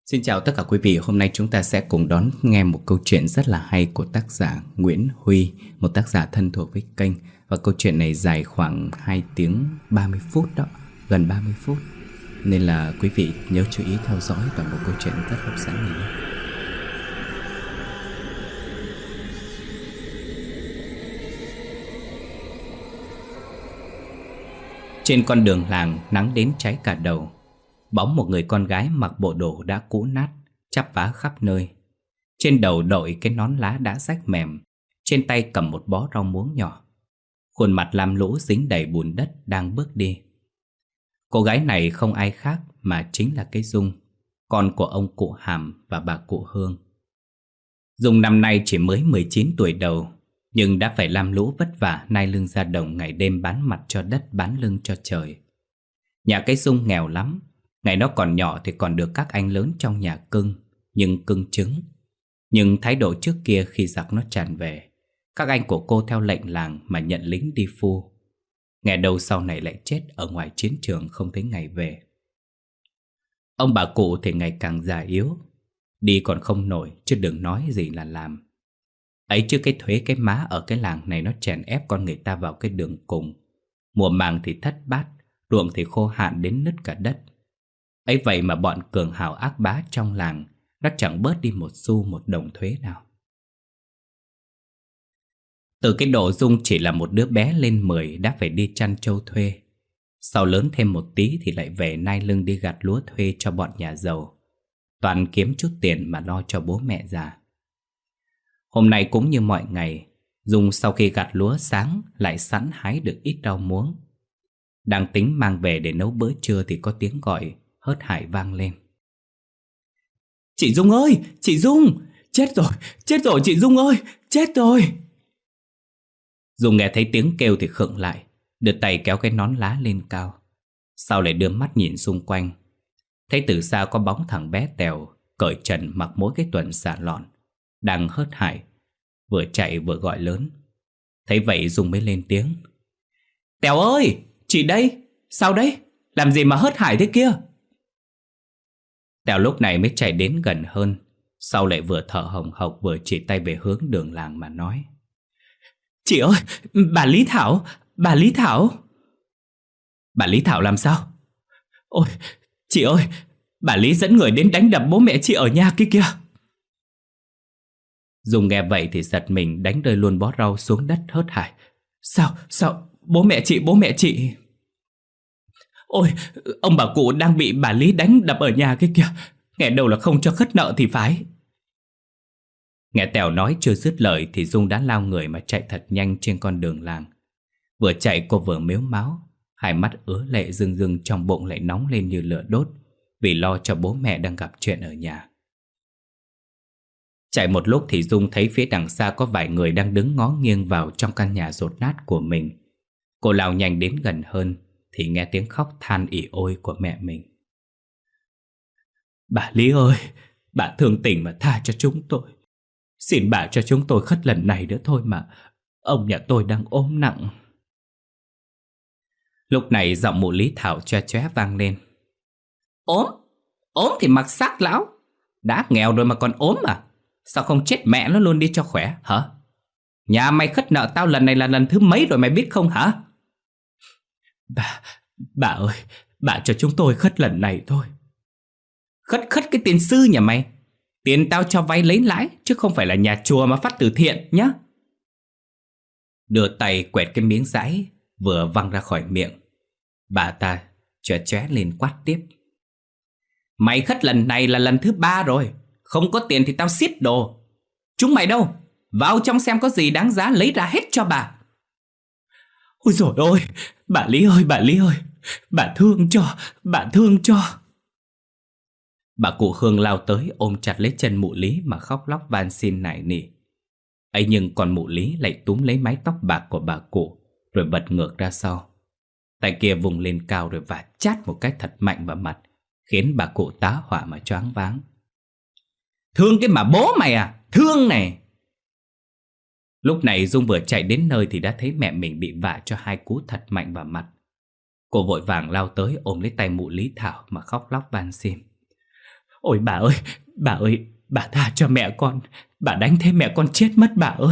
Xin chào tất cả quý vị, hôm nay chúng ta sẽ cùng đón nghe một câu chuyện rất là hay của tác giả Nguyễn Huy, một tác giả thân thuộc với kênh. Và câu chuyện này dài khoảng 2 tiếng 30 phút đó, gần 30 phút. Nên là quý vị nhớ chú ý theo dõi toàn bộ câu chuyện rất hấp dẫn này nhé. Trên con đường làng, nắng đến cháy cả đầu. Bóng một người con gái mặc bộ đồ đã cũ nát, chắp vá khắp nơi. Trên đầu đội cái nón lá đã rách mềm, trên tay cầm một bó rau muống nhỏ. Khuôn mặt lam lũ dính đầy bùn đất đang bước đi. Cô gái này không ai khác mà chính là cái Dung, con của ông cụ Hàm và bà cụ Hương. Dung năm nay chỉ mới 19 tuổi đầu, nhưng đã phải lam lũ vất vả nai lưng ra đồng ngày đêm bán mặt cho đất bán lưng cho trời. Nhà cái Dung nghèo lắm. Ngày nó còn nhỏ thì còn được các anh lớn trong nhà cưng, nhưng cưng trứng. Nhưng thái độ trước kia khi giặc nó tràn về, các anh của cô theo lệnh làng mà nhận lính đi phu. Nghe đâu sau này lại chết ở ngoài chiến trường không thấy ngày về. Ông bà cụ thì ngày càng già yếu, đi còn không nổi chứ đừng nói gì là làm. Ấy chứ cái thuế cái má ở cái làng này nó chèn ép con người ta vào cái đường cùng. Mùa màng thì thất bát, ruộng thì khô hạn đến nứt cả đất. Ấy vậy mà bọn cường hào ác bá trong làng nó chẳng bớt đi một xu một đồng thuế nào. Từ cái độ Dung chỉ là một đứa bé lên 10 đã phải đi chăn trâu thuê. Sau lớn thêm một tí thì lại về nai lưng đi gặt lúa thuê cho bọn nhà giàu. Toàn kiếm chút tiền mà lo cho bố mẹ già. Hôm nay cũng như mọi ngày, Dung sau khi gặt lúa sáng lại sẵn hái được ít rau muống. Đang tính mang về để nấu bữa trưa thì có tiếng gọi hớt hải vang lên. Chị Dung ơi, chị Dung, chết rồi chị Dung ơi, chết rồi. Dung nghe thấy tiếng kêu thì khựng lại, đưa tay kéo cái nón lá lên cao. Sau lại đưa mắt nhìn xung quanh, thấy từ xa có bóng thằng bé Tèo cởi trần mặc mỗi cái tuần xà lọn, đang hớt hải, vừa chạy vừa gọi lớn. Thấy vậy Dung mới lên tiếng. Tèo ơi, chị đây, sao đấy, làm gì mà hớt hải thế kia? Tèo lúc này mới chạy đến gần hơn, sau lại vừa thở hồng hộc vừa chỉ tay về hướng đường làng mà nói. Chị ơi, bà Lý Thảo, bà Lý Thảo. Bà Lý Thảo làm sao? Ôi, chị ơi, bà Lý dẫn người đến đánh đập bố mẹ chị ở nhà kia kìa. Dung nghe vậy thì giật mình đánh rơi luôn bó rau xuống đất hớt hải. Sao, bố mẹ chị. Ôi, ông bà cụ đang bị bà Lý đánh đập ở nhà kia kìa. Nghe đâu là không cho khất nợ thì phải. Nghe Tèo nói chưa dứt lời thì Dung đã lao người mà chạy thật nhanh trên con đường làng. Vừa chạy cô vừa mếu máo, hai mắt ứa lệ rưng rưng, trong bụng lại nóng lên như lửa đốt vì lo cho bố mẹ đang gặp chuyện ở nhà. Chạy một lúc thì Dung thấy phía đằng xa có vài người đang đứng ngó nghiêng vào trong căn nhà dột nát của mình. Cô lao nhanh đến gần hơn thì nghe tiếng khóc than ỉ ôi của mẹ mình. Bà Lý ơi, bà thương tình mà tha cho chúng tôi. Xin bà cho chúng tôi khất lần này nữa thôi mà. Ông nhà tôi đang ốm nặng. Lúc này giọng mụ Lý Thảo choe choé vang lên. Ốm thì mặc xác lão. Đã nghèo rồi mà còn ốm à? Sao không chết mẹ nó luôn đi cho khỏe hả? Nhà mày khất nợ tao lần này là lần thứ mấy rồi mày biết không hả? Bà ơi, bà cho chúng tôi khất lần này thôi. Khất cái tiền sư nhà mày. Tiền tao cho vay lấy lãi, chứ không phải là nhà chùa mà phát từ thiện nhá. Đưa tay quẹt cái miếng dãi vừa văng ra khỏi miệng. Bà ta chóe chóe lên quát tiếp. Mày khất lần này là lần thứ 3 rồi. Không có tiền thì tao xiết đồ. Chúng mày đâu? Vào trong xem có gì đáng giá lấy ra hết cho bà. Ôi dồi ôi, bà Lý ơi, bà thương cho. Bà cụ Hương lao tới ôm chặt lấy chân mụ Lý mà khóc lóc van xin nài nỉ. Ấy nhưng còn mụ Lý lại túm lấy mái tóc bạc của bà cụ rồi bật ngược ra sau. Tay kia vùng lên cao rồi vả chát một cái thật mạnh vào mặt, khiến bà cụ tá hỏa mà choáng váng. Thương cái mà bố mày à, thương này. Lúc này Dung vừa chạy đến nơi thì đã thấy mẹ mình bị vả cho 2 cú thật mạnh vào mặt. Cô vội vàng lao tới ôm lấy tay mụ Lý Thảo mà khóc lóc van xin. Ôi bà ơi, bà tha cho mẹ con. Bà đánh thế mẹ con chết mất bà ơi.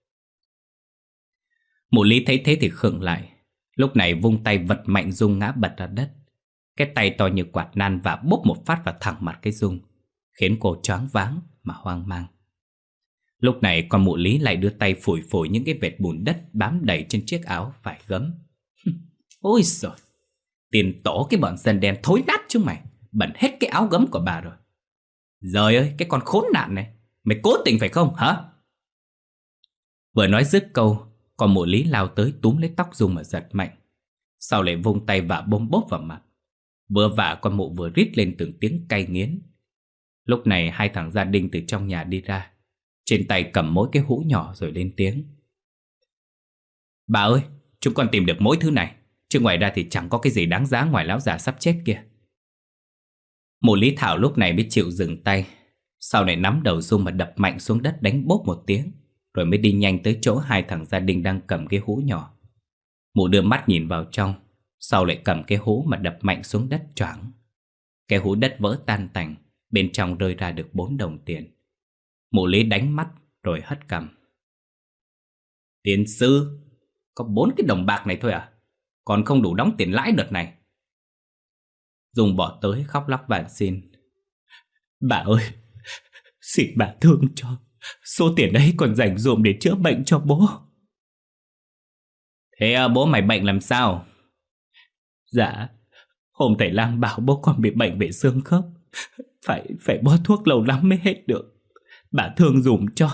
Mụ Lý thấy thế thì khựng lại. Lúc này vung tay vật mạnh Dung ngã bật ra đất. Cái tay to như quạt nan và bốp một phát vào thẳng mặt cái Dung, khiến cô choáng váng mà hoang mang. Lúc này con mụ Lý lại đưa tay phủi phủi những cái vệt bùn đất bám đầy trên chiếc áo vải gấm. Ôi giời, tiền tổ cái bọn dân đen thối nát chúng mày, bẩn hết cái áo gấm của bà rồi. Giời ơi, cái con khốn nạn này, mày cố tình phải không hả? Vừa nói dứt câu, con mụ Lý lao tới túm lấy tóc Dung mà giật mạnh. Sau lại vung tay vả bôm bốp vào mặt. Vừa vả con mụ vừa rít lên từng tiếng cay nghiến. Lúc này hai thằng gia đình từ trong nhà đi ra, trên tay cầm mỗi cái hũ nhỏ rồi lên tiếng. Bà ơi, chúng con tìm được mỗi thứ này, chứ ngoài ra thì chẳng có cái gì đáng giá ngoài lão già sắp chết kia. Mụ Lý Thảo lúc này mới chịu dừng tay. Sau này nắm đầu Dung mà đập mạnh xuống đất đánh bốp một tiếng, rồi mới đi nhanh tới chỗ hai thằng gia đình đang cầm cái hũ nhỏ. Mụ đưa mắt nhìn vào trong, sau lại cầm cái hũ mà đập mạnh xuống đất choảng. Cái hũ đất vỡ tan tành, bên trong rơi ra được 4 đồng tiền. Mụ Lý đánh mắt rồi hất cằm. Tiền sư, có 4 cái đồng bạc này thôi à? Còn không đủ đóng tiền lãi đợt này. Dung bỏ tới khóc lóc van xin. Bà ơi, xin bà thương cho. Số tiền ấy còn dành dụm để chữa bệnh cho bố. Thế bố mày bệnh làm sao? Dạ, hôm thầy lang bảo bố con bị bệnh về xương khớp. Phải bó thuốc lâu lắm mới hết được. Bà thương dùm cho.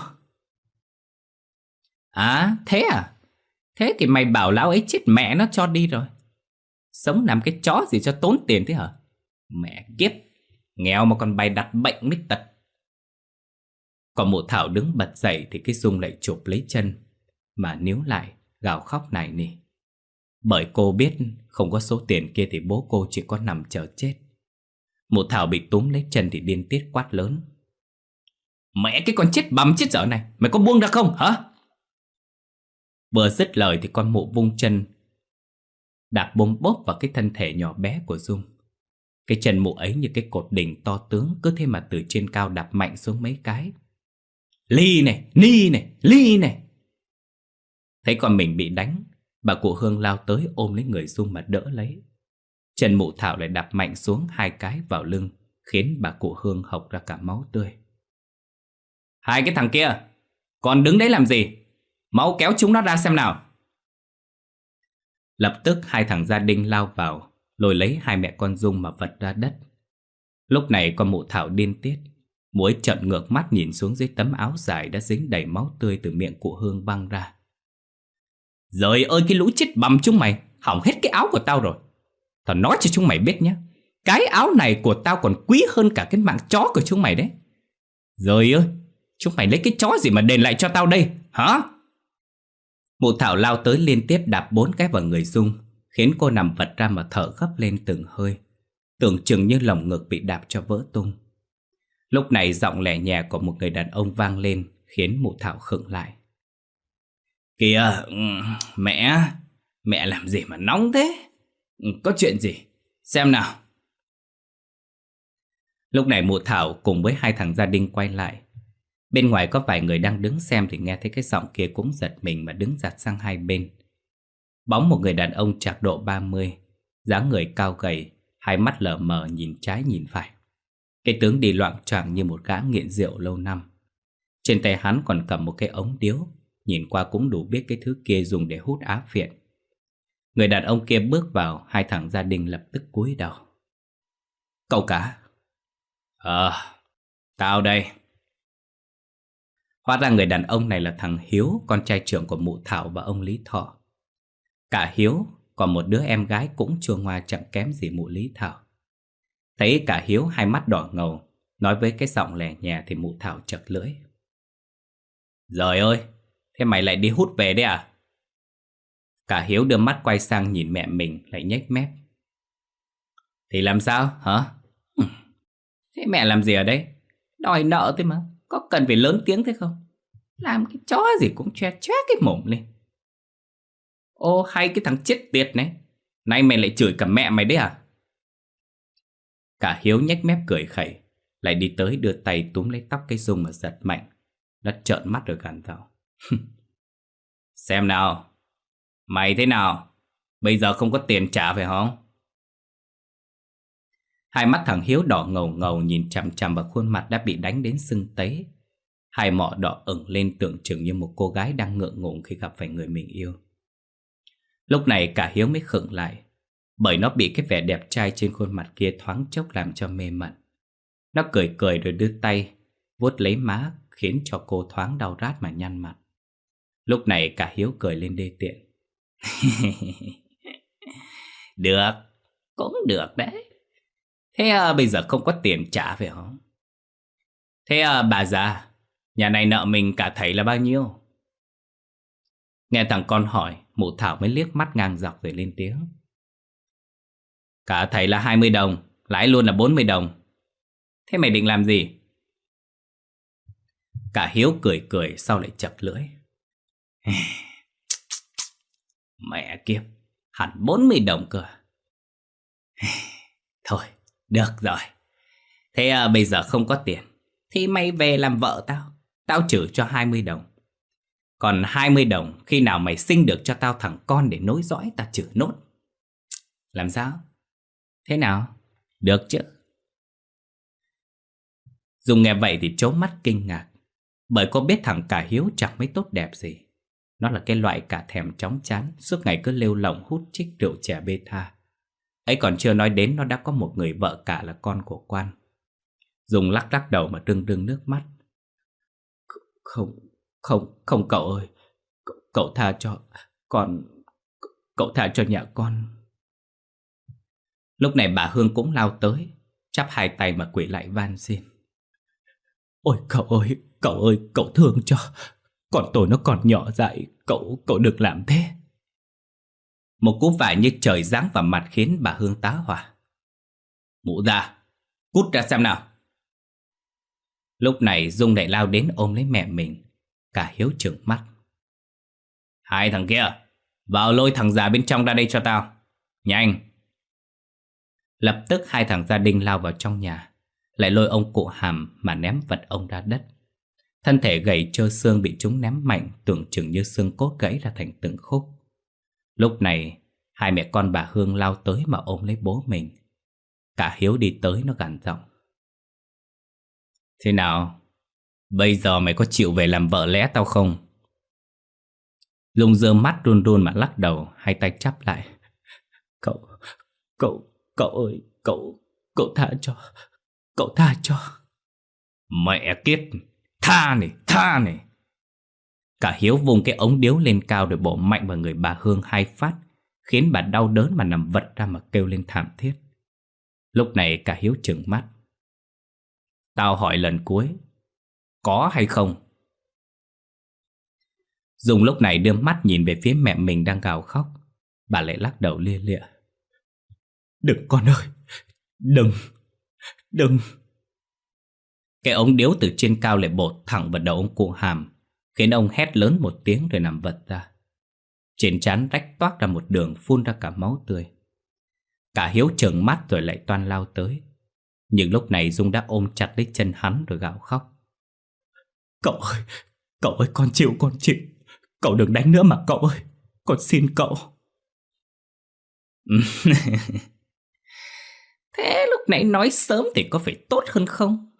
À, thế à? Thế thì mày bảo lão ấy chết mẹ nó cho đi rồi. Sống làm cái chó gì cho tốn tiền thế hả? Mẹ kiếp, nghèo mà còn bày đặt bệnh mới tật. Còn mụ Thảo đứng bật dậy thì cái Dung lại chụp lấy chân mà níu lại, gào khóc nài nỉ. Bởi cô biết không có số tiền kia thì bố cô chỉ có nằm chờ chết. Mụ Thảo bị túm lấy chân thì điên tiết quát lớn. Mẹ cái con chết bầm chết dở này, mày có buông ra không hả? Vừa dứt lời thì con mụ vung chân đạp bôm bốp vào cái thân thể nhỏ bé của Dung. Cái chân mụ ấy như cái cột đỉnh to tướng, cứ thế mà từ trên cao đạp mạnh xuống mấy cái. Ly này, Ni này, Ly này. Thấy con mình bị đánh, bà cụ Hương lao tới ôm lấy người Dung mà đỡ lấy. Chân mụ Thảo lại đạp mạnh xuống 2 cái vào lưng, khiến bà cụ Hương hộc ra cả máu tươi. Hai cái thằng kia, còn đứng đấy làm gì? Mau kéo chúng nó ra xem nào. Lập tức hai thằng gia đình lao vào, lôi lấy hai mẹ con Dung mà vật ra đất. Lúc này con mụ Thảo điên tiết, mụ ấy trợn ngược mắt nhìn xuống dưới tấm áo dài đã dính đầy máu tươi từ miệng cụ Hương văng ra. Trời ơi, cái lũ chết bầm chúng mày, hỏng hết cái áo của tao rồi. Tao nói cho chúng mày biết nhé, cái áo này của tao còn quý hơn cả cái mạng chó của chúng mày đấy. Trời ơi, chúng mày lấy cái chó gì mà đền lại cho tao đây, hả? Mụ Thảo lao tới liên tiếp đạp 4 cái vào người Dung, khiến cô nằm vật ra mà thở gấp lên từng hơi, tưởng chừng như lồng ngực bị đạp cho vỡ tung. Lúc này giọng lẻ nhẹ của một người đàn ông vang lên, khiến mụ Thảo khựng lại. Kìa, mẹ làm gì mà nóng thế? Có chuyện gì? Xem nào. Lúc này mụ Thảo cùng với hai thằng gia đình quay lại. Bên ngoài có vài người đang đứng xem thì nghe thấy cái giọng kia cũng giật mình mà đứng giặt sang hai bên. Bóng một người đàn ông trạc độ 30, dáng người cao gầy, hai mắt lờ mờ nhìn trái nhìn phải. Cái tướng đi loạng choạng như một gã nghiện rượu lâu năm. Trên tay hắn còn cầm một cái ống điếu, nhìn qua cũng đủ biết cái thứ kia dùng để hút á phiện. Người đàn ông kia bước vào, hai thằng gia đình lập tức cúi đầu. Cậu cả. Tao đây. Hóa ra người đàn ông này là thằng Hiếu, con trai trưởng của mụ Thảo và ông Lý Thọ. Cả Hiếu còn một đứa em gái cũng chua ngoa chẳng kém gì mụ Lý Thảo. Thấy cả Hiếu hai mắt đỏ ngầu, nói với cái giọng lè nhẹ thì mụ Thảo chật lưỡi. Trời ơi, thế mày lại đi hút về đấy à? Cả Hiếu đưa mắt quay sang nhìn mẹ mình lại nhếch mép. Thì làm sao hả? Thế mẹ làm gì ở đây? Đòi nợ thôi mà, có cần phải lớn tiếng thế không? Làm cái chó gì cũng choe choét cái mồm lên. Ô hay cái thằng chết tiệt này, nay mày lại chửi cả mẹ mày đấy à? Cả Hiếu nhếch mép cười khẩy, lại đi tới đưa tay túm lấy tóc cái Dung mà giật mạnh. Nó trợn mắt rồi gằn giọng. Xem nào, mày thế nào? Bây giờ không có tiền trả phải không? Hai mắt thằng Hiếu đỏ ngầu ngầu nhìn chằm chằm vào khuôn mặt đã bị đánh đến sưng tấy. Hai mọ đỏ ửng lên tưởng chừng như một cô gái đang ngượng ngùng khi gặp phải người mình yêu. Lúc này cả Hiếu mới khựng lại, bởi nó bị cái vẻ đẹp trai trên khuôn mặt kia thoáng chốc làm cho mê mẩn. Nó cười cười rồi đưa tay vuốt lấy má, khiến cho cô thoáng đau rát mà nhăn mặt. Lúc này cả Hiếu cười lên đê tiện. Được, cũng được đấy. Thế bây giờ không có tiền trả phải không? Thế bà già, nhà này nợ mình cả thảy là bao nhiêu? Nghe thằng con hỏi, mụ Thảo mới liếc mắt ngang dọc rồi lên tiếng. Cả thảy là 20 đồng, lãi luôn là 40 đồng. Thế mày định làm gì? Cả Hiếu cười cười sau lại chập lưỡi. Mẹ kiếp, hẳn 40 đồng cơ. Thôi, được rồi. Thế bây giờ không có tiền thì mày về làm vợ tao. Tao trừ cho 20 đồng. Còn 20 đồng khi nào mày sinh được cho tao thằng con để nối dõi, tao trừ nốt. Làm sao? Thế nào? Được chứ? Dung nghe vậy thì trố mắt kinh ngạc, bởi cô biết thằng cả Hiếu chẳng mấy tốt đẹp gì. Nó là cái loại cả thèm chóng chán, suốt ngày cứ lêu lỏng hút chích rượu chè bê tha. Ấy còn chưa nói đến nó đã có một người vợ cả là con của quan. Dung lắc lắc đầu mà rưng rưng nước mắt. Không cậu ơi. Cậu tha cho con. Cậu tha cho nhà con. Lúc này bà Hương cũng lao tới, chắp hai tay mà quỳ lại van xin. Ôi cậu ơi, cậu thương cho. Còn tôi nó còn nhỏ dại, cậu đừng làm thế. Một cú vả như trời giáng vào mặt khiến bà Hương tá hỏa. Mụ già, cút ra xem nào. Lúc này Dung lại lao đến ôm lấy mẹ mình. Cả Hiếu trừng mắt. Hai thằng kia, vào lôi thằng già bên trong ra đây cho tao. Nhanh. Lập tức hai thằng gia đình lao vào trong nhà, lại lôi ông cụ Hàm mà ném vật ông ra đất. Thân thể gầy trơ xương bị chúng ném mạnh, tưởng chừng như xương cốt gãy ra thành từng khúc. Lúc này hai mẹ con bà Hương lao tới mà ôm lấy bố mình. Cả Hiếu đi tới nó gằn giọng. Thế nào? Bây giờ mày có chịu về làm vợ lẽ tao không? Dung giơ mắt run run mà lắc đầu, hai tay chắp lại. Cậu ơi, cậu tha cho. Cậu tha cho. Mẹ kiếp, tha này. Cả Hiếu vùng cái ống điếu lên cao rồi bổ mạnh vào người bà Hương 2 phát, khiến bà đau đớn mà nằm vật ra mà kêu lên thảm thiết. Lúc này cả Hiếu trừng mắt. Tao hỏi lần cuối, có hay không? Dung lúc này đưa mắt nhìn về phía mẹ mình đang gào khóc. Bà lại lắc đầu lia lịa. Đừng con ơi, đừng. Cái ống điếu từ trên cao lại bột thẳng vào đầu ông cụ Hàm, khiến ông hét lớn một tiếng rồi nằm vật ra. Trên trán rách toác ra một đường, phun ra cả máu tươi. Cả Hiếu trừng mắt rồi lại toan lao tới. Nhưng lúc này Dung đã ôm chặt lấy chân hắn rồi gào khóc. Cậu ơi, con chịu. Cậu đừng đánh nữa mà cậu ơi, con xin cậu. Thế lúc nãy nói sớm thì có phải tốt hơn không?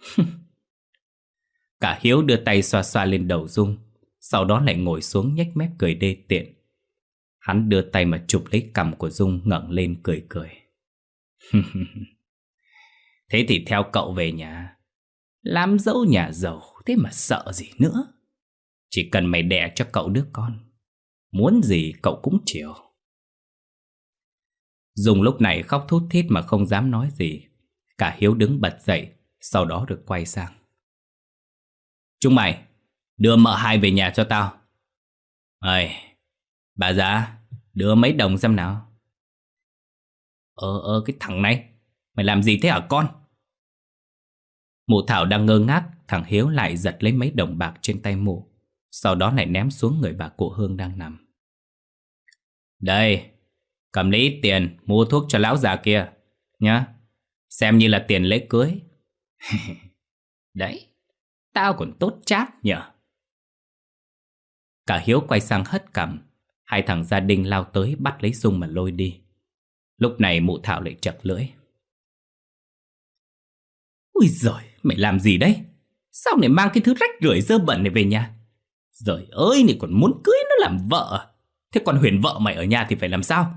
Cả Hiếu đưa tay xoa xoa lên đầu Dung, sau đó lại ngồi xuống nhếch mép cười đê tiện. Hắn đưa tay mà chụp lấy cằm của Dung, ngẩng lên cười cười. Thế thì theo cậu về nhà, làm dâu nhà giàu, thế mà sợ gì nữa. Chỉ cần mày đẻ cho cậu đứa con, muốn gì cậu cũng chiều. Dung lúc này khóc thút thít mà không dám nói gì. Cả Hiếu đứng bật dậy, sau đó được quay sang. Chúng mày, đưa mợ hai về nhà cho tao. Ơi, bà già, đưa mấy đồng xem nào. Cái thằng này, mày làm gì thế hả con? Mụ Thảo đang ngơ ngác, thằng Hiếu lại giật lấy mấy đồng bạc trên tay mụ, sau đó lại ném xuống người bà cụ Hương đang nằm. Đây, cầm lấy ít tiền mua thuốc cho lão già kia nhá, xem như là tiền lễ cưới. Đấy, tao còn tốt chát nhở. Cả Hiếu quay sang hất cằm. Hai thằng gia đình lao tới bắt lấy Dung mà lôi đi. Lúc này mụ Thảo lại chật lưỡi. Ui giời, mày làm gì đấy? Sao mày mang cái thứ rách rưởi dơ bẩn này về nhà? Giời ơi, này còn muốn cưới nó làm vợ à? Thế còn Huyền vợ mày ở nhà thì phải làm sao?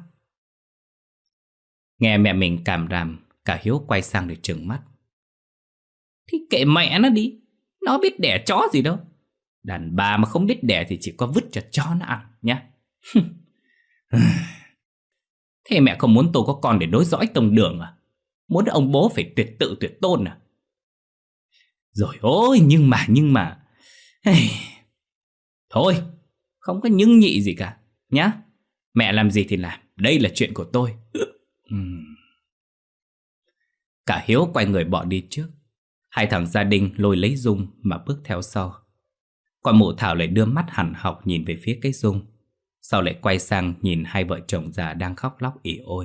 Nghe mẹ mình càm ràm, cả Hiếu quay sang để trừng mắt. Thì kệ mẹ nó đi, nó biết đẻ chó gì đâu. Đàn bà mà không biết đẻ thì chỉ có vứt cho chó nó ăn nhá. Thế mẹ không muốn tôi có con để nối dõi tông đường à? Muốn ông bố phải tuyệt tự tuyệt tôn à? Rồi ôi, nhưng mà thôi, không có nhưng nhị gì cả nhá. Mẹ làm gì thì làm, đây là chuyện của tôi. Cả Hiếu quay người bỏ đi trước. Hai thằng gia đình lôi lấy Dung mà bước theo sau. Còn mụ Thảo lại đưa mắt hằn học nhìn về phía cái Dung, sau lại quay sang nhìn hai vợ chồng già đang khóc lóc ỉ ôi.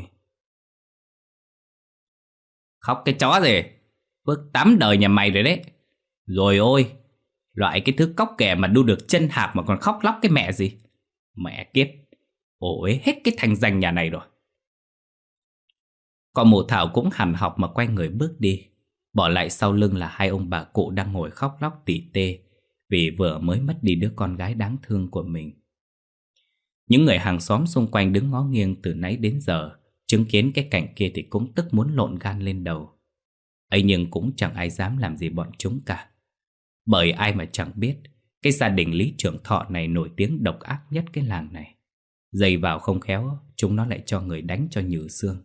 Khóc cái chó gì? Bước 8 đời nhà mày rồi đấy. Rồi ôi, loại cái thứ cóc ghẻ mà đu được chân hạc mà còn khóc lóc cái mẹ gì? Mẹ kiếp, ôi hết cái thành danh nhà này rồi. Còn mụ Thảo cũng hằn học mà quay người bước đi, bỏ lại sau lưng là hai ông bà cụ đang ngồi khóc lóc tỉ tê vì vừa mới mất đi đứa con gái đáng thương của mình. Những người hàng xóm xung quanh đứng ngó nghiêng từ nãy đến giờ, chứng kiến cái cảnh kia thì cũng tức muốn lộn gan lên đầu. ấy nhưng cũng chẳng ai dám làm gì bọn chúng cả. Bởi ai mà chẳng biết cái gia đình Lý Trưởng Thọ này nổi tiếng độc ác nhất cái làng này. Dày vào không khéo, chúng nó lại cho người đánh cho nhừ xương.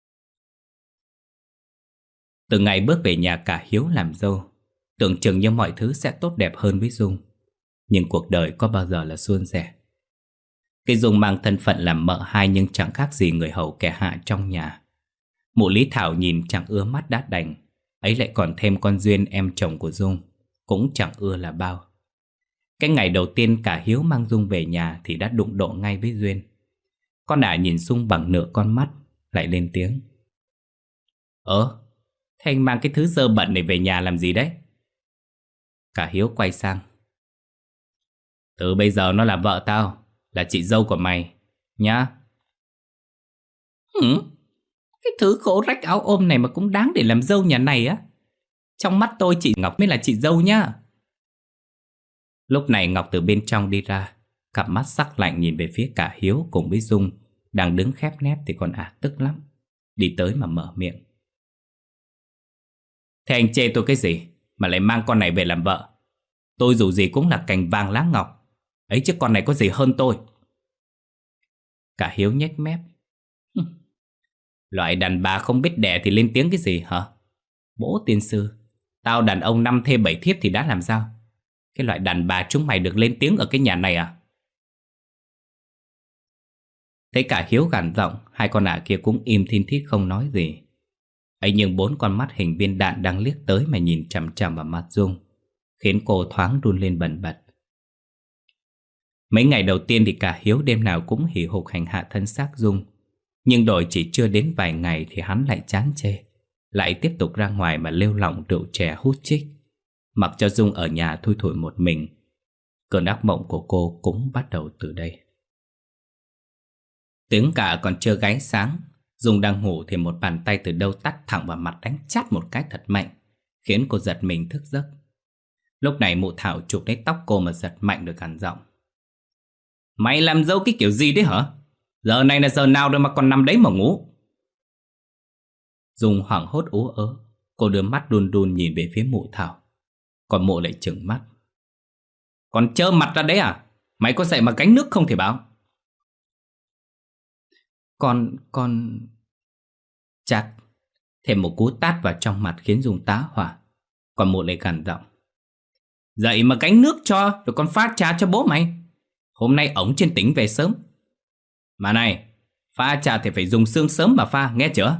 Từ ngày bước về nhà cả Hiếu làm dâu, tưởng chừng như mọi thứ sẽ tốt đẹp hơn với Dung. Nhưng cuộc đời có bao giờ là suôn sẻ. Cái Dung mang thân phận làm mợ hai nhưng chẳng khác gì người hầu kẻ hạ trong nhà. Mụ Lý Thảo nhìn chẳng ưa mắt đã đành, ấy lại còn thêm con Duyên em chồng của Dung, cũng chẳng ưa là bao. Cái ngày đầu tiên cả Hiếu mang Dung về nhà thì đã đụng độ ngay với Duyên. Con ả nhìn Dung bằng nửa con mắt, lại lên tiếng. Thế anh mang cái thứ dơ bẩn này về nhà làm gì đấy? Cả Hiếu quay sang. Từ bây giờ nó là vợ tao, là chị dâu của mày, nhá. Cái thứ khổ rách áo ôm này mà cũng đáng để làm dâu nhà này á? Trong mắt tôi chị Ngọc mới là chị dâu nhá. Lúc này Ngọc từ bên trong đi ra, cặp mắt sắc lạnh nhìn về phía cả Hiếu cùng với Dung đang đứng khép nép thì con ả tức lắm. Đi tới mà mở miệng. Thế anh chê tôi cái gì mà lại mang con này về làm vợ? Tôi dù gì cũng là cành vàng lá ngọc, ấy chứ con này có gì hơn tôi. Cả Hiếu nhếch mép. Loại đàn bà không biết đẻ thì lên tiếng cái gì hả? Bố tiên sư, tao đàn ông 5 thê 7 thiếp thì đã làm sao? Cái loại đàn bà chúng mày được lên tiếng ở cái nhà này à? Thấy cả Hiếu gằn giọng, hai con ả kia cũng im thin thít không nói gì. ấy nhưng 4 con mắt hình viên đạn đang liếc tới mà nhìn chằm chằm vào mặt Dung, khiến cô thoáng run lên bần bật. Mấy ngày đầu tiên thì cả Hiếu đêm nào cũng hì hục hành hạ thân xác Dung. Nhưng đổi chỉ chưa đến vài ngày thì hắn lại chán chê, lại tiếp tục ra ngoài mà lêu lỏng rượu chè hút chích, mặc cho Dung ở nhà thui thủi một mình. Cơn ác mộng của cô cũng bắt đầu từ đây. Tiếng cả còn chưa gáy sáng, Dung đang ngủ thì một bàn tay từ đâu tát thẳng vào mặt đánh chát một cái thật mạnh, khiến cô giật mình thức giấc. Lúc này mụ Thảo chụp lấy tóc cô mà giật mạnh được gằn giọng. Mày làm dâu cái kiểu gì đấy hả? Giờ này là giờ nào rồi mà còn nằm đấy mà ngủ? Dung hoảng hốt ú ớ, cô đưa mắt đun đun nhìn về phía mụ Thảo. Còn mụ lại trừng mắt. Còn trơ mặt ra đấy à? Mày có dậy mà gánh nước không thể báo? Con... Chặt. Thêm một cú tát vào trong mặt khiến Dung tá hỏa. Còn mụ lại gằn giọng. Dậy mà gánh nước cho, rồi con pha trà cho bố mày. Hôm nay ổng trên tỉnh về sớm. Mà này, pha trà thì phải dùng xương sớm mà pha, nghe chưa?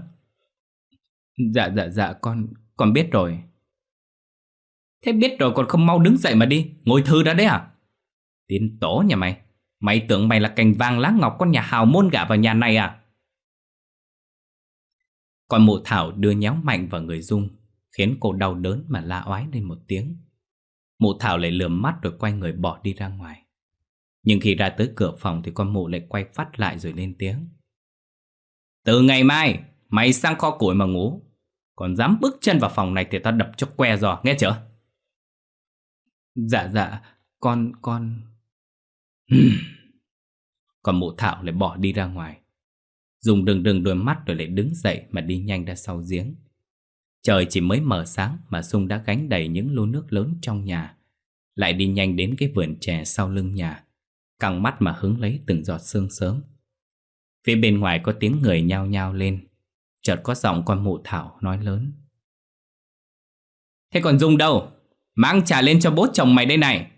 Dạ, con biết rồi. Thế biết rồi còn không mau đứng dậy mà đi, ngồi thư ra đấy à? Tiên tổ nhà mày, mày tưởng mày là cành vàng lá ngọc con nhà hào môn gả vào nhà này à? Còn mụ Thảo đưa nhéo mạnh vào người Dung, khiến cô đau đớn mà la oái lên một tiếng. Mụ Thảo lại lườm mắt rồi quay người bỏ đi ra ngoài. Nhưng khi ra tới cửa phòng thì con mụ lại quay phát lại rồi lên tiếng. Từ ngày mai mày sang kho củi mà ngủ. Còn dám bước chân vào phòng này thì tao đập cho que giò, nghe chưa? Dạ, con... Còn mụ Thảo lại bỏ đi ra ngoài. Dùng đừng đôi mắt rồi lại đứng dậy mà đi nhanh ra sau giếng. Trời chỉ mới mờ sáng mà Dung đã gánh đầy những lu nước lớn trong nhà, lại đi nhanh đến cái vườn chè sau lưng nhà, căng mắt mà hứng lấy từng giọt sương sớm. Phía bên ngoài có tiếng người nhao nhao lên. Chợt có giọng con mụ Thảo nói lớn. Thế còn Dung đâu? Mang trà lên cho bố chồng mày đây này.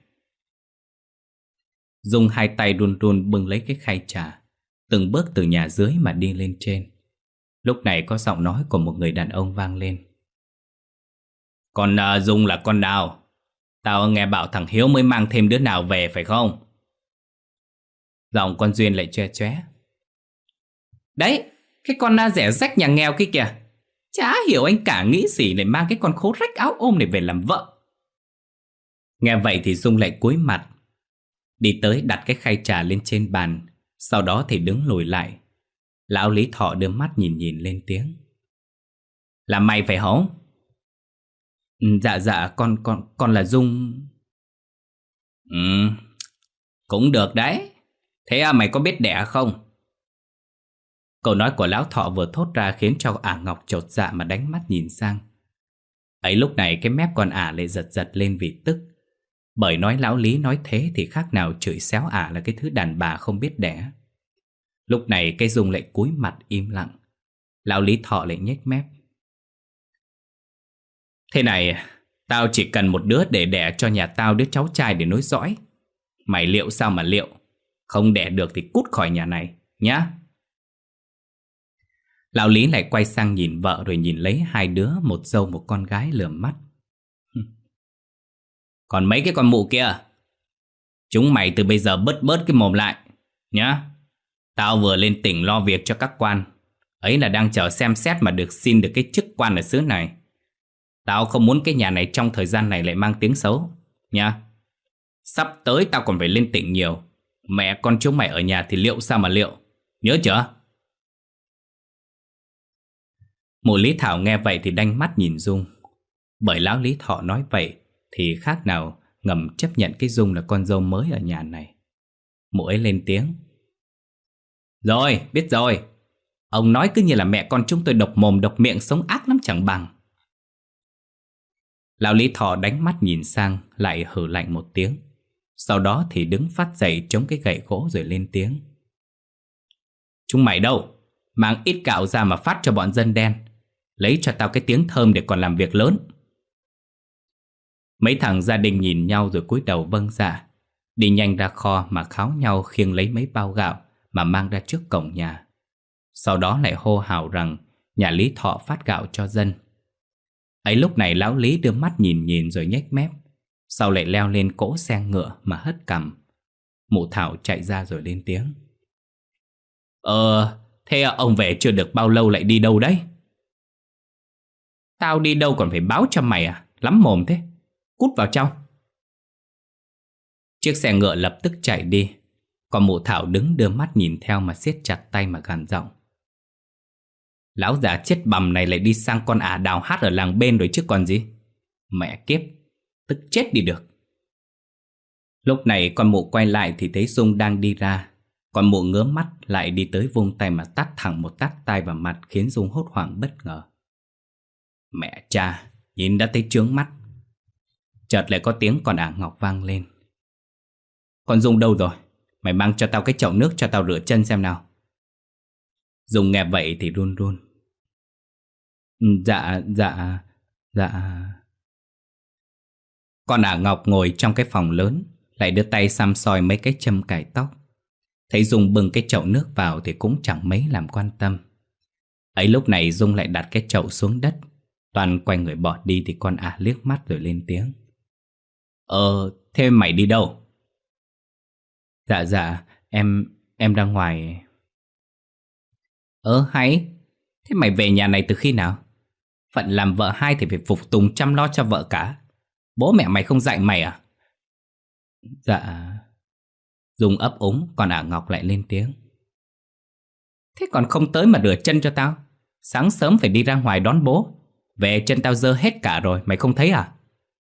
Dung hai tay run run bưng lấy cái khay trà, từng bước từ nhà dưới mà đi lên trên. Lúc này có giọng nói của một người đàn ông vang lên. Con Dung là con nào? Tao nghe bảo thằng Hiếu mới mang thêm đứa nào về phải không? Giọng con Duyên lại choe choé. Đấy, cái con rẻ rách nhà nghèo kia kìa. Chả hiểu anh cả nghĩ gì lại mang cái con khố rách áo ôm này về làm vợ. Nghe vậy thì Dung lại cúi mặt, đi tới đặt cái khay trà lên trên bàn. Sau đó thì đứng lùi lại. Lão Lý Thọ đưa mắt nhìn lên tiếng. Là mày phải không? Dạ, con là Dung. Cũng được đấy. Thế mày có biết đẻ không? Câu nói của lão Thọ vừa thốt ra khiến cho ả Ngọc chột dạ mà đánh mắt nhìn sang. Ấy lúc này cái mép con ả lại giật lên vì tức. Bởi nói lão Lý nói thế thì khác nào chửi xéo ả là cái thứ đàn bà không biết đẻ. Lúc này cái Dung lại cúi mặt im lặng. Lão Lý Thọ lại nhếch mép. Thế này, tao chỉ cần một đứa để đẻ cho nhà tao đứa cháu trai để nối dõi. Mày liệu sao mà liệu? Không đẻ được thì cút khỏi nhà này nhá. Lão Lý lại quay sang nhìn vợ rồi nhìn lấy hai đứa, một dâu một con gái lườm mắt. Còn mấy cái con mụ kia, chúng mày từ bây giờ bớt cái mồm lại nhá. Tao vừa lên tỉnh lo việc cho các quan, ấy là đang chờ xem xét mà được xin được cái chức quan ở xứ này. Tao không muốn cái nhà này trong thời gian này lại mang tiếng xấu nhá. Sắp tới tao còn phải lên tỉnh nhiều. Mẹ con chúng mày ở nhà thì liệu sao mà liệu, nhớ chưa? Mụ Lý Thảo nghe vậy thì đanh mắt nhìn Dung. Bởi lão Lý Thọ nói vậy thì khác nào ngầm chấp nhận cái Dung là con dâu mới ở nhà này. Mụ ấy lên tiếng. Rồi, biết rồi. Ông nói cứ như là mẹ con chúng tôi độc mồm độc miệng, sống ác lắm chẳng bằng. Lão Lý Thọ đánh mắt nhìn sang, lại hừ lạnh một tiếng. Sau đó thì đứng phát dậy chống cái gậy gỗ rồi lên tiếng. Chúng mày đâu? Mang ít gạo ra mà phát cho bọn dân đen. Lấy cho tao cái tiếng thơm để còn làm việc lớn. Mấy thằng gia đình nhìn nhau rồi cúi đầu vâng dạ. Đi nhanh ra kho mà kháo nhau khiêng lấy mấy bao gạo mà mang ra trước cổng nhà. Sau đó lại hô hào rằng nhà Lý Thọ phát gạo cho dân. Ấy lúc này lão Lý đưa mắt nhìn rồi nhếch mép. Sau lại leo lên cỗ xe ngựa mà hất cằm. Mụ Thảo chạy ra rồi lên tiếng. Thế ông về chưa được bao lâu lại đi đâu đấy? Tao đi đâu còn phải báo cho mày à? Lắm mồm thế. Cút vào trong. Chiếc xe ngựa lập tức chạy đi. Còn mụ Thảo đứng đưa mắt nhìn theo mà siết chặt tay mà gằn giọng. Lão già chết bầm này lại đi sang con ả đào hát ở làng bên rồi chứ còn gì. Mẹ kiếp, tức chết đi được. Lúc này con mụ quay lại thì thấy Dung đang đi ra. Con mụ ngớ mắt lại đi tới vung tay mà tát thẳng một tát tay vào mặt, khiến Dung hốt hoảng bất ngờ. Mẹ cha, nhìn đã thấy chướng mắt. Chợt lại có tiếng con ả Ngọc vang lên. Con Dung đâu rồi? Mày mang cho tao cái chậu nước cho tao rửa chân xem nào. Dung nghe vậy thì run run. Dạ. Con ả Ngọc ngồi trong cái phòng lớn, lại đưa tay xăm soi mấy cái châm cài tóc. Thấy Dung bưng cái chậu nước vào thì cũng chẳng mấy làm quan tâm. Ấy lúc này Dung lại đặt cái chậu xuống đất. Toàn quay người bỏ đi thì con ả liếc mắt rồi lên tiếng. Thế mày đi đâu? Dạ, em ra ngoài. Hay, thế mày về nhà này từ khi nào? Phận làm vợ hai thì phải phục tùng chăm lo cho vợ cả. Bố mẹ mày không dạy mày à? Dạ. Dung ấp úng, còn Ả Ngọc lại lên tiếng. Thế còn không tới mà rửa chân cho tao? Sáng sớm phải đi ra ngoài đón bố. Về chân tao dơ hết cả rồi, mày không thấy à?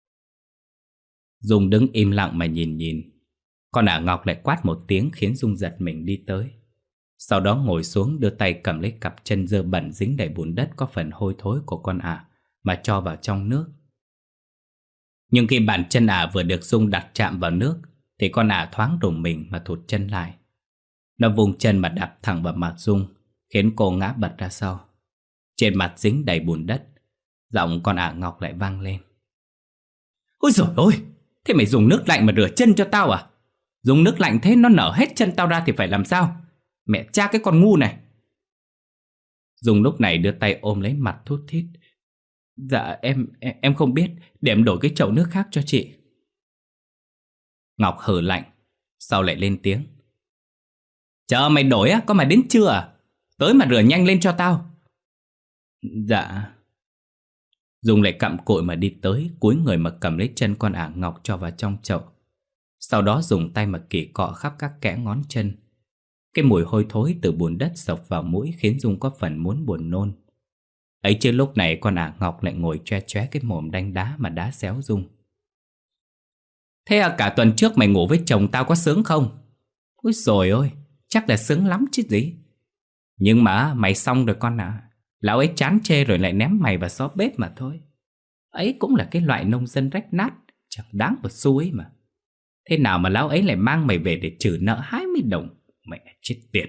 Dung đứng im lặng mà nhìn. Còn Ả Ngọc lại quát một tiếng khiến Dung giật mình đi tới. Sau đó ngồi xuống đưa tay cầm lấy cặp chân dơ bẩn dính đầy bùn đất có phần hôi thối của con Ả mà cho vào trong nước. Nhưng khi bàn chân Ả vừa được Dung đặt chạm vào nước thì con Ả thoáng rùng mình mà thụt chân lại. Nó vùng chân mà đạp thẳng vào mặt Dung, khiến cô ngã bật ra sau. Trên mặt dính đầy bùn đất. Giọng con Ả Ngọc lại vang lên. Ôi dồi ôi, thế mày dùng nước lạnh mà rửa chân cho tao à? Dùng nước lạnh thế nó nở hết chân tao ra thì phải làm sao? Mẹ cha cái con ngu này. Dung lúc này đưa tay ôm lấy mặt thút thít. Dạ em không biết, để em đổi cái chậu nước khác cho chị. Ngọc hừ lạnh, sau lại lên tiếng. Chờ mày đổi á, có mà đến chưa à? Tới mà rửa nhanh lên cho tao. Dạ. Dung lại cặm cụi mà đi tới, cúi người mà cầm lấy chân con Ả Ngọc cho vào trong chậu. Sau đó dùng tay mà kỉ cọ khắp các kẽ ngón chân. Cái mùi hôi thối từ bùn đất xộc vào mũi khiến Dung có phần muốn buồn nôn. Ấy chứ lúc này con Ả Ngọc lại ngồi choe choé cái mồm đanh đá mà đá xéo Dung. Thế à, cả tuần trước mày ngủ với chồng tao có sướng không? Úi dồi ôi, chắc là sướng lắm chứ gì. Nhưng mà mày xong rồi con ạ. Lão ấy chán chê rồi lại ném mày vào xó bếp mà thôi. Ấy cũng là cái loại nông dân rách nát, chẳng đáng một xu ấy mà. Thế nào mà lão ấy lại mang mày về để trừ nợ 20 đồng? Mẹ chết tiệt.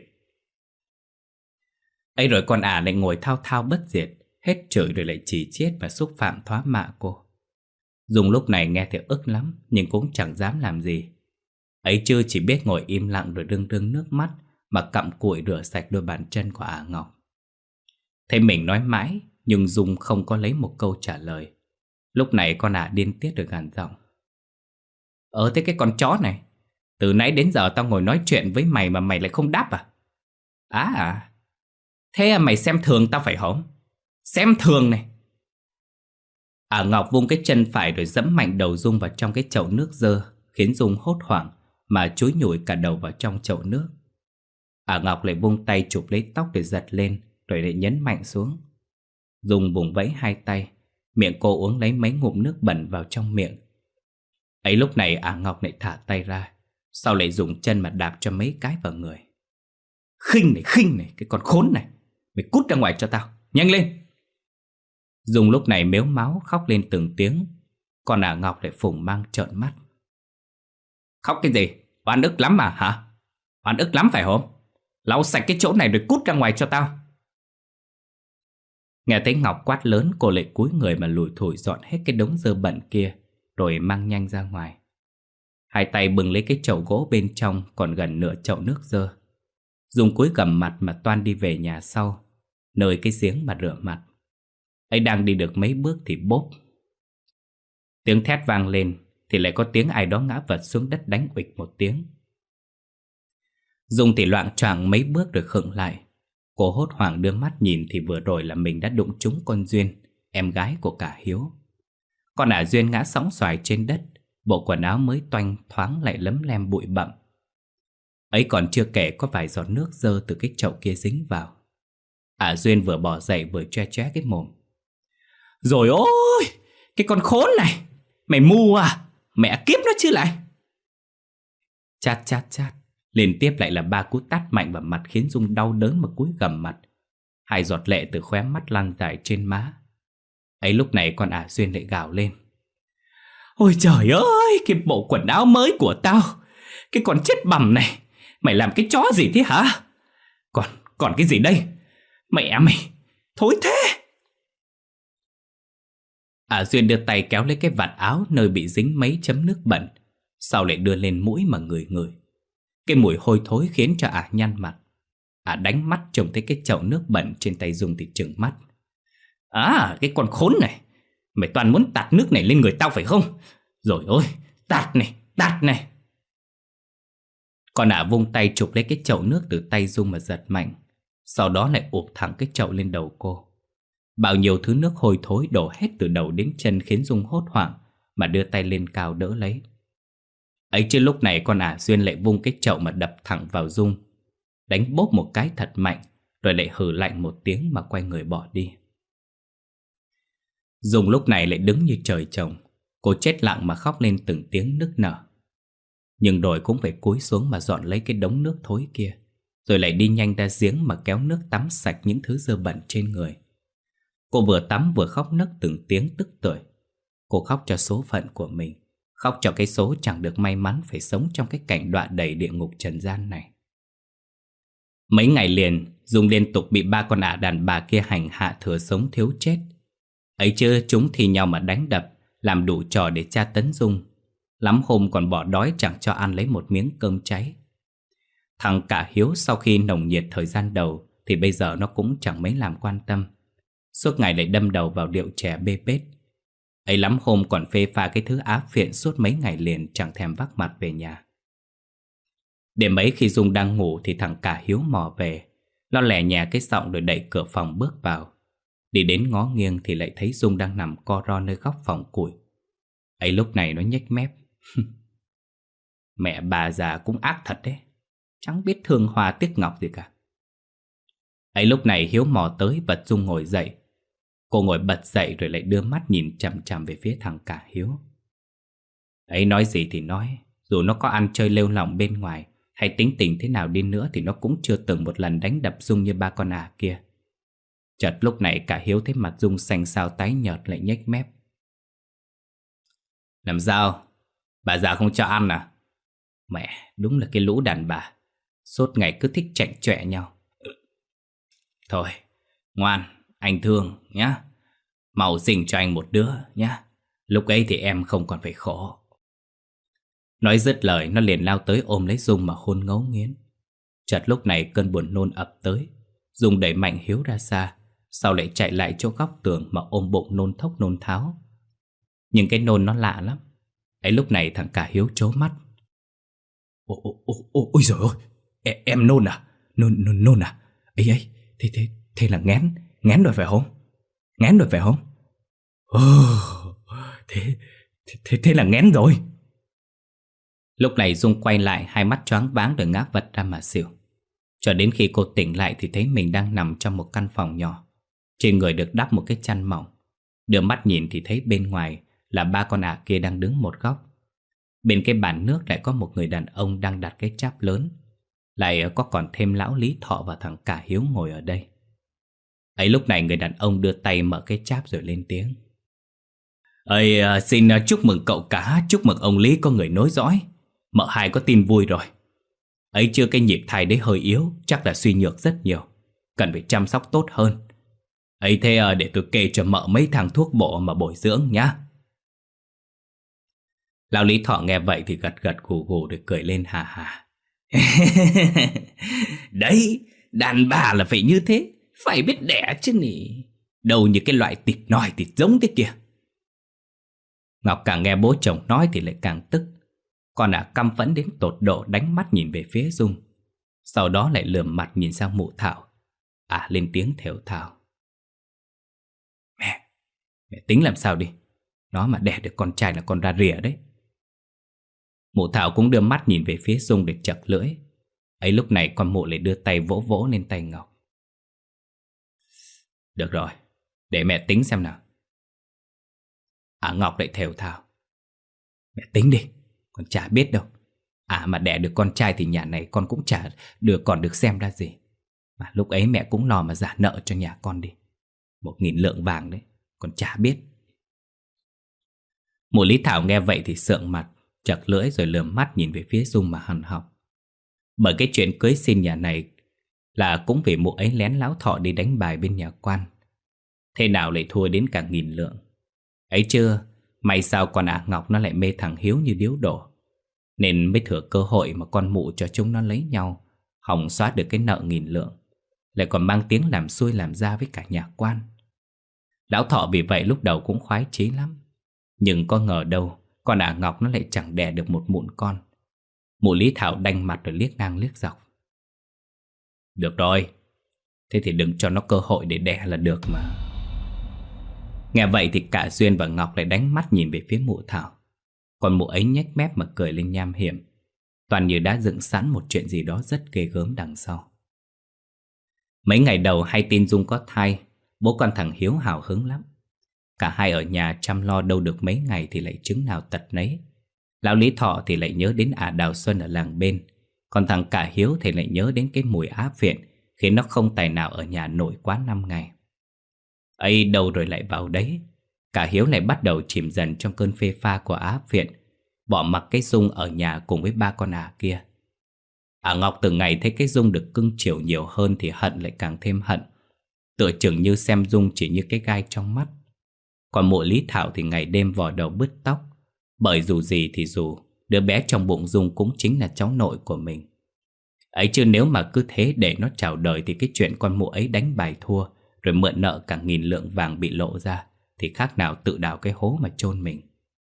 Ấy rồi con Ả lại ngồi thao thao bất diệt, hết chửi rồi lại chỉ chiết và xúc phạm thóa mạ cô. Dung lúc này nghe thì ức lắm, nhưng cũng chẳng dám làm gì. Ấy chứ chỉ biết ngồi im lặng rồi rưng rưng nước mắt mà cặm cụi rửa sạch đôi bàn chân của Ả Ngọc. Thấy mình nói mãi, nhưng Dung không có lấy một câu trả lời. Lúc này con Ả điên tiết được gằn giọng. Thế cái con chó này, từ nãy đến giờ tao ngồi nói chuyện với mày mà mày lại không đáp à? Thế mày xem thường tao phải không? Xem thường này. Ả Ngọc vung cái chân phải rồi dẫm mạnh đầu Dung vào trong cái chậu nước dơ, khiến Dung hốt hoảng mà chúi nhủi cả đầu vào trong chậu nước. Ả Ngọc lại vung tay chụp lấy tóc để giật lên, rồi lại nhấn mạnh xuống. Dung vùng vẫy hai tay, miệng cô uống lấy mấy ngụm nước bẩn vào trong miệng. Ấy lúc này Ả Ngọc lại thả tay ra, sau lại dùng chân mà đạp cho mấy cái vào người. Khinh này, cái con khốn này, mày cút ra ngoài cho tao, nhanh lên. Dung lúc này mếu máo khóc lên từng tiếng, còn Ả Ngọc lại phùng mang trợn mắt. Khóc cái gì? Oan ức lắm mà hả? Oan ức lắm phải không? Lau sạch cái chỗ này rồi cút ra ngoài cho tao. Nghe thấy Ngọc quát lớn, cô lại cúi người mà lủi thủi dọn hết cái đống dơ bẩn kia, rồi mang nhanh ra ngoài. Hai tay bưng lấy cái chậu gỗ bên trong còn gần nửa chậu nước dơ. Dung cúi gằm mặt mà toan đi về nhà sau, nơi cái giếng mà rửa mặt. Ấy đang đi được mấy bước thì bốp, tiếng thét vang lên, thì lại có tiếng ai đó ngã vật xuống đất đánh uịch một tiếng. Dung thì loạng choạng mấy bước rồi khựng lại. Cô hốt hoảng đưa mắt nhìn thì vừa rồi là mình đã đụng trúng con Duyên, em gái của cả Hiếu. Con Ả Duyên ngã sóng xoài trên đất, bộ quần áo mới toanh thoáng lại lấm lem bụi bặm. Ấy còn chưa kể có vài giọt nước dơ từ cái chậu kia dính vào. Ả Duyên vừa bỏ dậy vừa choe choé cái mồm. Rồi ôi, cái con khốn này, mày mù à? Mẹ kiếp nó chứ lại. Chát. Liên tiếp lại là 3 cú tát mạnh vào mặt khiến Dung đau đớn mà cúi gằm mặt. 2 giọt lệ từ khóe mắt lăn dài trên má. Ấy lúc này con Ả Duyên lại gào lên. Ôi trời ơi, cái bộ quần áo mới của tao, cái con chết bằm này, mày làm cái chó gì thế hả? Còn cái gì đây? Mẹ mày, thối thế. Ả Duyên đưa tay kéo lấy cái vạt áo nơi bị dính mấy chấm nước bẩn, sau lại đưa lên mũi mà ngửi. Cái mùi hôi thối khiến cho Ả nhăn mặt. Ả đánh mắt trông thấy cái chậu nước bẩn trên tay Dung thì trừng mắt. À, cái con khốn này, mày toàn muốn tạt nước này lên người tao phải không? Rồi ôi, tạt này. Còn Ả vung tay chụp lấy cái chậu nước từ tay Dung mà giật mạnh, sau đó lại ụp thẳng cái chậu lên đầu cô. Bao nhiêu thứ nước hôi thối đổ hết từ đầu đến chân khiến Dung hốt hoảng mà đưa tay lên cao đỡ lấy. Ấy chứ lúc này con ả Duyên lại vung cái chậu mà đập thẳng vào Dung, đánh bốp một cái thật mạnh, rồi lại hừ lạnh một tiếng mà quay người bỏ đi. Dung lúc này lại đứng như trời trồng. Cô chết lặng mà khóc lên từng tiếng nức nở. Nhưng rồi cũng phải cúi xuống mà dọn lấy cái đống nước thối kia, rồi lại đi nhanh ra giếng mà kéo nước tắm sạch những thứ dơ bẩn trên người. Cô vừa tắm vừa khóc nấc từng tiếng tức tưởi. Cô khóc cho số phận của mình, khóc cho cái số chẳng được may mắn phải sống trong cái cảnh đọa đầy địa ngục trần gian này. Mấy ngày liền, Dung liên tục bị ba con ả đàn bà kia hành hạ thừa sống thiếu chết. Ấy chứ chúng thì nhau mà đánh đập, làm đủ trò để tra tấn Dung. Lắm hôm còn bỏ đói chẳng cho ăn lấy một miếng cơm cháy. Thằng Cả Hiếu sau khi nồng nhiệt thời gian đầu thì bây giờ nó cũng chẳng mấy làm quan tâm. Suốt ngày lại đâm đầu vào điệu chè bê bết. Ấy lắm hôm còn phê pha cái thứ á phiện suốt mấy ngày liền chẳng thèm vác mặt về nhà. Đêm ấy khi Dung đang ngủ thì thằng Cả Hiếu mò về. Nó lè nhè cái giọng rồi đẩy cửa phòng bước vào. Đi đến ngó nghiêng thì lại thấy Dung đang nằm co ro nơi góc phòng củi. Ấy lúc này nó nhếch mép. Mẹ bà già cũng ác thật đấy, chẳng biết thương hoa tiếc ngọc gì cả. Ấy lúc này Hiếu mò tới bật Dung ngồi dậy. Cô ngồi bật dậy rồi lại đưa mắt nhìn chằm chằm về phía thằng Cả Hiếu. Ấy nói gì thì nói, dù nó có ăn chơi lêu lỏng bên ngoài hay tính tình thế nào đi nữa thì nó cũng chưa từng một lần đánh đập Dung như ba con ả kia. Chợt lúc này Cả Hiếu thấy mặt Dung xanh xao tái nhợt lại nhếch mép. Làm sao? Bà già không cho ăn à? Mẹ, đúng là cái lũ đàn bà, suốt ngày cứ thích chảnh chọe nhau. Thôi, ngoan, anh thương nhá. Mau sinh cho anh một đứa nhá. Lúc ấy thì em không còn phải khổ. Nói dứt lời nó liền lao tới ôm lấy Dung mà hôn ngấu nghiến. Chợt lúc này cơn buồn nôn ập tới. Dung đẩy mạnh Hiếu ra xa, sau lại chạy lại chỗ góc tường mà ôm bụng nôn thốc nôn tháo. Nhưng cái nôn nó lạ lắm. Ấy lúc này thằng Cả Hiếu trố mắt. Ôi giời ơi, em nôn à? Nôn à? Ấy, thế là ngén rồi phải không? Ngén rồi phải không? Thế là ngén rồi. Lúc này Dung quay lại, hai mắt choáng váng rồi ngáp vật ra mà xỉu. Cho đến khi cô tỉnh lại thì thấy mình đang nằm trong một căn phòng nhỏ. Trên người được đắp một cái chăn mỏng. Đưa mắt nhìn thì thấy bên ngoài là ba con ả kia đang đứng một góc. Bên cái bàn nước lại có một người đàn ông đang đặt cái cháp lớn. Lại có còn thêm lão Lý Thọ và thằng Cả Hiếu ngồi ở đây. Ấy lúc này người đàn ông đưa tay mở cái cháp rồi lên tiếng. Xin chúc mừng cậu Cả, chúc mừng ông Lý có người nối dõi. Mợ hai có tin vui rồi. Ấy chưa cái nhịp thai đấy hơi yếu, chắc là suy nhược rất nhiều, cần phải chăm sóc tốt hơn. Ấy thế để tôi kê cho mợ mấy thằng thuốc bổ mà bồi dưỡng nhá. Lão Lý Thọ nghe vậy thì gật gật gù gù rồi cười lên hà hà. Đấy, đàn bà là phải như thế, phải biết đẻ chứ nhỉ. Đâu như cái loại thịt nòi thịt giống thế kia. Ngọc càng nghe bố chồng nói thì lại càng tức. Con ả căm phẫn đến tột độ đánh mắt nhìn về phía Dung. Sau đó lại lườm mặt nhìn sang mụ Thảo. Lên tiếng thều thào. Mẹ tính làm sao đi. Nó mà đẻ được con trai là con ra rìa đấy. Mụ Thảo cũng đưa mắt nhìn về phía Dung để chặt lưỡi. Ấy lúc này con mụ lại đưa tay vỗ vỗ lên tay Ngọc. Được rồi, để mẹ tính xem nào. Ngọc lại thều thào. Mẹ tính đi, con chả biết đâu. Mà đẻ được con trai thì nhà này con cũng chả còn được xem ra gì. Mà lúc ấy mẹ cũng lo mà trả nợ cho nhà con đi. 1.000 lượng vàng đấy, con chả biết. Mụ Lý Thảo nghe vậy thì sượng mặt, chặt lưỡi rồi lườm mắt nhìn về phía Dung mà hằn học. Bởi cái chuyện cưới xin nhà này là cũng vì mụ ấy lén Lão Thọ đi đánh bài bên nhà quan. Thế nào lại thua đến cả 1.000 lượng. Ấy chưa, may sao con ả Ngọc nó lại mê thằng Hiếu như điếu đổ, nên mới thừa cơ hội mà con mụ cho chúng nó lấy nhau, hòng xóa được cái nợ 1.000 lượng, lại còn mang tiếng làm xuôi làm ra với cả nhà quan. Lão Thọ vì vậy lúc đầu cũng khoái chí lắm. Nhưng có ngờ đâu con ả Ngọc nó lại chẳng đẻ được một mụn con. Mụ Lý Thảo đanh mặt rồi liếc ngang liếc dọc. Được rồi, thế thì đừng cho nó cơ hội để đẻ là được mà. Nghe vậy thì cả Duyên và Ngọc lại đánh mắt nhìn về phía mụ Thảo. Còn mụ ấy nhếch mép mà cười lên nham hiểm, toàn như đã dựng sẵn một chuyện gì đó rất ghê gớm đằng sau. Mấy ngày đầu hay tin Dung có thai, bố con thằng Hiếu hào hứng lắm. Cả hai ở nhà chăm lo đâu được mấy ngày thì lại chứng nào tật nấy. Lão Lý Thọ thì lại nhớ đến Đào Xuân ở làng bên, còn thằng cả Hiếu thì lại nhớ đến cái mùi á phiện, khiến nó không tài nào ở nhà nổi quá 5 ngày. Ấy đâu rồi lại vào đấy, cả Hiếu lại bắt đầu chìm dần trong cơn phê pha của á phiện, bỏ mặc cái Dung ở nhà cùng với ba con kia. Ngọc từng ngày thấy cái Dung được cưng chiều nhiều hơn thì hận lại càng thêm hận, tựa chừng như xem Dung chỉ như cái gai trong mắt. Còn mụ Lý Thảo thì ngày đêm vò đầu bứt tóc, bởi dù gì thì dù, đứa bé trong bụng Dung cũng chính là cháu nội của mình. Ấy chứ nếu mà cứ thế để nó chào đời thì cái chuyện con mụ ấy đánh bài thua rồi mượn nợ cả 1000 lượng vàng bị lộ ra thì khác nào tự đào cái hố mà chôn mình.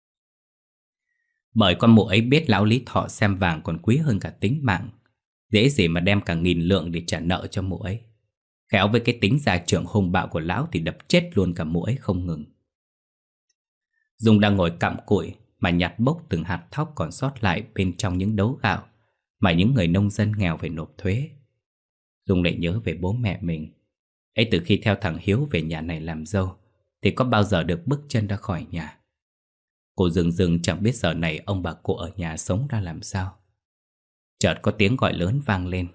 Bởi con mụ ấy biết lão Lý Thọ xem vàng còn quý hơn cả tính mạng, dễ gì mà đem cả 1000 lượng để trả nợ cho mụ ấy. Khéo với cái tính gia trưởng hung bạo của lão thì đập chết luôn cả mụ ấy không ngừng. Dung đang ngồi cặm cụi mà nhặt bốc từng hạt thóc còn sót lại bên trong những đấu gạo mà những người nông dân nghèo phải nộp thuế. Dung lại nhớ về bố mẹ mình. Ấy từ khi theo thằng Hiếu về nhà này làm dâu thì có bao giờ được bước chân ra khỏi nhà. Cô dừng dừng chẳng biết giờ này ông bà cụ ở nhà sống ra làm sao. Chợt có tiếng gọi lớn vang lên.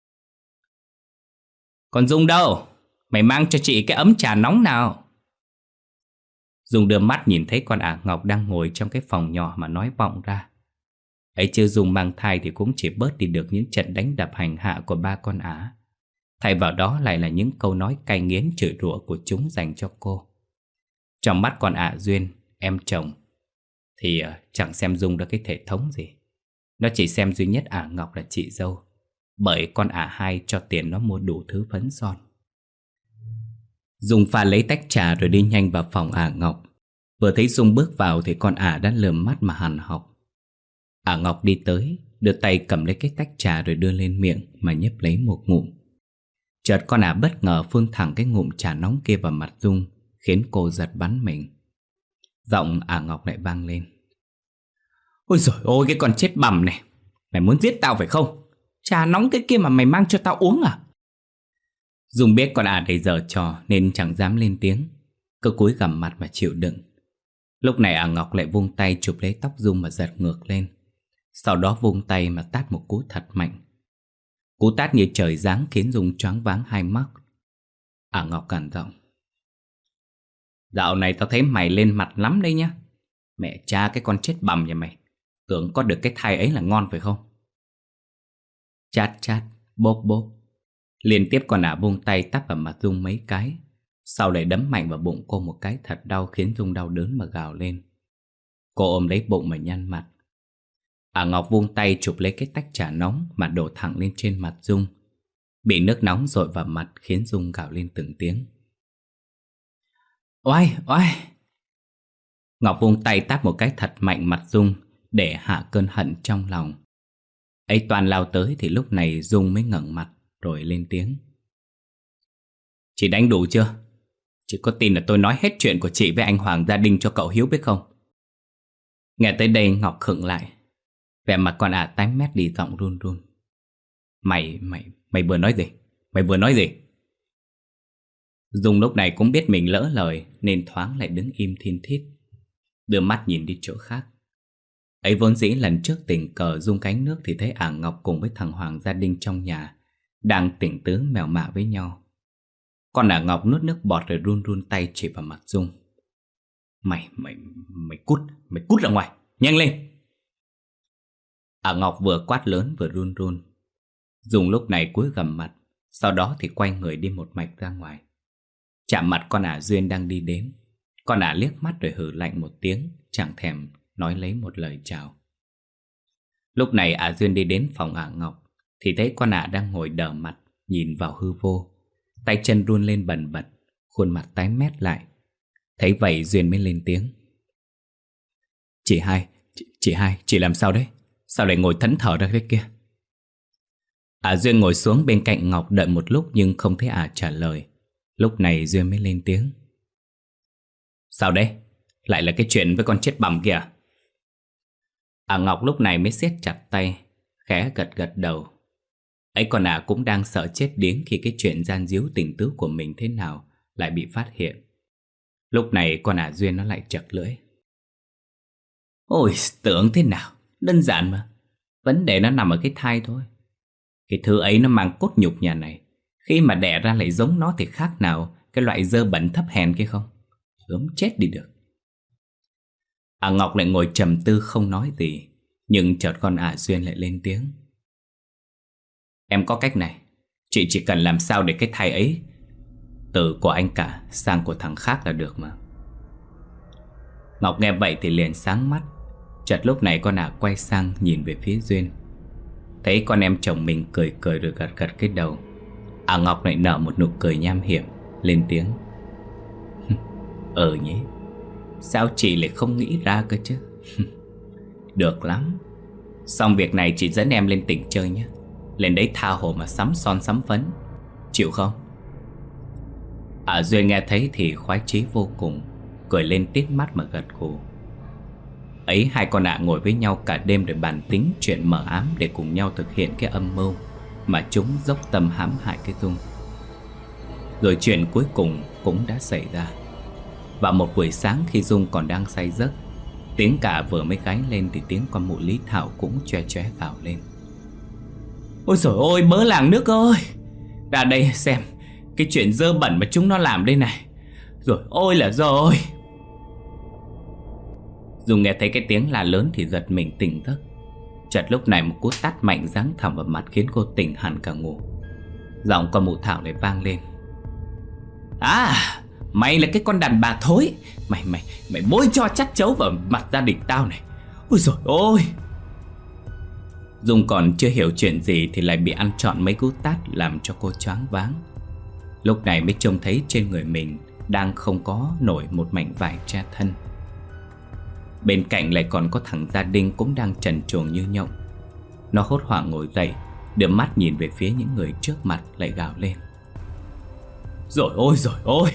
Còn Dung đâu? Mày mang cho chị cái ấm trà nóng nào. Dung đưa mắt nhìn thấy con Ngọc đang ngồi trong cái phòng nhỏ mà nói vọng ra. Ấy chứ Dung mang thai thì cũng chỉ bớt đi được những trận đánh đập hành hạ của ba con thay vào đó lại là những câu nói cay nghiến chửi rủa của chúng dành cho cô. Trong mắt con Duyên, em chồng, thì chẳng xem Dung ra cái thể thống gì. Nó chỉ xem duy nhất Ngọc là chị dâu, bởi con hai cho tiền nó mua đủ thứ phấn son. Dung pha lấy tách trà rồi đi nhanh vào phòng Ngọc. Vừa thấy Dung bước vào thì con đã lườm mắt mà hằn học. Ngọc đi tới, đưa tay cầm lấy cái tách trà rồi đưa lên miệng mà nhấp lấy một ngụm. Chợt con bất ngờ phun thẳng cái ngụm trà nóng kia vào mặt Dung, khiến cô giật bắn mình. Giọng Ngọc lại vang lên. Ôi giời ôi, cái con chết bằm này, mày muốn giết tao phải không? Trà nóng thế kia mà mày mang cho tao uống à? Dung biết con đây giở trò nên chẳng dám lên tiếng, cứ cúi gằm mặt mà chịu đựng. Lúc này Ngọc lại vung tay chụp lấy tóc Dung mà giật ngược lên, sau đó vung tay mà tát một cú thật mạnh. Cú tát như trời giáng khiến Dung choáng váng hai mắt. Ngọc cằn giọng. Dạo này tao thấy mày lên mặt lắm đây nhá. Mẹ cha cái con chết bằm nhà mày, tưởng có được cái thai ấy là ngon phải không? Chát chát, bốp bốp. Liên tiếp con vung tay tát vào mặt Dung mấy cái, sau lại đấm mạnh vào bụng cô một cái thật đau khiến Dung đau đớn mà gào lên. Cô ôm lấy bụng mà nhăn mặt. Ngọc vung tay chụp lấy cái tách trà nóng mà đổ thẳng lên trên mặt Dung. Bị nước nóng dội vào mặt khiến Dung gào lên từng tiếng. Oai, oai! Ngọc vung tay tát một cái thật mạnh mặt Dung để hạ cơn hận trong lòng. Ấy toàn lao tới thì lúc này Dung mới ngẩng mặt rồi lên tiếng. Chị đánh đủ chưa? Chị có tin là tôi nói hết chuyện của chị với anh Hoàng gia đình cho cậu Hiếu biết không? Nghe tới đây Ngọc khựng lại, vẻ mặt con tái mét đi, giọng run run. Mày vừa nói gì? Mày vừa nói gì? Dung lúc này cũng biết mình lỡ lời nên thoáng lại đứng im thiên thít, đưa mắt nhìn đi chỗ khác. Ấy vốn dĩ lần trước tình cờ Dung cánh nước thì thấy Ngọc cùng với thằng Hoàng gia đình trong nhà đang tỉnh tứ mèo mạ với nhau. Con Ngọc nuốt nước bọt rồi run run tay chỉ vào mặt Dung. Mày cút ra ngoài, nhanh lên! Ngọc vừa quát lớn vừa run run. Dung lúc này cúi gằm mặt, sau đó thì quay người đi một mạch ra ngoài. Chạm mặt con Duyên đang đi đến. Con liếc mắt rồi hừ lạnh một tiếng, chẳng thèm nói lấy một lời chào. Lúc này Duyên đi đến phòng Ngọc thì thấy con đang ngồi đờ mặt nhìn vào hư vô, tay chân run lên bần bật, khuôn mặt tái mét lại. Thấy vậy Duyên mới lên tiếng. Chị hai, chị làm sao đấy? Sao lại ngồi thẫn thờ ra thế kia? Duyên ngồi xuống bên cạnh Ngọc đợi một lúc nhưng không thấy trả lời. Lúc này Duyên mới lên tiếng. Sao đấy? Lại là cái chuyện với con chết bầm kìa. Ngọc lúc này mới siết chặt tay, khẽ gật gật đầu. Ấy con cũng đang sợ chết điếng khi cái chuyện gian díu tình tứ của mình thế nào lại bị phát hiện. Lúc này con Duyên nó lại chật lưỡi. Ôi, tưởng thế nào, đơn giản mà. Vấn đề nó nằm ở cái thai thôi. Cái thứ ấy nó mang cốt nhục nhà này. Khi mà đẻ ra lại giống nó thì khác nào cái loại dơ bẩn thấp hèn kia không? Gớm chết đi được. Ngọc lại ngồi trầm tư không nói gì. Nhưng chợt con Duyên lại lên tiếng. Em có cách này. Chị chỉ cần làm sao để cái thai ấy từ của anh cả sang của thằng khác là được mà. Ngọc nghe vậy thì liền sáng mắt. Chợt lúc này con quay sang nhìn về phía Duyên. Thấy con em chồng mình cười cười rồi gật gật cái đầu. Ngọc lại nở một nụ cười nham hiểm, lên tiếng. Nhỉ, sao chị lại không nghĩ ra cơ chứ? Được lắm. Xong việc này chị dẫn em lên tỉnh chơi nhé. Lên đấy tha hồ mà sắm son sắm phấn. Chịu không? Duyên nghe thấy thì khoái chí vô cùng, cười lên tít mắt mà gật gù. Ấy hai con ngồi với nhau cả đêm để bàn tính chuyện mờ ám, để cùng nhau thực hiện cái âm mưu mà chúng dốc tâm hãm hại cái Dung. Rồi chuyện cuối cùng cũng đã xảy ra. Vào một buổi sáng khi Dung còn đang say giấc, tiếng cả vừa mới gáy lên thì tiếng con mụ Lý Thảo cũng choe choé gào lên. Ôi dồi ôi, bớ làng nước ơi, ra đây xem cái chuyện dơ bẩn mà chúng nó làm đây này. Rồi ôi là rồi. Dung nghe thấy cái tiếng la lớn thì giật mình tỉnh giấc. Chợt lúc này một cú tát mạnh giáng thẳng vào mặt khiến cô tỉnh hẳn cả ngủ. Giọng con mụ Thảo lại vang lên. Mày là cái con đàn bà thối. Mày bôi cho chát chấu vào mặt gia đình tao này. Ôi dồi ôi. Dung còn chưa hiểu chuyện gì thì lại bị ăn trọn mấy cú tát làm cho cô choáng váng. Lúc này mới trông thấy trên người mình đang không có nổi một mảnh vải che thân. Bên cạnh lại còn có thằng Gia Đinh cũng đang trần truồng như nhộng. Nó hốt hoảng ngồi dậy, đưa mắt nhìn về phía những người trước mặt lại gào lên. Rồi ôi.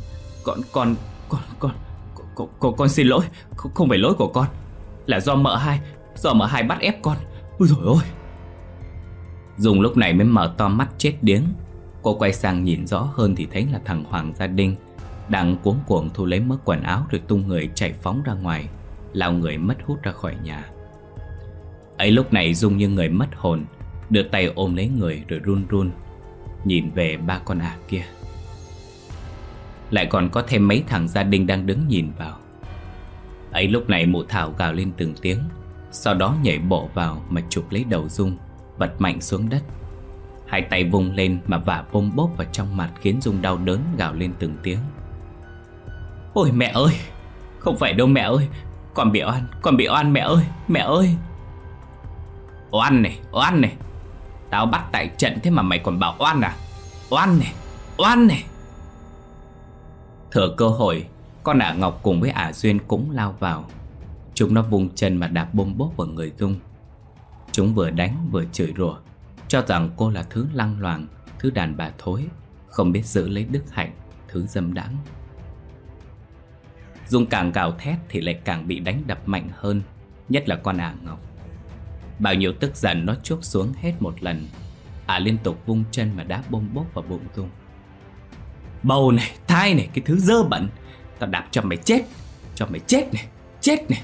Con xin lỗi. Không phải lỗi của con. Là do mợ hai bắt ép con. Ôi dồi ôi. Dung lúc này mới mở to mắt chết điếng. Cô quay sang nhìn rõ hơn thì thấy là thằng Hoàng Gia Đinh đang cuống cuồng thu lấy mớ quần áo rồi tung người chạy phóng ra ngoài, lao người mất hút ra khỏi nhà. Ấy lúc này Dung như người mất hồn, đưa tay ôm lấy người rồi run run nhìn về ba con kia. Lại còn có thêm mấy thằng Gia Đình đang đứng nhìn vào. Ấy lúc này mụ Thảo gào lên từng tiếng, sau đó nhảy bộ vào mà chụp lấy đầu Dung, bật mạnh xuống đất. Hai tay vung lên mà vả bôm bốp vào trong mặt khiến Dung đau đớn gào lên từng tiếng. Ôi mẹ ơi, không phải đâu mẹ ơi, con bị oan mẹ ơi. Oan này, tao bắt tại trận thế mà mày còn bảo oan à? Oan này. Thừa cơ hội, con Ngọc cùng với Duyên cũng lao vào. Chúng nó vùng chân mà đạp bôm bốp vào người Dung. Chúng vừa đánh vừa chửi rủa, cho rằng cô là thứ lăng loàn, thứ đàn bà thối, không biết giữ lấy đức hạnh, thứ dâm đãng. Dung càng gào thét thì lại càng bị đánh đập mạnh hơn, nhất là con Ngọc. Bao nhiêu tức giận nó chuốc xuống hết một lần. Liên tục vung chân mà đá bôm bốp vào bụng Dung. Bầu này, thai này, cái thứ dơ bẩn, tao đạp cho mày chết này.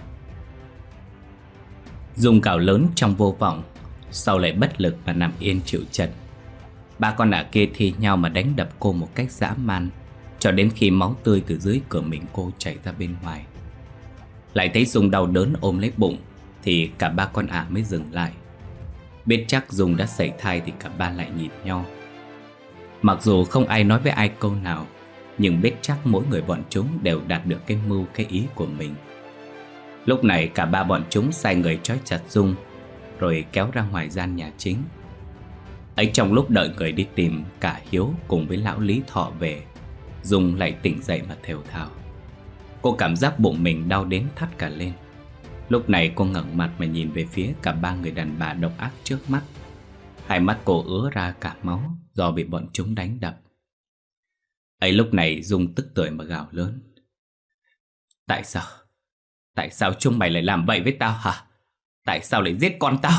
Dung gào lớn trong vô vọng, sau lại bất lực và nằm yên chịu trận. Ba con kia thi nhau mà đánh đập cô một cách dã man, cho đến khi máu tươi từ dưới cửa miệng cô chảy ra bên ngoài. Lại thấy Dung đau đớn ôm lấy bụng thì cả ba con mới dừng lại. Biết chắc Dung đã sảy thai thì cả ba lại nhìn nhau. Mặc dù không ai nói với ai câu nào, nhưng biết chắc mỗi người bọn chúng đều đạt được cái mưu cái ý của mình. Lúc này cả ba bọn chúng sai người trói chặt Dung, rồi kéo ra ngoài gian nhà chính. Ấy trong lúc đợi người đi tìm cả Hiếu cùng với lão Lý Thọ về, Dung lại tỉnh dậy mà thều thào. Cô cảm giác bụng mình đau đến thắt cả lên. Lúc này cô ngẩng mặt mà nhìn về phía cả ba người đàn bà độc ác trước mắt. Hai mắt cô ứa ra cả máu do bị bọn chúng đánh đập. Ấy lúc này Dung tức tưởi mà gào lớn. Tại sao? Tại sao chúng mày lại làm vậy với tao hả? Tại sao lại giết con tao?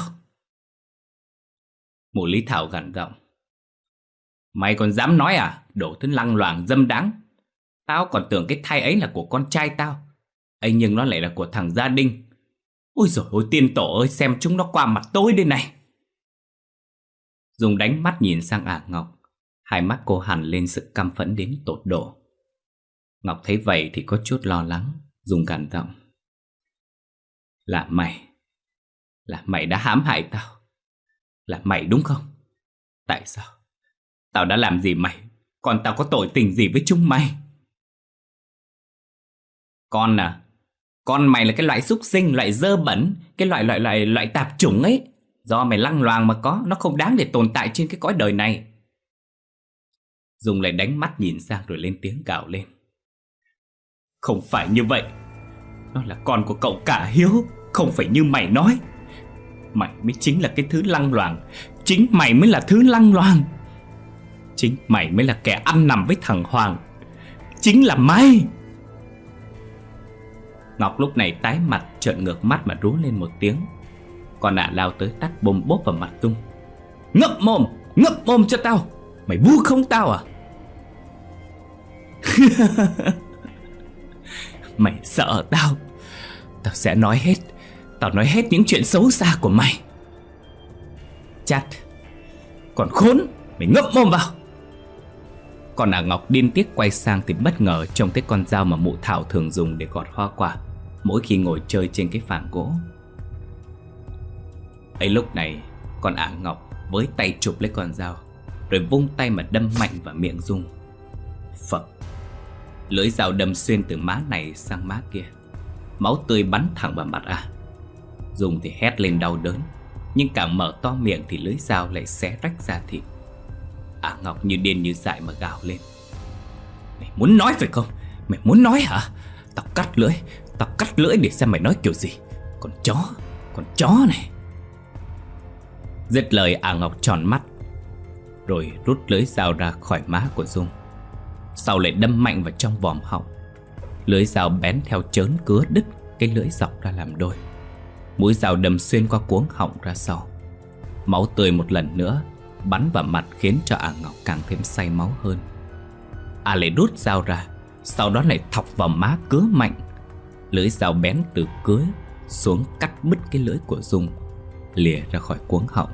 Mụ Lý Thảo gằn giọng. Mày còn dám nói à? Đồ thứ lăng loàn dâm đãng. Tao còn tưởng cái thai ấy là của con trai tao, ấy nhưng nó lại là của thằng Gia Đinh. Ôi dồi ôi, tiên tổ ơi, xem chúng nó qua mặt tôi đây này. Dung đánh mắt nhìn sang Ả Ngọc. Hai mắt cô hằn lên sự căm phẫn đến tột độ. Ngọc thấy vậy thì có chút lo lắng. Dung gằn giọng. Là mày đã hãm hại tao. Là mày đúng không? Tại sao? Tao đã làm gì mày? Còn tao có tội tình gì với chúng mày? Con à, con mày là cái loại súc sinh, loại dơ bẩn, cái loại tạp chủng ấy. Do mày lăng loàn mà có, nó không đáng để tồn tại trên cái cõi đời này. Dung lại đánh mắt nhìn sang rồi lên tiếng gào lên. Không phải như vậy. Nó là con của cậu cả Hiếu, không phải như mày nói. Mày mới chính là cái thứ lăng loàn. Chính mày mới là thứ lăng loàn. Chính mày mới là kẻ ăn nằm với thằng Hoàng. Chính là mày. Ngọc lúc này tái mặt, trợn ngược mắt mà rú lên một tiếng. Con Ả lao tới tát bôm bốp vào mặt Dung. Ngậm mồm cho tao. Mày vu không tao à? Mày sợ tao? Tao sẽ nói hết. Tao nói hết những chuyện xấu xa của mày. Chát. Còn khốn, mày ngậm mồm vào. Còn Ả Ngọc điên tiết quay sang thì bất ngờ trông thấy con dao mà mụ Thảo thường dùng để gọt hoa quả mỗi khi ngồi chơi trên cái phản gỗ. Ấy lúc này con Ả Ngọc với tay chụp lấy con dao, rồi vung tay mà đâm mạnh vào miệng Dung. Phập. Lưỡi dao đâm xuyên từ má này sang má kia. Máu tươi bắn thẳng vào mặt Ả. Dung thì hét lên đau đớn, nhưng càng mở to miệng thì lưỡi dao lại xé rách da thịt. Ả Ngọc như điên như dại mà gào lên. Mày muốn nói phải không? Mày muốn nói hả? Tao cắt lưỡi để xem mày nói kiểu gì. Con chó này. Dứt lời Ả Ngọc tròn mắt, rồi rút lưỡi dao ra khỏi má của Dung. Sau lại đâm mạnh vào trong vòm họng. Lưỡi dao bén theo chớn cứa đứt cái lưỡi dọc ra làm đôi. Mũi dao đâm xuyên qua cuống họng ra sau. Máu tươi một lần nữa bắn vào mặt khiến cho Ả Ngọc càng thêm say máu hơn. Ả lại rút dao ra, sau đó lại thọc vào má cứa mạnh. Lưỡi dao bén từ cứa xuống cắt bứt cái lưỡi của Dung, lìa ra khỏi cuống họng.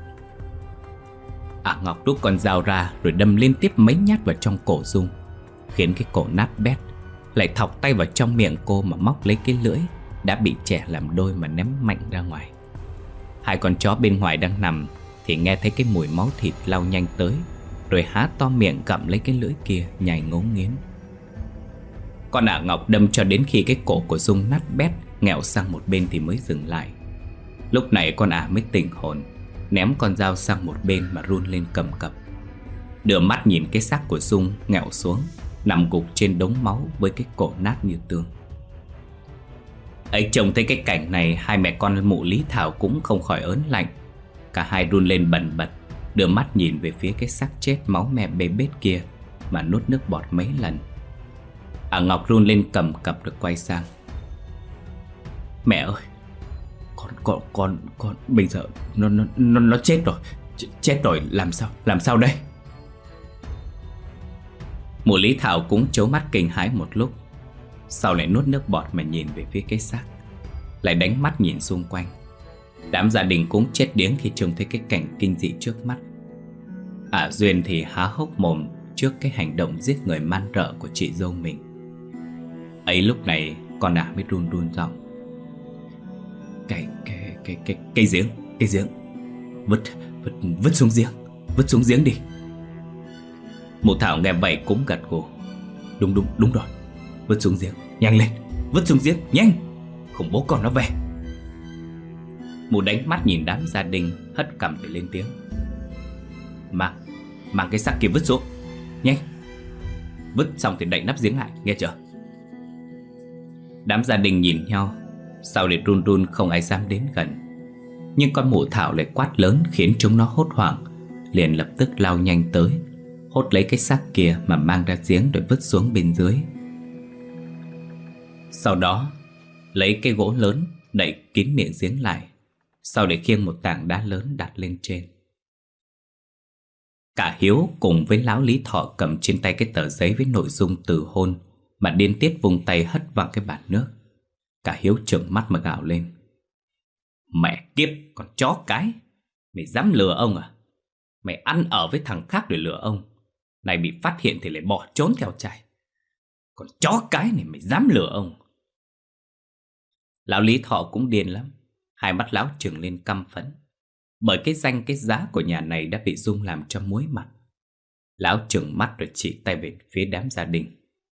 Ả Ngọc rút con dao ra rồi đâm liên tiếp mấy nhát vào trong cổ Dung, khiến cái cổ nát bét. Lại thọc tay vào trong miệng cô mà móc lấy cái lưỡi đã bị chẻ làm đôi mà ném mạnh ra ngoài. Hai con chó bên ngoài đang nằm thì nghe thấy cái mùi máu thịt lao nhanh tới, rồi há to miệng gặm lấy cái lưỡi kia nhai ngấu nghiến. Con Ả Ngọc đâm cho đến khi cái cổ của Dung nát bét, nghẹo sang một bên thì mới dừng lại. Lúc này con Ả mới tỉnh hồn, ném con dao sang một bên mà run lên cầm cập. Đưa mắt nhìn cái xác của Dung nghẹo xuống, nằm gục trên đống máu với cái cổ nát như tương. Ấy trông thấy cái cảnh này, hai mẹ con mụ Lý Thảo cũng không khỏi ớn lạnh. Cả hai run lên bần bật, đưa mắt nhìn về phía cái xác chết máu me bê bết kia mà nuốt nước bọt mấy lần. Ả Ngọc run lên cầm cập rồi quay sang. Mẹ ơi, con bây giờ nó chết rồi. Chết rồi, làm sao đây? Mụ Lý Thảo cũng trố mắt kinh hãi một lúc, sau lại nuốt nước bọt mà nhìn về phía cái xác, lại đánh mắt nhìn xung quanh. Đám gia đình cũng chết điếng khi trông thấy cái cảnh kinh dị trước mắt. Ả Duyên thì há hốc mồm trước cái hành động giết người man rợ của chị dâu mình. Ấy lúc này con Ả mới run giọng. Cái giếng. Vứt xuống giếng đi. Mụ Thảo nghe vậy cũng gật gù. Đúng rồi. Vứt xuống giếng, nhanh lên. Vứt xuống giếng, nhanh. Không bố con nó về. Mụ đánh mắt nhìn đám gia đình, hất cằm để lên tiếng. Mang cái xác kia vứt xuống, nhanh. Vứt xong thì đậy nắp giếng lại, nghe chưa? Đám gia đình nhìn nhau, sau để run không ai dám đến gần. Nhưng con mụ Thảo lại quát lớn khiến chúng nó hốt hoảng, liền lập tức lao nhanh tới, hốt lấy cái xác kia mà mang ra giếng rồi vứt xuống bên dưới. Sau đó lấy cái gỗ lớn đậy kín miệng giếng lại, sau để khiêng một tảng đá lớn đặt lên trên. Cả Hiếu cùng với lão Lý Thọ cầm trên tay cái tờ giấy với nội dung từ hôn mà điên tiết vung tay hất văng cái bạt nước. Cả Hiếu trợn mắt mà gào lên: Mẹ kiếp, con chó cái! Mày dám lừa ông à? Mày ăn ở với thằng khác để lừa ông, này bị phát hiện thì lại bỏ trốn theo trai. Con chó cái này mày dám lừa ông! Lão Lý Thọ cũng điên lắm. Hai mắt lão trừng lên căm phẫn, bởi cái danh cái giá của nhà này đã bị Dung làm cho muối mặt. Lão trừng mắt rồi chỉ tay về phía đám gia đình: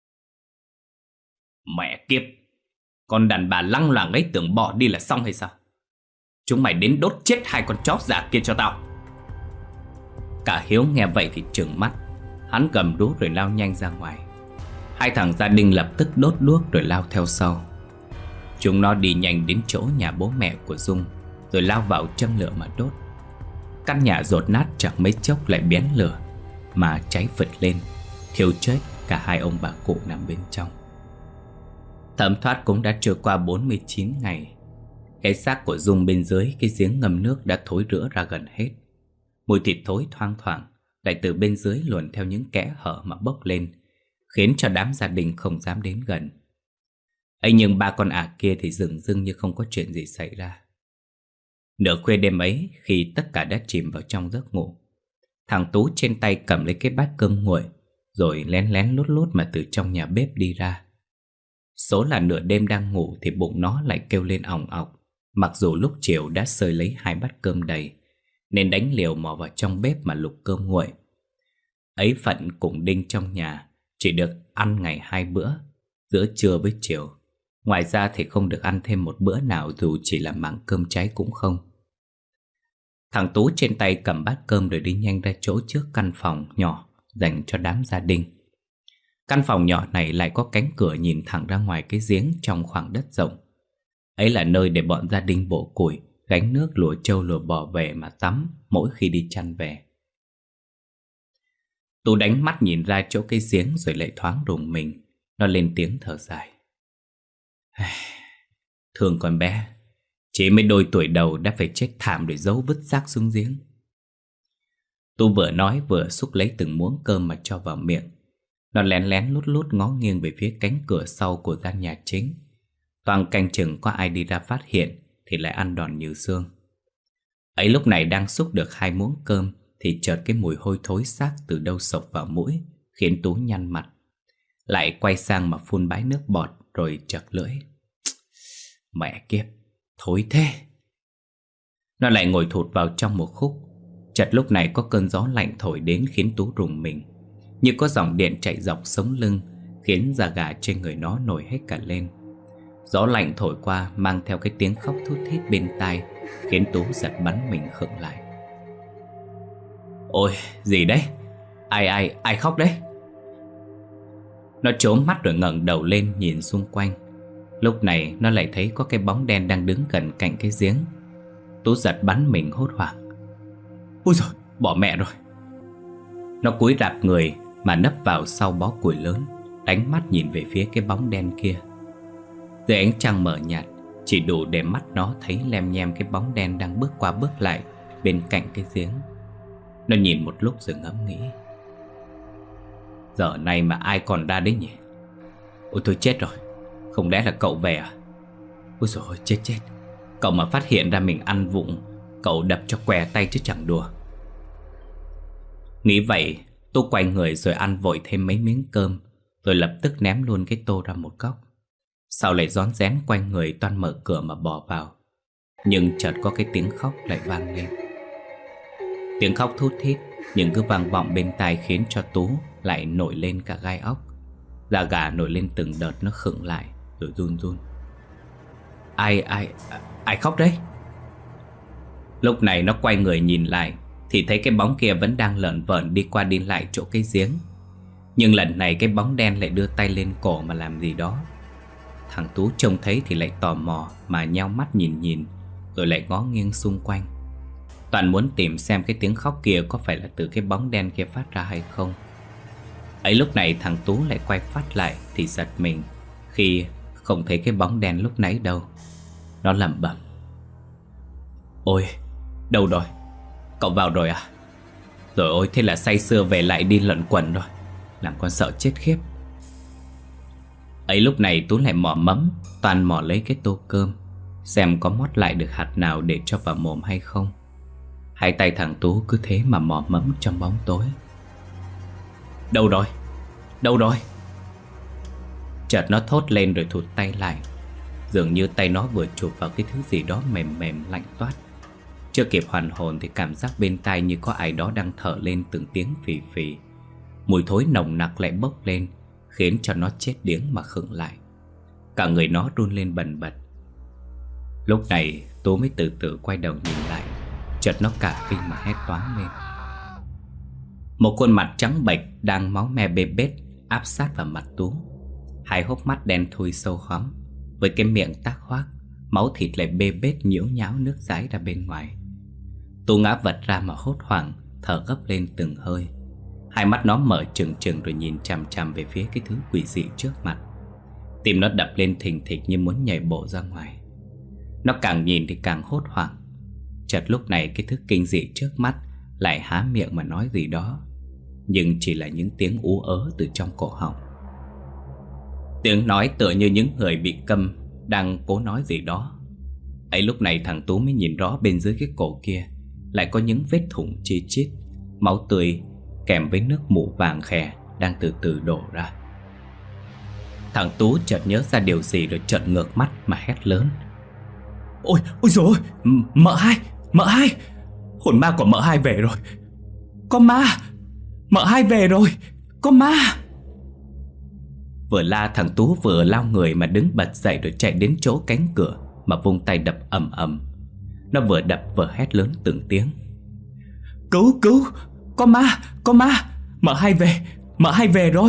Mẹ kiếp, con đàn bà lăng loàng ấy tưởng bỏ đi là xong hay sao? Chúng mày đến đốt chết hai con chó già kia cho tao! Cả Hiếu nghe vậy thì trừng mắt. Hắn cầm đuốc rồi lao nhanh ra ngoài. Hai thằng gia đình lập tức đốt đuốc rồi lao theo sau. Chúng nó đi nhanh đến chỗ nhà bố mẹ của Dung, rồi lao vào châm lửa mà đốt. Căn nhà dột nát chẳng mấy chốc lại bén lửa, mà cháy phật lên, thiêu chết cả hai ông bà cụ nằm bên trong. Thấm thoát cũng đã trôi qua 49 ngày. Cái xác của Dung bên dưới cái giếng ngâm nước đã thối rữa ra gần hết. Mùi thịt thối thoang thoảng lại từ bên dưới luồn theo những kẽ hở mà bốc lên, khiến cho đám gia đình không dám đến gần. ấy nhưng ba con ả kia thì dường dưng như không có chuyện gì xảy ra. Nửa khuya đêm ấy, khi tất cả đã chìm vào trong giấc ngủ, thằng Tú trên tay cầm lấy cái bát cơm nguội, rồi lén lén lút lút mà từ trong nhà bếp đi ra. Số là nửa đêm đang ngủ thì bụng nó lại kêu lên ỏng ọc, mặc dù lúc chiều đã xơi lấy 2 bát cơm đầy, nên đánh liều mò vào trong bếp mà lục cơm nguội. Ấy phận cùng Đinh trong nhà chỉ được ăn ngày 2 bữa, giữa trưa với chiều. Ngoài ra thì không được ăn thêm một bữa nào, dù chỉ là mảng cơm cháy cũng không. Thằng Tú trên tay cầm bát cơm rồi đi nhanh ra chỗ trước căn phòng nhỏ dành cho đám gia đình. Căn phòng nhỏ này lại có cánh cửa nhìn thẳng ra ngoài cái giếng trong khoảng đất rộng. Ấy là nơi để bọn gia đình bổ củi, gánh nước lùa trâu lùa bò về mà tắm mỗi khi đi chăn về. Tú đánh mắt nhìn ra chỗ cái giếng rồi lại thoáng rùng mình. Nó lên tiếng thở dài: Thương con bé, chỉ mới đôi tuổi đầu đã phải chết thảm để giấu vứt xác xuống giếng. Tú vừa nói vừa xúc lấy từng muỗng cơm mà cho vào miệng. Nó lén lén lút lút ngó nghiêng về phía cánh cửa sau của gian nhà chính, toàn canh chừng có ai đi ra phát hiện thì lại ăn đòn như xương. Ấy lúc này đang xúc được 2 muỗng cơm thì chợt cái mùi hôi thối xác từ đâu sộc vào mũi, khiến Tú nhăn mặt. Lại quay sang mà phun bãi nước bọt rồi chật lưỡi: Mẹ kiếp, thối thế! Nó lại ngồi thụt vào trong một khúc. Chợt lúc này có cơn gió lạnh thổi đến khiến Tú rùng mình, như có dòng điện chạy dọc sống lưng, khiến da gà trên người nó nổi hết cả lên. Gió lạnh thổi qua mang theo cái tiếng khóc thút thít bên tai, khiến Tú giật bắn mình khựng lại. Ôi, gì đấy? Ai khóc đấy? Nó trố mắt rồi ngẩng đầu lên nhìn xung quanh. Lúc này nó lại thấy có cái bóng đen đang đứng gần cạnh cái giếng. Tú giật bắn mình hốt hoảng: Ôi giời, bỏ mẹ rồi! Nó cúi rạp người mà nấp vào sau bó củi lớn, đánh mắt nhìn về phía cái bóng đen kia. Dưới ánh trăng mờ nhạt, chỉ đủ để mắt nó thấy lem nhem cái bóng đen đang bước qua bước lại bên cạnh cái giếng. Nó nhìn một lúc rồi ngẫm nghĩ: Giờ này mà ai còn ra đấy nhỉ? Ôi thôi chết rồi, không lẽ là cậu về à? Ôi dồi ôi, chết. Cậu mà phát hiện ra mình ăn vụng, cậu đập cho què tay chứ chẳng đùa. Nghĩ vậy, Tú quay người rồi ăn vội thêm mấy miếng cơm, rồi lập tức ném luôn cái tô ra một góc. Sau lại rón rén quay người toan mở cửa mà bỏ vào. Nhưng chợt có cái tiếng khóc lại vang lên. Tiếng khóc thút thít nhưng cứ vang vọng bên tai, khiến cho Tú lại nổi lên cả gai óc. Da gà nổi lên từng đợt, nó khựng lại rồi run run. Ai khóc đấy? Lúc này nó quay người nhìn lại thì thấy cái bóng kia vẫn đang lởn vởn đi qua đi lại chỗ cái giếng. Nhưng lần này cái bóng đen lại đưa tay lên cổ mà làm gì đó. Thằng Tú trông thấy thì lại tò mò mà nheo mắt nhìn, rồi lại ngó nghiêng xung quanh, toàn muốn tìm xem cái tiếng khóc kia có phải là từ cái bóng đen kia phát ra hay không. Ấy lúc này thằng Tú lại quay phát lại thì giật mình khi không thấy cái bóng đen lúc nãy đâu. Nó lẩm bẩm: ôi, đâu rồi? Cậu vào rồi à? Rồi ôi, thế là say sưa về lại đi lẩn quẩn rồi. Làm con sợ chết khiếp. Ấy lúc này Tú lại mò mẫm toàn mò lấy cái tô cơm, xem có mót lại được hạt nào để cho vào mồm hay không. Hai tay thằng Tú cứ thế mà mò mẫm trong bóng tối. Đâu rồi? Đâu rồi? Chợt nó thốt lên rồi thụt tay lại. Dường như tay nó vừa chụp vào cái thứ gì đó mềm mềm lạnh toát. Chưa kịp hoàn hồn thì cảm giác bên tai như có ai đó đang thở lên từng tiếng phì phì. Mùi thối nồng nặc lại bốc lên, khiến cho nó chết điếng mà khựng lại. Cả người nó run lên bần bật. Lúc này Tú mới từ từ quay đầu nhìn lại. Chợt nó cả kinh mà hét toáng lên. Một khuôn mặt trắng bệch đang máu me bê bết áp sát vào mặt Tú. Hai hốc mắt đen thui sâu hoắm, với cái miệng tắc hoác, máu thịt lại bê bết nhiễu nháo nước dãi ra bên ngoài. Tú ngã vật ra mà hốt hoảng, thở gấp lên từng hơi. Hai mắt nó mở trừng trừng rồi nhìn chằm chằm về phía cái thứ quỷ dị trước mặt. Tim nó đập lên thình thịch như muốn nhảy bộ ra ngoài. Nó càng nhìn thì càng hốt hoảng. Chợt lúc này cái thứ kinh dị trước mắt lại há miệng mà nói gì đó, nhưng chỉ là những tiếng ú ớ từ trong cổ họng. Tiếng nói tựa như những người bị câm đang cố nói gì đó. Ấy lúc này thằng Tú mới nhìn rõ bên dưới cái cổ kia lại có những vết thủng chi chít, máu tươi kèm với nước mủ vàng khè đang từ từ đổ ra. Thằng Tú chợt nhớ ra điều gì rồi trợn ngược mắt mà hét lớn: ôi, ôi dồi ôi, mợ hai, hồn ma của mợ hai về rồi. Có ma, mợ hai về rồi, có ma. Vừa la thằng Tú vừa lao người mà đứng bật dậy rồi chạy đến chỗ cánh cửa mà vung tay đập ầm ầm. Nó vừa đập vừa hét lớn từng tiếng: cứu, cứu, có ma, mợ hai về rồi.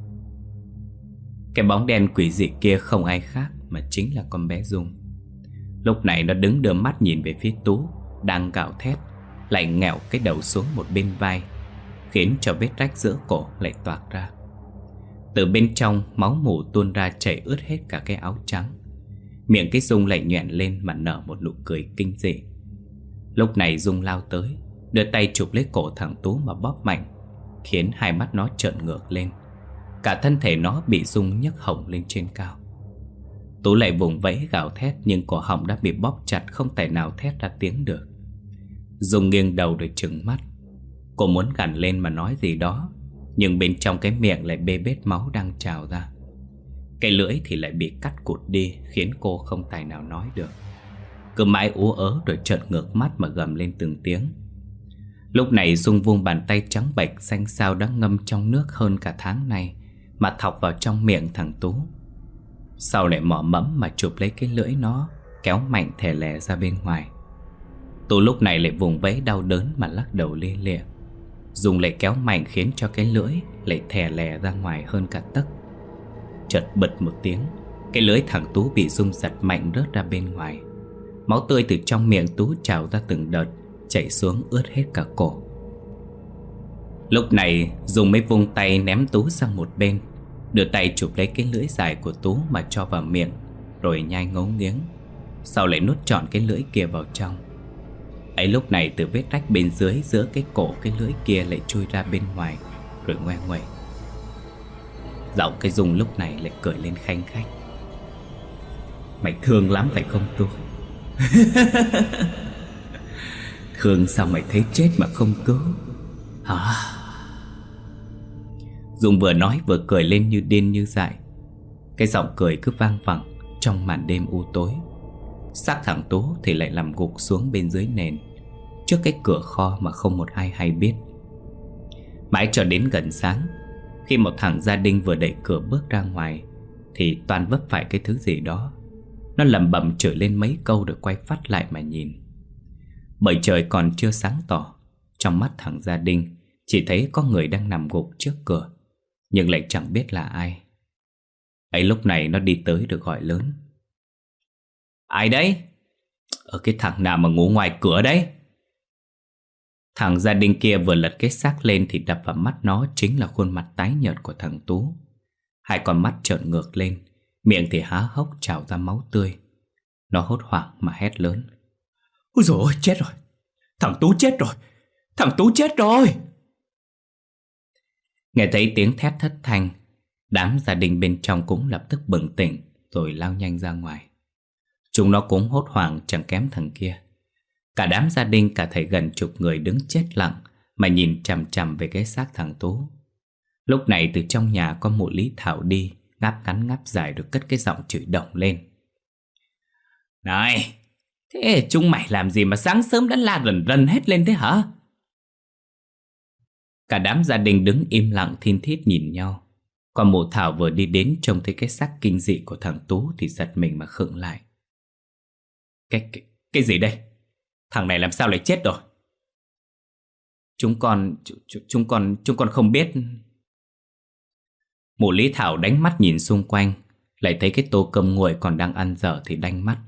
Cái bóng đen quỷ dị kia không ai khác mà chính là con bé Dung. Lúc này nó đứng đưa mắt nhìn về phía Tú đang gào thét, lại nghẹo cái đầu xuống một bên vai, khiến cho vết rách giữa cổ lại toạc ra. Từ bên trong máu mủ tuôn ra chảy ướt hết cả cái áo trắng. Miệng cái Dung lại nhoẻn lên mà nở một nụ cười kinh dị. Lúc này Dung lao tới, đưa tay chụp lấy cổ thằng Tú mà bóp mạnh, khiến hai mắt nó trợn ngược lên. Cả thân thể nó bị Dung nhấc hồng lên trên cao. Tú lại vùng vẫy gào thét, nhưng cổ họng đã bị bóp chặt không thể nào thét ra tiếng được. Dung nghiêng đầu rồi trừng mắt. Cô muốn gằn lên mà nói gì đó, nhưng bên trong cái miệng lại bê bết máu đang trào ra. Cái lưỡi thì lại bị cắt cụt đi, khiến cô không tài nào nói được. Cứ mãi ú ớ rồi trợn ngược mắt mà gầm lên từng tiếng. Lúc này Dung vung bàn tay trắng bệch xanh xao đã ngâm trong nước hơn cả tháng nay mà thọc vào trong miệng thằng Tú. Sau lại mỏ mẫm mà chụp lấy cái lưỡi nó, kéo mạnh thè lè ra bên ngoài. Tú lúc này lại vùng vẫy đau đớn mà lắc đầu lia lịa. Dung lại kéo mạnh khiến cho cái lưỡi lại thè lè ra ngoài hơn cả tấc. Chợt bật một tiếng, cái lưỡi thằng Tú bị Dung giật mạnh rớt ra bên ngoài. Máu tươi từ trong miệng Tú trào ra từng đợt, chảy xuống ướt hết cả cổ. Lúc này Dung mới vung tay ném Tú sang một bên, đưa tay chụp lấy cái lưỡi dài của Tú mà cho vào miệng, rồi nhai ngấu nghiến. Sau lại nuốt trọn cái lưỡi kia vào trong. Ấy lúc này từ vết rách bên dưới giữa cái cổ cái lưỡi kia lại chui ra bên ngoài, rồi ngoe ngoẩy. Giọng cái Dung lúc này lại cười lên khanh khách: mày thương lắm phải không Tú? Thương sao mày thấy chết mà không cứu hả? Dung vừa nói vừa cười lên như điên như dại. Cái giọng cười cứ vang vẳng trong màn đêm u tối. Xác thằng Tú thì lại nằm gục xuống bên dưới nền, trước cái cửa kho mà không một ai hay biết. Mãi cho đến gần sáng, khi một thằng gia đình vừa đẩy cửa bước ra ngoài, thì Toàn vấp phải cái thứ gì đó. Nó lẩm bẩm chửi lên mấy câu rồi quay phát lại mà nhìn. Bởi trời còn chưa sáng tỏ, trong mắt thằng gia đình chỉ thấy có người đang nằm gục trước cửa, nhưng lại chẳng biết là ai. Ấy lúc này nó đi tới được gọi lớn: ai đấy? Ở cái thằng nào mà ngủ ngoài cửa đấy? Thằng gia đình kia vừa lật cái xác lên thì đập vào mắt nó chính là khuôn mặt tái nhợt của thằng Tú. Hai con mắt trợn ngược lên, Miệng thì há hốc trào ra máu tươi. Nó hốt hoảng mà hét lớn: Ôi dồi ôi, chết rồi! Thằng Tú chết rồi! Thằng Tú chết rồi! Nghe thấy tiếng thét thất thanh, đám gia đình bên trong cũng lập tức bừng tỉnh rồi lao nhanh ra ngoài. Chúng nó cũng hốt hoảng chẳng kém thằng kia. Cả đám gia đình, cả thầy gần chục người đứng chết lặng mà nhìn chằm chằm về cái xác thằng Tú. Lúc này từ trong nhà có mụ Lý Thảo đi, ngáp ngắn ngáp dài rồi cất cái giọng chửi đồng lên: Này, thế chúng mày làm gì mà sáng sớm đã la rần rần hết lên thế hả? Cả đám gia đình đứng im lặng thin thít nhìn nhau. Còn mụ Thảo vừa đi đến trông thấy cái xác kinh dị của thằng Tú thì giật mình mà khựng lại. Cái gì đây? Thằng này làm sao lại chết rồi? Chúng con không biết. Mụ Lý Thảo đánh mắt nhìn xung quanh, lại thấy cái tô cơm nguội còn đang ăn dở thì đanh mắt.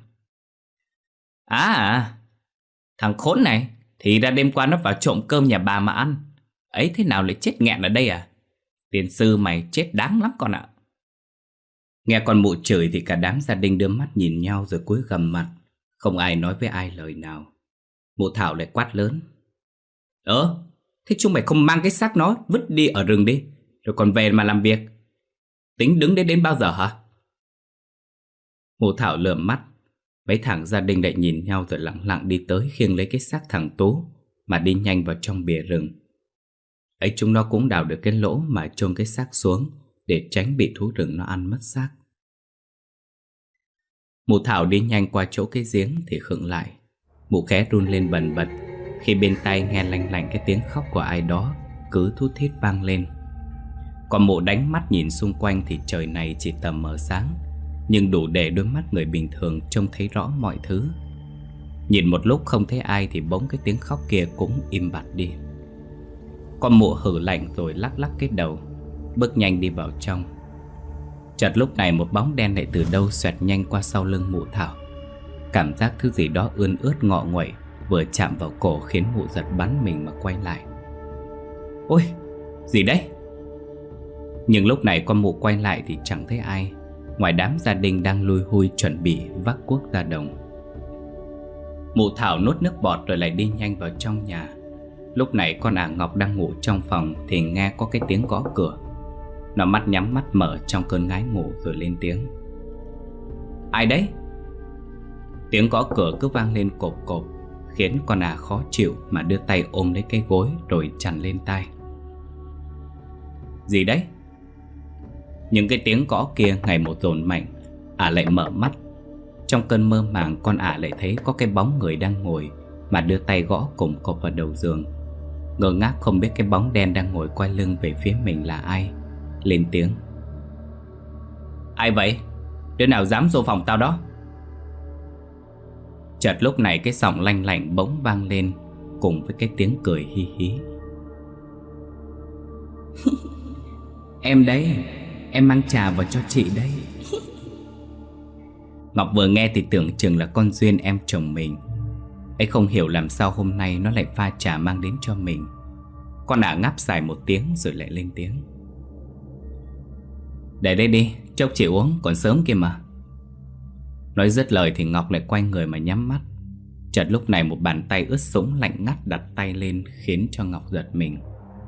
Thằng khốn này thì ra đêm qua nó vào trộm cơm nhà bà mà ăn. Ấy thế nào lại chết nghẹn ở đây à? Tiền sư mày chết đáng lắm con ạ. Nghe con mụ chửi thì cả đám gia đình đưa mắt nhìn nhau rồi cúi gằm mặt. Không ai nói với ai lời nào. Mụ Thảo lại quát lớn: Thế chúng mày không mang cái xác nó vứt đi ở rừng đi, rồi còn về mà làm việc? Tính đứng đến bao giờ hả? Mụ Thảo lườm mắt. Mấy thằng gia đình lại nhìn nhau rồi lặng lặng đi tới khiêng lấy cái xác thằng Tú mà đi nhanh vào trong bìa rừng. Ấy chúng nó cũng đào được cái lỗ mà chôn cái xác xuống để tránh bị thú rừng nó ăn mất xác. Mụ Thảo đi nhanh qua chỗ cái giếng thì khựng lại. Mụ khẽ run lên bần bật khi bên tai nghe lanh lảnh cái tiếng khóc của ai đó cứ thút thít vang lên. Còn mụ đánh mắt nhìn xung quanh thì trời này chỉ tầm mờ sáng, nhưng đủ để đôi mắt người bình thường trông thấy rõ mọi thứ. Nhìn một lúc không thấy ai thì bỗng cái tiếng khóc kia cũng im bặt đi. Con mụ hử lạnh rồi lắc lắc cái đầu, bước nhanh đi vào trong. Chợt lúc này một bóng đen lại từ đâu xoẹt nhanh qua sau lưng mụ Thảo. Cảm giác thứ gì đó ươn ướt ngọ nguậy vừa chạm vào cổ khiến mụ giật bắn mình mà quay lại. Ôi, gì đấy? Nhưng lúc này con mụ quay lại thì chẳng thấy ai, ngoài đám gia đình đang lùi hui chuẩn bị vác cuốc ra đồng. Mụ Thảo nuốt nước bọt rồi lại đi nhanh vào trong nhà. Lúc này con ả Ngọc đang ngủ trong phòng thì nghe có cái tiếng gõ cửa. Nó mắt nhắm mắt mở trong cơn ngái ngủ rồi lên tiếng: Ai đấy? Tiếng gõ cửa cứ vang lên cộp cộp, khiến con ả khó chịu mà đưa tay ôm lấy cái gối rồi chằn lên tai. Gì đấy? Những cái tiếng gõ kia ngày một dồn mạnh, ả lại mở mắt. Trong cơn mơ màng con ả lại thấy có cái bóng người đang ngồi mà đưa tay gõ cộp cộp vào đầu giường. Ngơ ngác không biết cái bóng đen đang ngồi quay lưng về phía mình là ai, lên tiếng: Ai vậy? Đứa nào dám vô phòng tao đó? Chợt lúc này cái giọng lanh lảnh bỗng vang lên cùng với cái tiếng cười hi hí. Em đấy, em mang trà vào cho chị đây. Ngọc vừa nghe thì tưởng chừng là con Duyên em chồng mình. Ấy không hiểu làm sao hôm nay nó lại pha trà mang đến cho mình. Con ả ngáp dài một tiếng rồi lại lên tiếng: Để đây đi, chốc chị uống, còn sớm kia mà. Nói dứt lời thì Ngọc lại quay người mà nhắm mắt. Chợt lúc này một bàn tay ướt sũng lạnh ngắt đặt tay lên khiến cho Ngọc giật mình.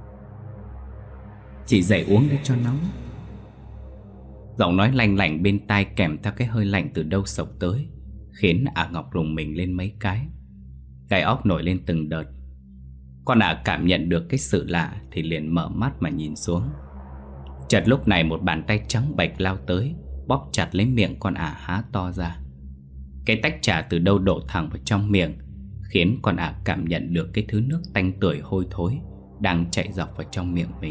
Chị dậy uống để cho nóng. Giọng nói lanh lảnh bên tai kèm theo cái hơi lạnh từ đâu sộc tới, khiến ả Ngọc rùng mình lên mấy cái. Gai óc nổi lên từng đợt. Con ả cảm nhận được cái sự lạ thì liền mở mắt mà nhìn xuống. Chợt lúc này một bàn tay trắng bệch lao tới, bóp chặt lấy miệng con ả há to ra. Cái tách trà từ đâu đổ thẳng vào trong miệng, khiến con ả cảm nhận được cái thứ nước tanh tưởi hôi thối đang chạy dọc vào trong miệng mình.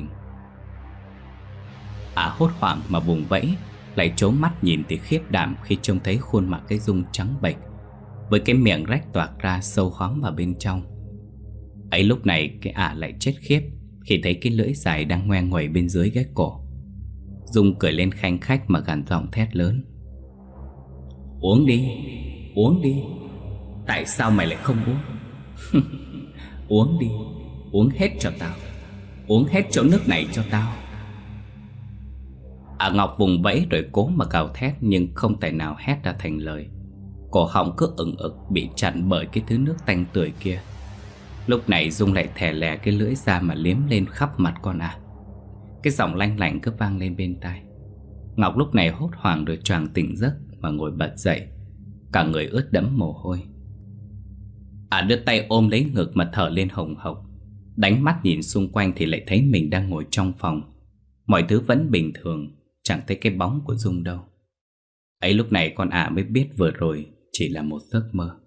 Ả hốt hoảng mà vùng vẫy, lại trố mắt nhìn thì khiếp đảm khi trông thấy khuôn mặt cái Dung trắng bệch, với cái miệng rách toạc ra sâu hoắm vào bên trong. Ấy lúc này cái ả lại chết khiếp khi thấy cái lưỡi dài đang ngoe nguẩy bên dưới cái cổ. Dung cười lên khanh khách mà gằn giọng thét lớn: Uống đi, uống đi. Tại sao mày lại không uống? Uống đi, uống hết cho tao. Uống hết chỗ nước này cho tao. Ngọc vùng vẫy rồi cố mà gào thét, nhưng không tài nào hét ra thành lời. Cổ họng cứ ửng ực, bị chặn bởi cái thứ nước tanh tưởi kia. Lúc này Dung lại thè lè cái lưỡi ra mà liếm lên khắp mặt con ả. Cái giọng lanh lảnh cứ vang lên bên tai. Ngọc lúc này hốt hoảng rồi choàng tỉnh giấc mà ngồi bật dậy, cả người ướt đẫm mồ hôi. Đưa tay ôm lấy ngực mà thở lên hồng hộc. Đánh mắt nhìn xung quanh thì lại thấy mình đang ngồi trong phòng. Mọi thứ vẫn bình thường, chẳng thấy cái bóng của Dung đâu. Ấy lúc này con ả mới biết vừa rồi chỉ là một giấc mơ.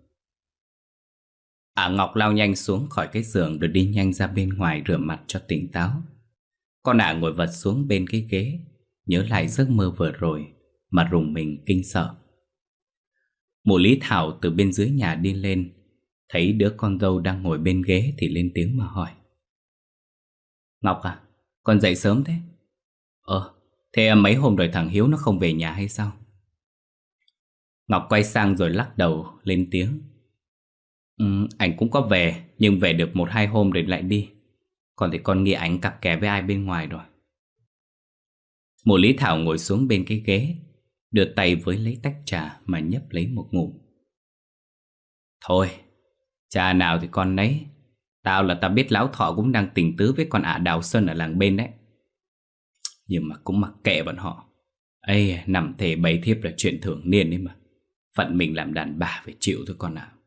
Ngọc lao nhanh xuống khỏi cái giường rồi đi nhanh ra bên ngoài rửa mặt cho tỉnh táo. Con ả ngồi vật xuống bên cái ghế, nhớ lại giấc mơ vừa rồi mà rùng mình kinh sợ. Mụ Lý Thảo từ bên dưới nhà đi lên, thấy đứa con dâu đang ngồi bên ghế thì lên tiếng mà hỏi: Ngọc à, con dậy sớm thế? Thế mấy hôm rồi thằng Hiếu nó không về nhà hay sao? Ngọc quay sang rồi lắc đầu lên tiếng: Ảnh cũng có về, nhưng về được 1-2 hôm rồi lại đi. Còn thì con nghĩ ảnh cặp kè với ai bên ngoài rồi. Mụ Lý Thảo ngồi xuống bên cái ghế, đưa tay với lấy tách trà mà nhấp lấy một ngụm. Thôi, trà nào thì con nấy. Tao biết lão Thọ cũng đang tình tứ với con ả Đào Xuân ở làng bên đấy. Nhưng mà cũng mặc kệ bọn họ. Ây, nằm thề bày thiếp là chuyện thường niên ấy mà. Phận mình làm đàn bà phải chịu thôi con ạ.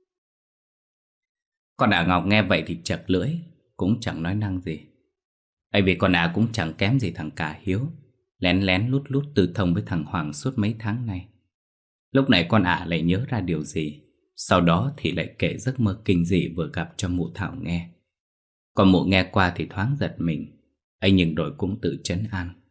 Con ả Ngọc nghe vậy thì chật lưỡi, cũng chẳng nói năng gì. Ấy vì con ả cũng chẳng kém gì thằng cả Hiếu, lén lén lút lút tư thông với thằng Hoàng suốt mấy tháng nay. Lúc này con ả lại nhớ ra điều gì, sau đó thì lại kể giấc mơ kinh dị vừa gặp cho mụ Thảo nghe. Còn mụ nghe qua thì thoáng giật mình, ấy nhưng rồi cũng tự trấn an.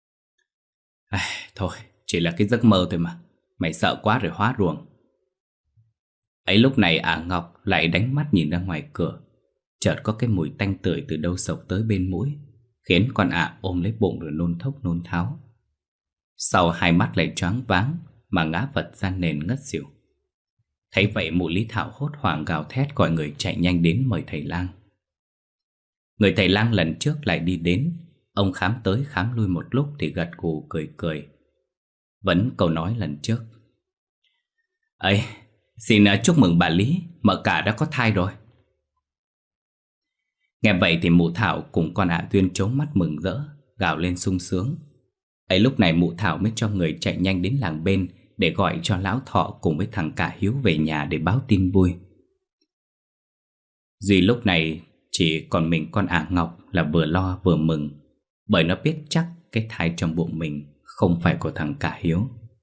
Thôi, chỉ là cái giấc mơ thôi mà, mày sợ quá rồi hóa ruồng. Ấy lúc này ả Ngọc lại đánh mắt nhìn ra ngoài cửa. Chợt có cái mùi tanh tưởi từ đâu xộc tới bên mũi, khiến con ả ôm lấy bụng rồi nôn thốc nôn tháo. Sau hai mắt lại choáng váng mà ngã vật ra nền ngất xỉu. Thấy vậy mụ Lý Thảo hốt hoảng gào thét gọi người chạy nhanh đến mời thầy lang. Người thầy lang lần trước lại đi đến. Ông khám tới khám lui một lúc thì gật gù cười cười. Vẫn câu nói lần trước: Ấy, xin chúc mừng bà Lý, mợ cả đã có thai rồi. Nghe vậy thì mụ Thảo cùng con ả Tuyên trố mắt mừng rỡ, gào lên sung sướng. Ấy lúc này mụ Thảo mới cho người chạy nhanh đến làng bên để gọi cho lão Thọ cùng với thằng cả Hiếu về nhà để báo tin vui. Duy lúc này chỉ còn mình con ả Ngọc là vừa lo vừa mừng, bởi nó biết chắc cái thai trong bụng mình không phải của thằng cả Hiếu.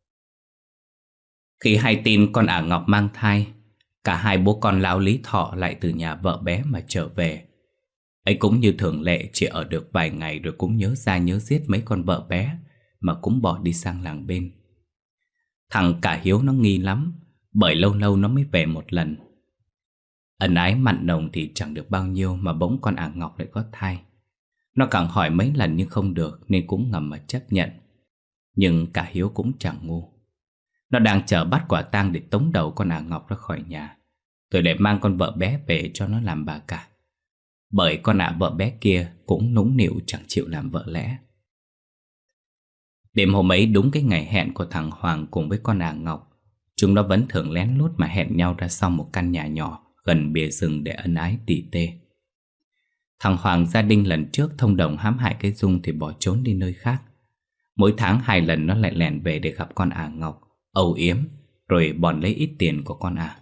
Khi hay tin con ả Ngọc mang thai, cả hai bố con lão Lý Thọ lại từ nhà vợ bé mà trở về. Ấy cũng như thường lệ, chỉ ở được vài ngày rồi cũng nhớ ra nhớ giết mấy con vợ bé mà cũng bỏ đi sang làng bên. Thằng cả Hiếu nó nghi lắm, bởi lâu lâu nó mới về một lần. Ân ái mặn nồng thì chẳng được bao nhiêu mà bỗng con ả Ngọc lại có thai. Nó càng hỏi mấy lần nhưng không được nên cũng ngầm mà chấp nhận. Nhưng cả Hiếu cũng chẳng ngu. Nó đang chờ bắt quả tang để tống đầu con ả Ngọc ra khỏi nhà, rồi để mang con vợ bé về cho nó làm bà cả. Bởi con ả vợ bé kia cũng nũng nịu chẳng chịu làm vợ lẽ. Đêm hôm ấy đúng cái ngày hẹn của thằng Hoàng cùng với con ả Ngọc, chúng nó vẫn thường lén lút mà hẹn nhau ra sau một căn nhà nhỏ gần bìa rừng để ân ái tỉ tê. Thằng Hoàng gia đình lần trước thông đồng hãm hại cái Dung thì bỏ trốn đi nơi khác. Mỗi tháng 2 lần nó lại lẻn về để gặp con ả Ngọc, âu yếm, rồi bòn lấy ít tiền của con ả.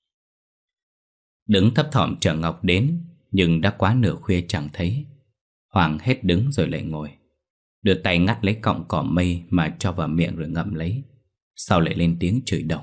Đứng thấp thỏm chờ Ngọc đến, nhưng đã quá nửa khuya chẳng thấy. Hoàng hết đứng rồi lại ngồi, đưa tay ngắt lấy cọng cỏ mây mà cho vào miệng rồi ngậm lấy. Sau lại lên tiếng chửi đồng: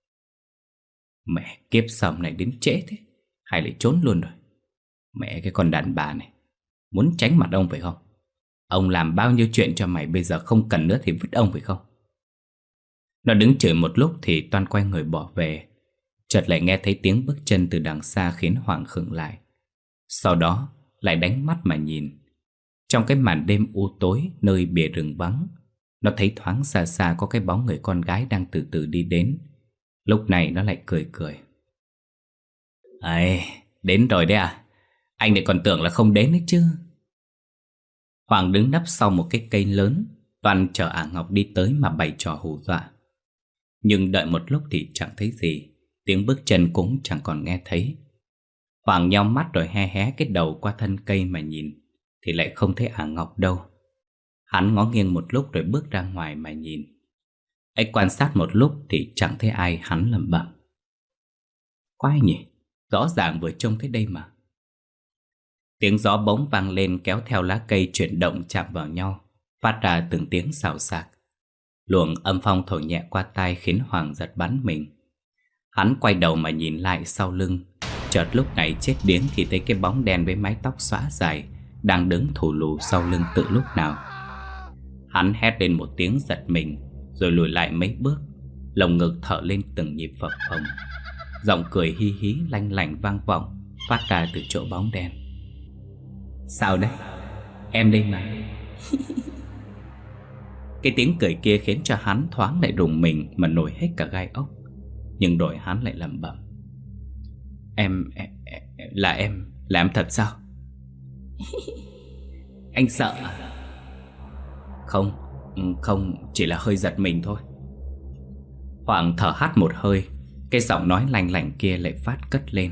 Mẹ kiếp sống này đến trễ thế, hay lại trốn luôn rồi. Mẹ cái con đàn bà này, muốn tránh mặt ông phải không? Ông làm bao nhiêu chuyện cho mày, bây giờ không cần nữa thì vứt ông phải không? Nó đứng chửi một lúc thì toan quay người bỏ về. Chợt lại nghe thấy tiếng bước chân từ đằng xa khiến Hoàng khựng lại. Sau đó lại đánh mắt mà nhìn. Trong cái màn đêm u tối nơi bìa rừng vắng, nó thấy thoáng xa xa có cái bóng người con gái đang từ từ đi đến. Lúc này nó lại cười cười: Ấy, đến rồi đấy à? Anh lại còn tưởng là không đến đấy chứ. Hoàng đứng nấp sau một cái cây lớn, Toàn chờ Ả Ngọc đi tới mà bày trò hù dọa. Nhưng đợi một lúc thì chẳng thấy gì, tiếng bước chân cũng chẳng còn nghe thấy. Hoàng nheo mắt rồi hé hé cái đầu qua thân cây mà nhìn, thì lại không thấy Ả Ngọc đâu. Hắn ngó nghiêng một lúc rồi bước ra ngoài mà nhìn. Ấy quan sát một lúc thì chẳng thấy ai, hắn lẩm bẩm: quái nhỉ, rõ ràng vừa trông thấy đây mà. Tiếng gió bỗng vang lên kéo theo lá cây chuyển động chạm vào nhau, phát ra từng tiếng xào xạc. Luồng âm phong thổi nhẹ qua tai khiến Hoàng giật bắn mình. Hắn quay đầu mà nhìn lại sau lưng. Chợt lúc này chết điếng khi thấy cái bóng đen với mái tóc xõa dài đang đứng thù lù sau lưng từ lúc nào. Hắn hét lên một tiếng giật mình, rồi lùi lại mấy bước, lồng ngực thở lên từng nhịp phập phồng. Giọng cười hi hí lanh lảnh vang vọng phát ra từ chỗ bóng đen. Sao đấy? Em đây mà. Cái tiếng cười kia khiến cho hắn thoáng lại rùng mình mà nổi hết cả gai ốc. Nhưng rồi hắn lại lẩm bẩm: Là em thật sao? Anh sợ à? Không, chỉ là hơi giật mình thôi. Hoàng thở hắt một hơi, cái giọng nói lanh lảnh kia lại phát cất lên: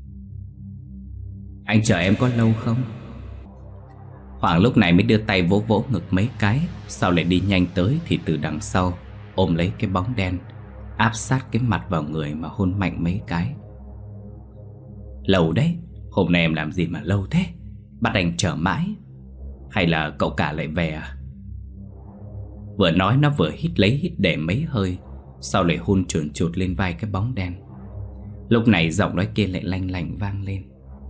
Anh chờ em có lâu không? Hoàng lúc này mới đưa tay vỗ vỗ ngực mấy cái, sau lại đi nhanh tới thì từ đằng sau ôm lấy cái bóng đen, áp sát cái mặt vào người mà hôn mạnh mấy cái. Lâu đấy, hôm nay em làm gì mà lâu thế? Bắt anh chờ mãi. Hay là cậu cả lại về à? Vừa nói nó vừa hít lấy hít để mấy hơi, sau lại hôn chuồn chụt lên vai cái bóng đen. Lúc này giọng nói kia lại lanh lảnh vang lên: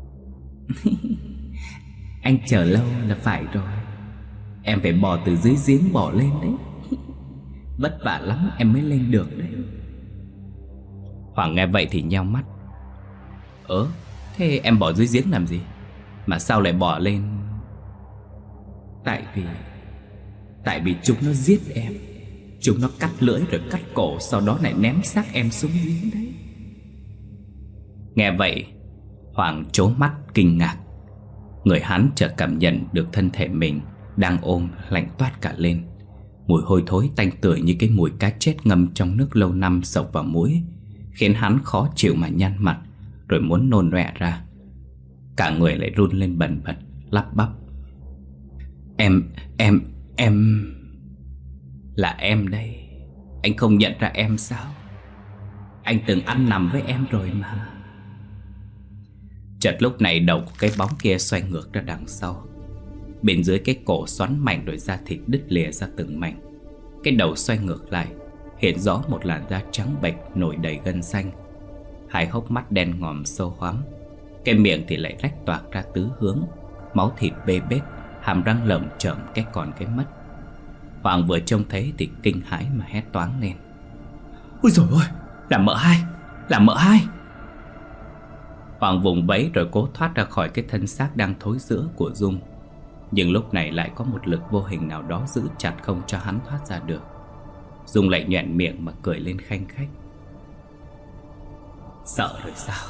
Anh chờ lâu là phải rồi. Em phải bò từ dưới giếng bò lên đấy. Vất vả lắm em mới lên được đấy. Hoàng nghe vậy thì nheo mắt: Thế em bò dưới giếng làm gì? Mà sao lại bò lên? Tại vì chúng nó giết em. Chúng nó cắt lưỡi rồi cắt cổ, sau đó lại ném xác em xuống giếng đấy. Nghe vậy Hoàng trố mắt kinh ngạc. Người hắn chợt cảm nhận được thân thể mình đang ôm lạnh toát cả lên. Mùi hôi thối tanh tưởi như cái mùi cá chết ngâm trong nước lâu năm xộc vào mũi, khiến hắn khó chịu mà nhăn mặt, rồi muốn nôn ọe ra. Cả người lại run lên bần bật, lắp bắp: Em là em đây. Anh không nhận ra em sao? Anh từng ăn nằm với em rồi mà. Chợt lúc này đầu của cái bóng kia xoay ngược ra đằng sau. Bên dưới cái cổ xoắn mạnh rồi da thịt đứt lìa ra từng mảnh. Cái đầu xoay ngược lại, hiện rõ một làn da trắng bệch nổi đầy gân xanh. Hai hốc mắt đen ngòm sâu hoắm. Cái miệng thì lại rách toạc ra tứ hướng, máu thịt bê bết, hàm răng lởm chởm cái còn cái mất. Hoàng vừa trông thấy thì kinh hãi mà hét toáng lên: Ôi dồi ôi, là mợ hai. Hoàng vùng vẫy rồi cố thoát ra khỏi cái thân xác đang thối rữa của Dung. Nhưng lúc này lại có một lực vô hình nào đó giữ chặt không cho hắn thoát ra được. Dung lại nhoẻn miệng mà cười lên khanh khách: Sợ rồi sao?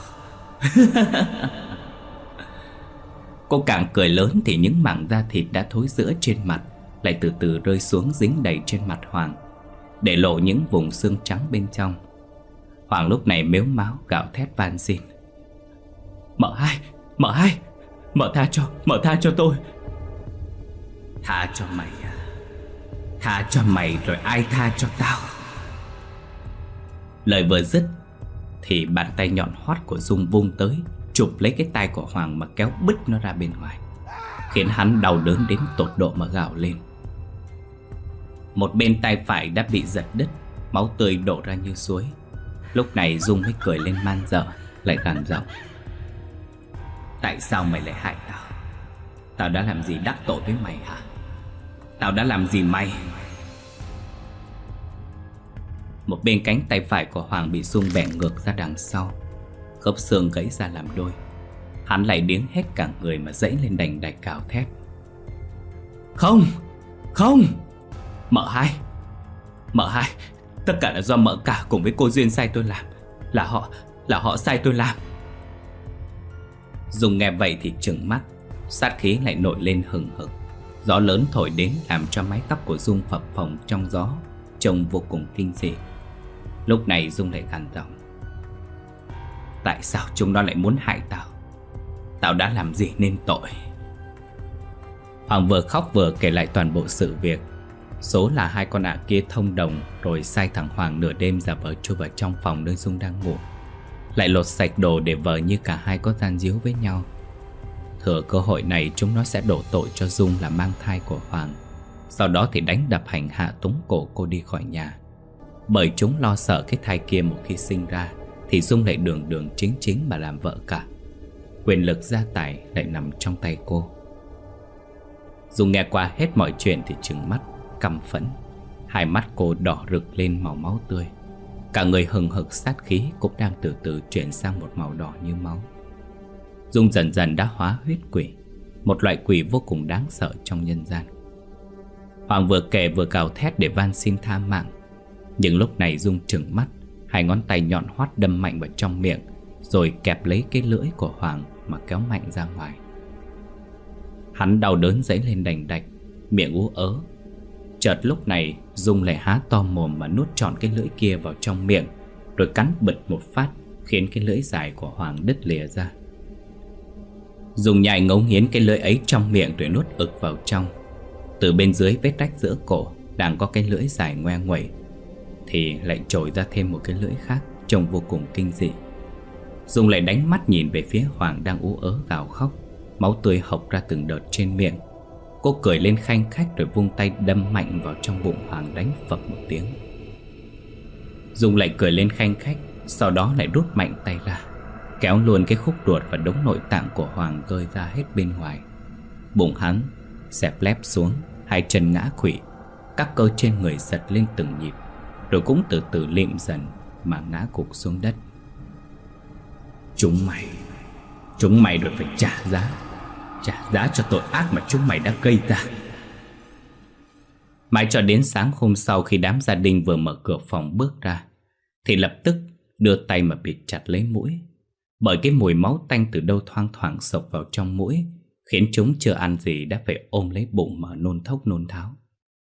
Cô càng cười lớn thì những mảng da thịt đã thối rữa trên mặt lại từ từ rơi xuống dính đầy trên mặt Hoàng, để lộ những vùng xương trắng bên trong. Hoàng lúc này mếu máo gào thét van xin: Mợ hai, mợ tha cho tôi. Tha cho mày à? Tha cho mày rồi ai tha cho tao? Lời vừa dứt thì bàn tay nhọn hoắt của Dung vung tới, chụp lấy cái tay của Hoàng mà kéo bứt nó ra bên ngoài, khiến hắn đau đớn đến tột độ mà gào lên. Một bên tay phải đã bị giật đứt, máu tươi đổ ra như suối. Lúc này Dung mới cười lên man dợ, lại gằn giọng: Tại sao mày lại hại tao? Tao đã làm gì đắc tội với mày hả? Tao đã làm gì mày? Một bên cánh tay phải của Hoàng bị Dung bẻ ngược ra đằng sau, khớp xương gãy ra làm đôi. Hắn lại điếng hết cả người mà dãy lên đành đạch cào thét: Không, Mợ hai, tất cả là do mợ cả cùng với cô Duyên sai tôi làm. Là họ sai tôi làm. Dung nghe vậy thì trừng mắt, sát khí lại nổi lên hừng hực. Gió lớn thổi đến làm cho mái tóc của Dung phập phồng trong gió, trông vô cùng kinh dị. Lúc này Dung lại gằn giọng: tại sao chúng nó lại muốn hại tao? Tao đã làm gì nên tội? Hoàng vừa khóc vừa kể lại toàn bộ sự việc. Số là hai con ả kia thông đồng rồi sai thằng Hoàng nửa đêm giả vờ chui vào trong phòng nơi Dung đang ngủ, lại lột sạch đồ để vờ như cả hai có gian díu với nhau. Thừa cơ hội này chúng nó sẽ đổ tội cho Dung là mang thai của Hoàng, sau đó thì đánh đập hành hạ tống cổ cô đi khỏi nhà. Bởi chúng lo sợ cái thai kia một khi sinh ra thì Dung lại đường đường chính chính mà làm vợ cả. Quyền lực gia tài lại nằm trong tay cô. Dung nghe qua hết mọi chuyện thì trừng mắt, căm phẫn. Hai mắt cô đỏ rực lên màu máu tươi. Cả người hừng hực sát khí cũng đang từ từ chuyển sang một màu đỏ như máu. Dung dần dần đã hóa huyết quỷ, một loại quỷ vô cùng đáng sợ trong nhân gian. Hoàng vừa kể vừa gào thét để van xin tha mạng. Nhưng lúc này Dung trừng mắt, hai ngón tay nhọn hoắt đâm mạnh vào trong miệng, rồi kẹp lấy cái lưỡi của Hoàng mà kéo mạnh ra ngoài. Hắn đau đớn giãy lên đành đạch, miệng ú ớ. Chợt lúc này Dung lại há to mồm mà nuốt trọn cái lưỡi kia vào trong miệng, rồi cắn bật một phát, khiến cái lưỡi dài của Hoàng đứt lìa ra. Dung nhai ngấu nghiến cái lưỡi ấy trong miệng rồi nuốt ực vào trong. Từ bên dưới vết rách giữa cổ đang có cái lưỡi dài ngoe nguẩy thì lại trồi ra thêm một cái lưỡi khác trông vô cùng kinh dị. Dung lại đánh mắt nhìn về phía Hoàng đang ú ớ gào khóc, máu tươi hộc ra từng đợt trên miệng. Cô cười lên khanh khách rồi vung tay đâm mạnh vào trong bụng Hoàng, đánh phập một tiếng. Dung lại cười lên khanh khách, sau đó lại rút mạnh tay ra, kéo luôn cái khúc ruột và đống nội tạng của Hoàng rơi ra hết bên ngoài. Bụng hắn xẹp lép xuống, hai chân ngã khuỵu, các cơ trên người giật lên từng nhịp, rồi cũng từ từ lịm dần mà ngã gục xuống đất. Chúng mày rồi phải trả giá cho tội ác mà chúng mày đã gây ra. Mãi cho đến sáng hôm sau, khi đám gia đình vừa mở cửa phòng bước ra thì lập tức đưa tay mà bịt chặt lấy mũi, bởi cái mùi máu tanh từ đâu thoang thoảng xộc vào trong mũi, khiến chúng chưa ăn gì đã phải ôm lấy bụng mà nôn thốc nôn tháo.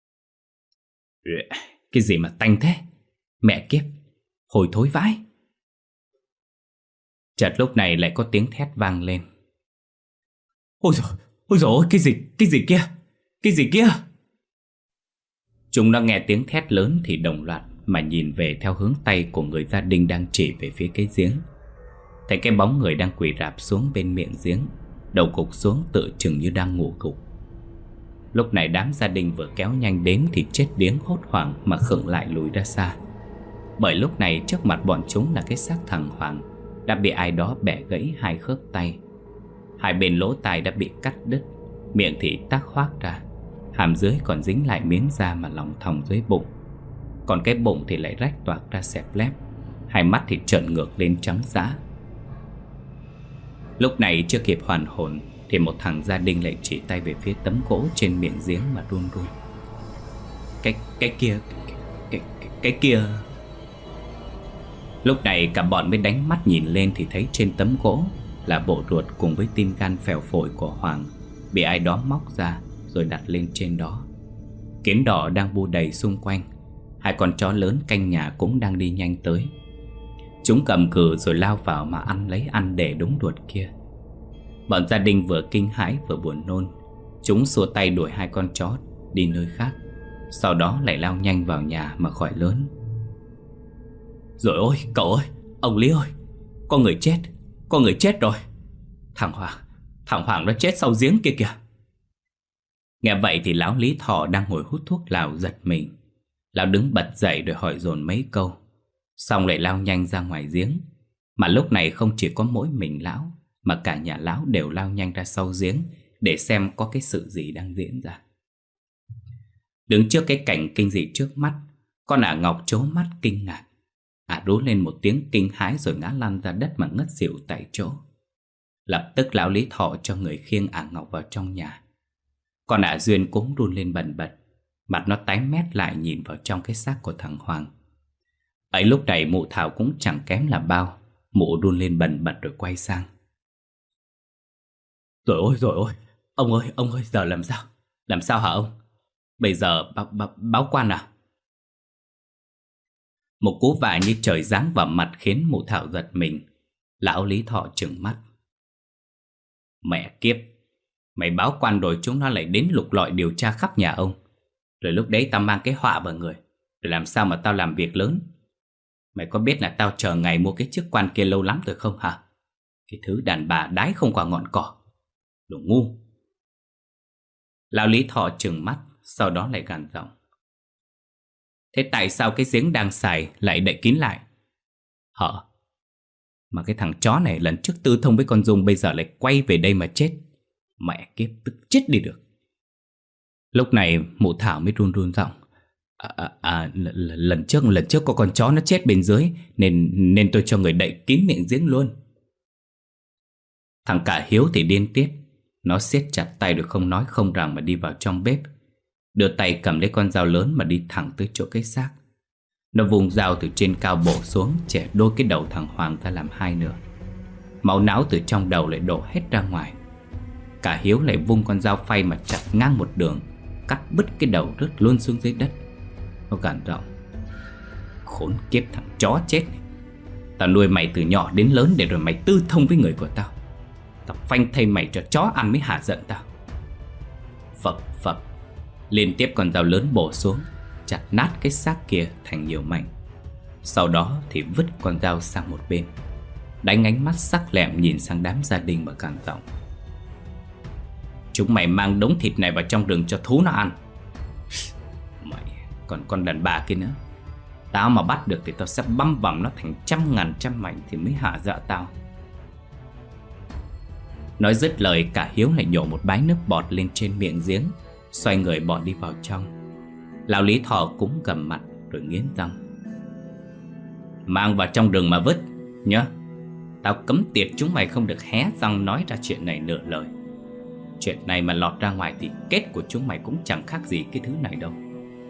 Cái gì mà tanh thế? Mẹ kiếp, hôi thối vãi! Chợt lúc này lại có tiếng thét vang lên. Ôi dồi, cái gì kia? Chúng đã nghe tiếng thét lớn thì đồng loạt mà nhìn về theo hướng tay của người gia đình đang chỉ về phía cái giếng. Thấy cái bóng người đang quỳ rạp xuống bên miệng giếng, đầu gục xuống tựa chừng như đang ngủ gục. Lúc này đám gia đình vừa kéo nhanh đến thì chết điếng hốt hoảng mà khựng lại lùi ra xa. Bởi lúc này trước mặt bọn chúng là cái xác thằng Hoàng đã bị ai đó bẻ gãy hai khớp tay. Hai bên lỗ tai đã bị cắt đứt, miệng thì tắc hoác ra, hàm dưới còn dính lại miếng da mà lòng thòng dưới bụng. Còn cái bụng thì lại rách toạc ra xẹp lép, hai mắt thì trợn ngược lên trắng dã. Lúc này chưa kịp hoàn hồn thì một thằng gia đình lại chỉ tay về phía tấm gỗ trên miệng giếng mà run run. Cái kia. Lúc này cả bọn mới đánh mắt nhìn lên thì thấy trên tấm gỗ là bộ ruột cùng với tim gan phèo phổi của Hoàng bị ai đó móc ra rồi đặt lên trên đó. Kiến đỏ đang bu đầy xung quanh. Hai con chó lớn canh nhà cũng đang đi nhanh tới. Chúng cầm cừ rồi lao vào mà ăn để đống ruột kia. Bọn gia đình vừa kinh hãi vừa buồn nôn. Chúng xua tay đuổi hai con chó đi nơi khác, sau đó lại lao nhanh vào nhà mà gọi lớn. Rồi ôi, cậu ơi, ông Lý ơi, có người chết rồi. Thằng Hoàng nó chết sau giếng kia kìa. Nghe vậy thì lão Lý Thọ đang ngồi hút thuốc lào giật mình. Lão đứng bật dậy rồi hỏi dồn mấy câu, xong lại lao nhanh ra ngoài giếng. Mà lúc này không chỉ có mỗi mình lão, mà cả nhà lão đều lao nhanh ra sau giếng để xem có cái sự gì đang diễn ra. Đứng trước cái cảnh kinh dị trước mắt, con ả Ngọc trố mắt kinh ngạc. Ả rú lên một tiếng kinh hãi rồi ngã lăn ra đất mà ngất xỉu tại chỗ. Lập tức lão Lý Thọ cho người khiêng ả Ngọc vào trong nhà. Còn ả Duyên cũng run lên bần bật, mặt nó tái mét lại nhìn vào trong cái xác của thằng Hoàng. Ấy lúc này mụ Thảo cũng chẳng kém là bao. Mụ run lên bần bật rồi quay sang. Rồi ôi, ông ơi, giờ làm sao? Làm sao hả ông? Bây giờ báo quan à? Một cú vả như trời giáng vào mặt khiến mụ Thảo giật mình. Lão Lý Thọ trừng mắt. Mẹ kiếp, mày báo quan rồi chúng nó lại đến lục lọi điều tra khắp nhà ông. Rồi lúc đấy tao mang cái họa vào người. Rồi làm sao mà tao làm việc lớn? Mày có biết là tao chờ ngày mua cái chức quan kia lâu lắm rồi không hả? Cái thứ đàn bà đái không qua ngọn cỏ. Đồ ngu. Lão Lý Thọ trừng mắt, sau đó lại gằn giọng. Thế tại sao cái giếng đang xài lại đậy kín lại? Hở? Mà cái thằng chó này lần trước tư thông với con Dung, bây giờ lại quay về đây mà chết. Mẹ kiếp, tức chết đi được. Lúc này mụ Thảo mới run run giọng. Lần trước có con chó nó chết bên dưới, nên tôi cho người đậy kín miệng giếng luôn. Thằng Cả Hiếu thì điên tiết. Nó siết chặt tay rồi không nói không rằng mà đi vào trong bếp, đưa tay cầm lấy con dao lớn mà đi thẳng tới chỗ cái xác. Nó vùng dao từ trên cao bổ xuống, chẻ đôi cái đầu thằng Hoàng ra làm hai nửa. Máu não từ trong đầu lại đổ hết ra ngoài. Cả Hiếu lại vung con dao phay mà chặt ngang một đường, cắt bứt cái đầu rớt luôn xuống dưới đất. Nó gằn giọng. Khốn kiếp thằng chó chết này. Tao nuôi mày từ nhỏ đến lớn để rồi mày tư thông với người của tao. Tao phanh thay mày cho chó ăn mới hả giận tao. Phập phập, liên tiếp con dao lớn bổ xuống, chặt nát cái xác kia thành nhiều mảnh. Sau đó thì vứt con dao sang một bên, đánh ánh mắt sắc lẹm nhìn sang đám gia đình mà gằn giọng. Chúng mày mang đống thịt này vào trong rừng cho thú nó ăn. Mày, còn con đàn bà kia nữa. Tao mà bắt được thì tao sẽ băm vằm nó thành trăm ngàn trăm mảnh thì mới hả dạ tao. Nói dứt lời, Cả Hiếu lại nhổ một bãi nước bọt lên trên miệng giếng, xoay người bỏ đi vào trong. Lão Lý Thọ cũng gầm mặt rồi nghiến răng. Mang vào trong rừng mà vứt nhá. Tao cấm tiệt chúng mày không được hé răng nói ra chuyện này nửa lời. Chuyện này mà lọt ra ngoài thì kết của chúng mày cũng chẳng khác gì cái thứ này đâu.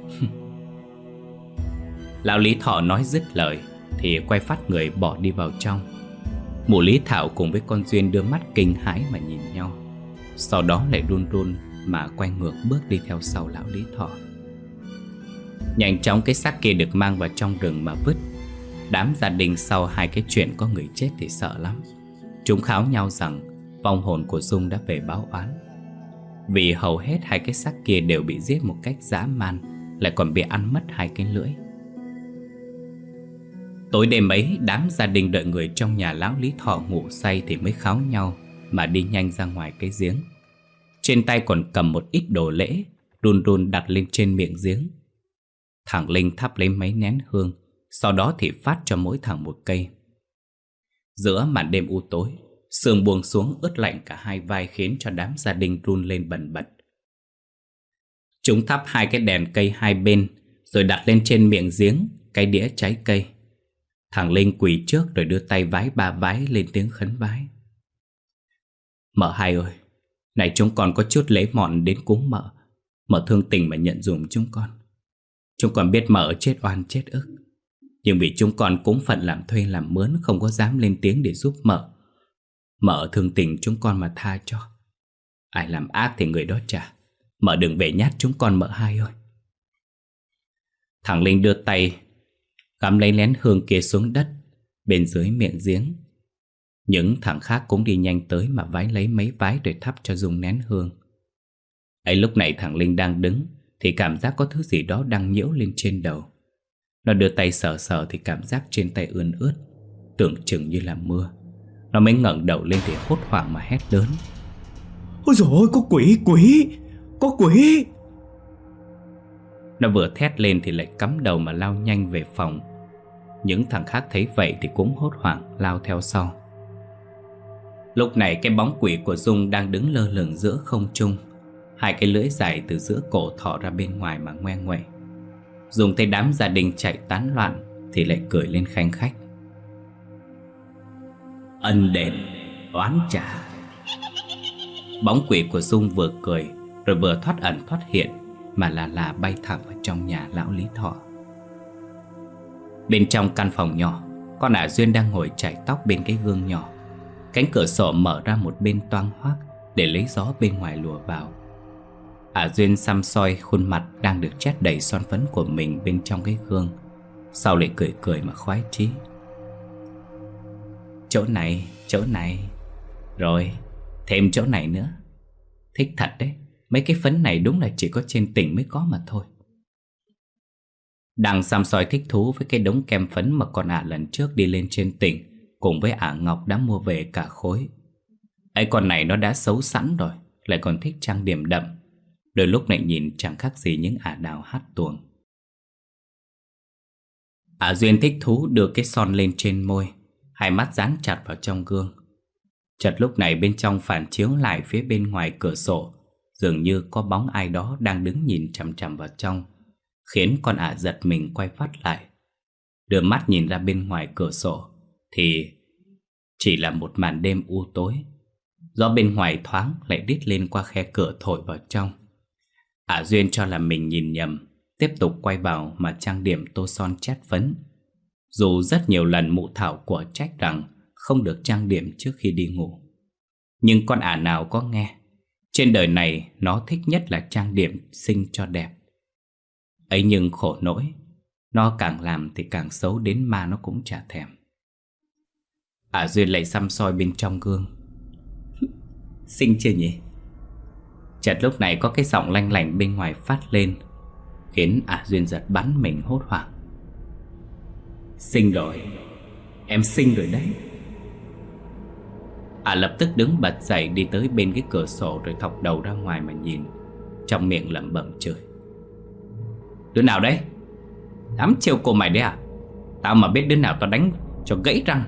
Lão Lý Thọ nói dứt lời thì quay phát người bỏ đi vào trong. Mụ Lý Thảo cùng với con Duyên đưa mắt kinh hãi mà nhìn nhau, sau đó lại run run mà quay ngược bước đi theo sau lão Lý Thọ. Nhanh chóng cái xác kia được mang vào trong rừng mà vứt. Đám gia đình sau hai cái chuyện có người chết thì sợ lắm. Chúng kháo nhau rằng vong hồn của Dung đã về báo oán, vì hầu hết hai cái xác kia đều bị giết một cách dã man, lại còn bị ăn mất hai cái lưỡi. Tối đêm ấy, đám gia đình đợi người trong nhà lão Lý Thọ ngủ say thì mới kháo nhau mà đi nhanh ra ngoài cái giếng. Trên tay còn cầm một ít đồ lễ, run run đặt lên trên miệng giếng. Thằng Linh thắp lấy mấy nén hương, sau đó thì phát cho mỗi thằng một cây. Giữa màn đêm u tối, sương buông xuống ướt lạnh cả hai vai khiến cho đám gia đình run lên bần bật. Chúng thắp hai cái đèn cây hai bên, rồi đặt lên trên miệng giếng cái đĩa trái cây. Thằng Linh quỳ trước rồi đưa tay vái ba vái lên tiếng khấn vái. Mợ hai ơi, này chúng con có chút lễ mọn đến cúng mợ. Mợ thương tình mà nhận dùm chúng con. Chúng con biết mợ chết oan chết ức, nhưng vì chúng con cũng phận làm thuê làm mướn, không có dám lên tiếng để giúp mợ. Mợ thương tình chúng con mà tha cho. Ai làm ác thì người đó trả. Mợ đừng về nhát chúng con mợ hai ơi. Thằng Linh đưa tay gắm lấy nén hương kia xuống đất bên dưới miệng giếng. Những thằng khác cũng đi nhanh tới mà vái lấy mấy vái rồi thắp cho Dung nén hương. Ấy lúc này thằng Linh đang đứng thì cảm giác có thứ gì đó đang nhiễu lên trên đầu. Nó đưa tay sờ sờ thì cảm giác trên tay ươn ướt, tưởng chừng như là mưa. Nó mới ngẩng đầu lên thì hốt hoảng mà hét lớn. Ôi dồi ôi, có quỷ, quỷ, có quỷ. Nó vừa thét lên thì lại cắm đầu mà lao nhanh về phòng. Những thằng khác thấy vậy thì cũng hốt hoảng lao theo sau. Lúc này cái bóng quỷ của Dung đang đứng lơ lửng giữa không trung, hai cái lưỡi dài từ giữa cổ thò ra bên ngoài mà ngoe nguẩy. Dung thấy đám gia đình chạy tán loạn thì lại cười lên khanh khách. Ân đền oán trả. Bóng quỷ của Dung vừa cười rồi vừa thoát ẩn thoát hiện mà là bay thẳng vào trong nhà lão Lý Thọ. Bên trong căn phòng nhỏ, con ả Duyên đang ngồi chải tóc bên cái gương nhỏ. Cánh cửa sổ mở ra một bên toang hoác để lấy gió bên ngoài lùa vào. Ả Duyên xăm soi khuôn mặt đang được chét đầy son phấn của mình bên trong cái gương, sau lại cười cười mà khoái chí. Chỗ này, rồi thêm chỗ này nữa. Thích thật đấy, mấy cái phấn này đúng là chỉ có trên tỉnh mới có mà thôi. Đang xăm soi thích thú với cái đống kem phấn mà con Ả lần trước đi lên trên tỉnh cùng với Ả Ngọc đã mua về cả khối. Ấy con này nó đã xấu sẵn rồi, lại còn thích trang điểm đậm, đôi lúc lại nhìn chẳng khác gì những ả đào hát tuồng. Ả Duyên thích thú đưa cái son lên trên môi, hai mắt dán chặt vào trong gương. Chợt lúc này bên trong phản chiếu lại phía bên ngoài cửa sổ, dường như có bóng ai đó đang đứng nhìn chằm chằm vào trong, khiến con Ả giật mình quay phát lại. Đưa mắt nhìn ra bên ngoài cửa sổ thì chỉ là một màn đêm u tối. Gió bên ngoài thoáng lại đít lên qua khe cửa thổi vào trong. Ả Duyên cho là mình nhìn nhầm, tiếp tục quay vào mà trang điểm tô son chét phấn. Dù rất nhiều lần mụ Thảo của trách rằng không được trang điểm trước khi đi ngủ, nhưng con Ả nào có nghe. Trên đời này nó thích nhất là trang điểm xinh cho đẹp. Ấy nhưng khổ nỗi, nó càng làm thì càng xấu đến ma nó cũng chả thèm. Ả Duyên lại xăm soi bên trong gương. Xinh chưa nhỉ? Chợt lúc này có cái giọng lanh lảnh bên ngoài phát lên, khiến Ả Duyên giật bắn mình hốt hoảng. Xinh rồi, em xinh rồi đấy. Ả lập tức đứng bật dậy đi tới bên cái cửa sổ rồi thọc đầu ra ngoài mà nhìn, trong miệng lẩm bẩm chửi. Đứa nào đấy? Dám trêu cô mày đấy à? Tao mà biết đứa nào tao đánh cho gãy răng.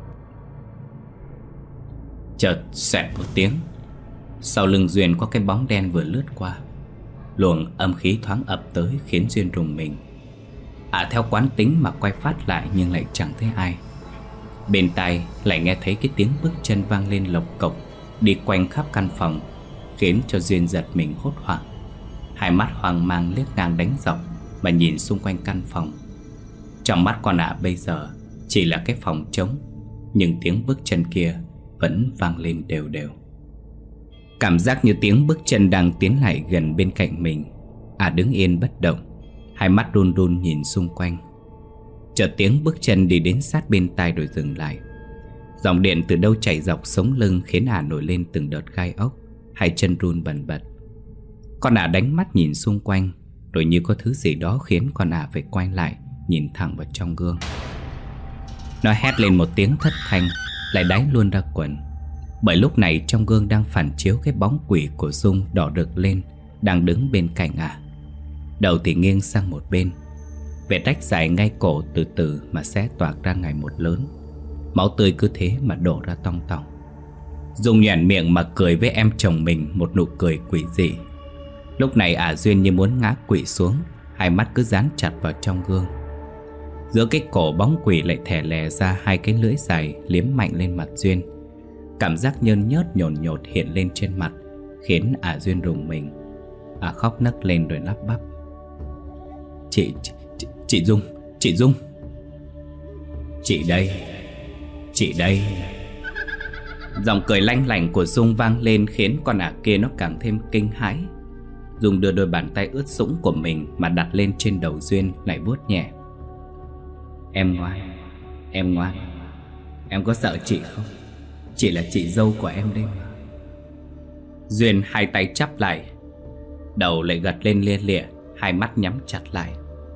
Chợt xoẹt một tiếng, sau lưng Duyên có cái bóng đen vừa lướt qua. Luồng âm khí thoáng ập tới khiến Duyên rùng mình. Ả theo quán tính mà quay phát lại nhưng lại chẳng thấy ai. Bên tai lại nghe thấy cái tiếng bước chân vang lên lộc cộc, đi quanh khắp căn phòng, khiến cho Duyên giật mình hốt hoảng. Hai mắt hoang mang liếc ngang đánh dọc mà nhìn xung quanh căn phòng. Trong mắt con Ả bây giờ chỉ là cái phòng trống, nhưng tiếng bước chân kia vẫn vang lên đều đều. Cảm giác như tiếng bước chân đang tiến lại gần bên cạnh mình. Ả đứng yên bất động, hai mắt run run nhìn xung quanh. Chợt tiếng bước chân đi đến sát bên tai rồi dừng lại. Dòng điện từ đâu chảy dọc sống lưng khiến Ả nổi lên từng đợt gai ốc, hai chân run bần bật. Con Ả đánh mắt nhìn xung quanh, rồi như có thứ gì đó khiến con Ả phải quay lại, nhìn thẳng vào trong gương. Nó hét lên một tiếng thất thanh, lại đáy luôn ra quần. Bởi lúc này trong gương đang phản chiếu cái bóng quỷ của Dung đỏ rực lên, đang đứng bên cạnh Ả. Đầu thì nghiêng sang một bên, vết rách dài ngay cổ từ từ mà xé toạc ra ngày một lớn. Máu tươi cứ thế mà đổ ra tong tòng. Dung nhoẻn miệng mà cười với em chồng mình một nụ cười quỷ dị. Lúc này Ả Duyên như muốn ngã quỵ xuống, hai mắt cứ dán chặt vào trong gương. Giữa cái cổ bóng quỷ lại thè lè ra hai cái lưỡi dài liếm mạnh lên mặt Duyên. Cảm giác nhơn nhớt nhồn nhột hiện lên trên mặt, khiến Ả Duyên rùng mình. Ả khóc nấc lên rồi lắp bắp. Chị Dung, chị Dung. Chị đây. Giọng cười lanh lảnh của Dung vang lên khiến con Ả kia nó càng thêm kinh hãi. Dung đưa đôi bàn tay ướt sũng của mình mà đặt lên trên đầu Duyên, lại vuốt nhẹ. Em ngoan, em có sợ chị không? Chị là chị dâu của em đây mà. Duyên hai tay chắp lại, đầu lại gật lên lia lịa, hai mắt nhắm chặt lại.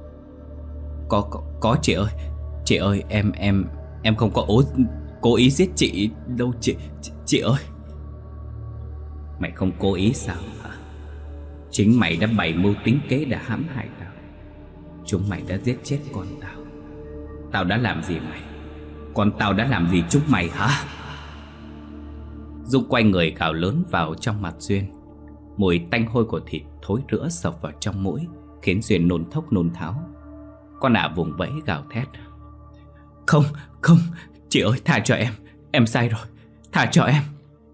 Có chị ơi, em không có cố ý giết chị đâu chị ơi. Mày không cố ý sao hả? Chính mày đã bày mưu tính kế để hãm hại tao. Chúng mày đã giết chết con tao. Tao đã làm gì mày? Con tao đã làm gì chúng mày hả? Dung quay người gào lớn vào trong mặt Duyên. Mùi tanh hôi của thịt thối rữa sộc vào trong mũi, khiến Duyên nôn thốc nôn tháo. Con Ả vùng vẫy gào thét. Không, chị ơi, tha cho em sai rồi, tha cho em.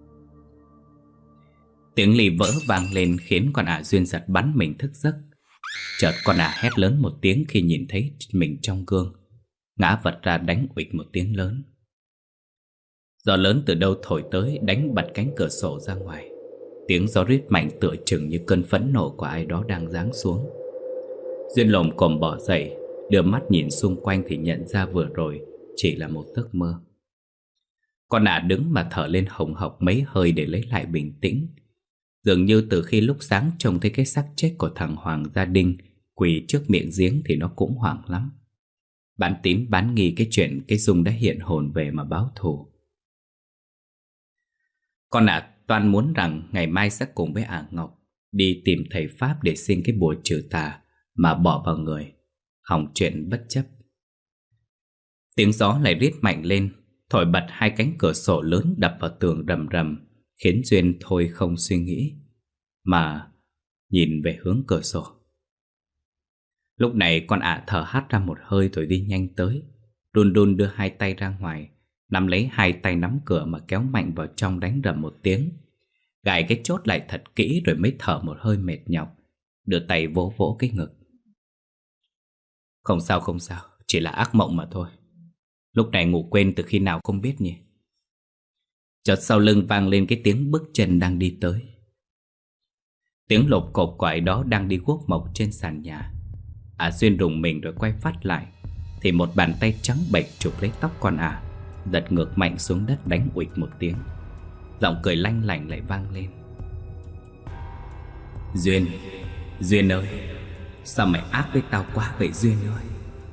Tiếng ly vỡ vang lên khiến con Ả Duyên giật bắn mình thức giấc. Chợt con Ả hét lớn một tiếng khi nhìn thấy mình trong gương, ngã vật ra đánh uịch một tiếng lớn. Gió lớn từ đâu thổi tới đánh bật cánh cửa sổ ra ngoài. Tiếng gió rít mạnh tựa chừng như cơn phẫn nộ của ai đó đang giáng xuống. Duyên lồm cồm bò dậy, đưa mắt nhìn xung quanh thì nhận ra vừa rồi chỉ là một giấc mơ. Con ả đứng mà thở lên hồng hộc mấy hơi để lấy lại bình tĩnh. Dường như từ khi lúc sáng trông thấy cái xác chết của thằng Hoàng Gia Đinh quỳ trước miệng giếng thì nó cũng hoảng lắm. Bán tín bán nghi cái chuyện cái Dung đã hiện hồn về mà báo thù. Con ả toan muốn rằng ngày mai sẽ cùng với ả Ngọc đi tìm thầy Pháp để xin cái bùa trừ tà mà bỏ vào người, hỏng chuyện bất chấp. Tiếng gió lại rít mạnh lên, thổi bật hai cánh cửa sổ lớn đập vào tường rầm rầm, khiến Duyên thôi không suy nghĩ mà nhìn về hướng cửa sổ. Lúc này con ả thở hắt ra một hơi rồi đi nhanh tới, đun đun đưa hai tay ra ngoài, nắm lấy hai tay nắm cửa mà kéo mạnh vào trong, đánh rầm một tiếng, gài cái chốt lại thật kỹ rồi mới thở một hơi mệt nhọc, đưa tay vỗ vỗ cái ngực. Không sao không sao, chỉ là ác mộng mà thôi. Lúc này ngủ quên từ khi nào không biết nhỉ. Chợt sau lưng vang lên cái tiếng bước chân đang đi tới. Tiếng lộp cộp của ai đó đang đi guốc mộc trên sàn nhà. Duyên rùng mình rồi quay phát lại thì một bàn tay trắng bệch chụp lấy tóc con ả, giật ngược mạnh xuống đất đánh uịch một tiếng. Giọng cười lanh lảnh lại vang lên. Duyên, Duyên ơi, sao mày ác với tao quá vậy Duyên ơi.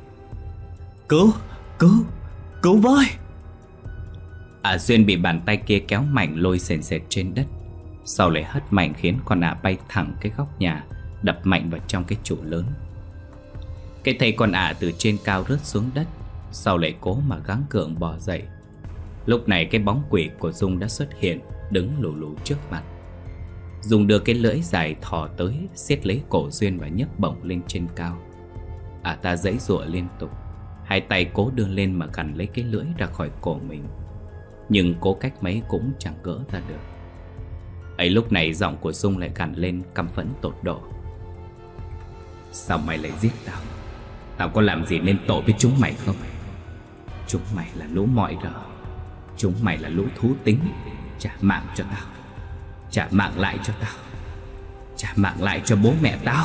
Cứu với. Duyên bị bàn tay kia kéo mạnh lôi sền sệt trên đất, sau lại hất mạnh khiến con ả bay thẳng cái góc nhà, đập mạnh vào trong cái trụ lớn. Cái thây con ả từ trên cao rớt xuống đất, sau lại cố mà gắng gượng bò dậy. Lúc này cái bóng quỷ của Dung đã xuất hiện, đứng lù lù trước mặt. Dung đưa cái lưỡi dài thò tới, siết lấy cổ Duyên và nhấc bổng lên trên cao. Ta giãy giụa liên tục, hai tay cố đưa lên mà gằn lấy cái lưỡi ra khỏi cổ mình, nhưng cố cách mấy cũng chẳng gỡ ra được. Ấy lúc này giọng của Dung lại gằn lên căm phẫn tột độ. Sao mày lại giết tao? Tao có làm gì nên tội với chúng mày không? Chúng mày là lũ mọi rợ, chúng mày là lũ thú tính. Trả mạng cho tao, trả mạng lại cho tao, trả mạng lại cho bố mẹ tao.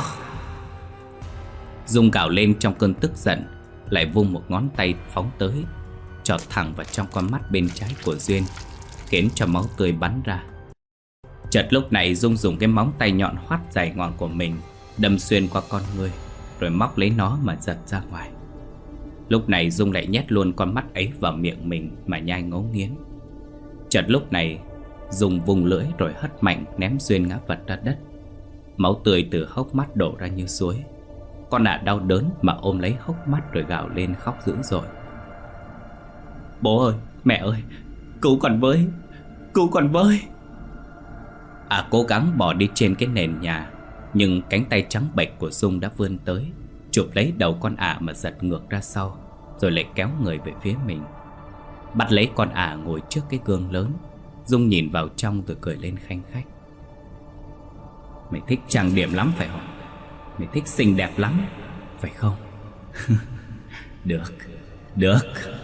Dung gào lên trong cơn tức giận, lại vung một ngón tay phóng tới, chọt thẳng vào trong con mắt bên trái của Duyên, khiến cho máu tươi bắn ra. Chợt lúc này Dung dùng cái móng tay nhọn hoắt dài ngoằng của mình đâm xuyên qua con ngươi, rồi móc lấy nó mà giật ra ngoài. Lúc này Dung lại nhét luôn con mắt ấy vào miệng mình mà nhai ngấu nghiến. Chợt lúc này Dung vùng lưỡi rồi hất mạnh ném Duyên ngã vật ra đất. Máu tươi từ hốc mắt đổ ra như suối. Con ả đau đớn mà ôm lấy hốc mắt rồi gào lên khóc dữ dội. Bố ơi, mẹ ơi, cứu con với, cứu con với. Cố gắng bỏ đi trên cái nền nhà, nhưng cánh tay trắng bệch của Dung đã vươn tới, chụp lấy đầu con ả mà giật ngược ra sau, rồi lại kéo người về phía mình. Bắt lấy con ả ngồi trước cái gương lớn, Dung nhìn vào trong rồi cười lên khanh khách. Mày thích trang điểm lắm phải không? Mày thích xinh đẹp lắm phải không? Được, được.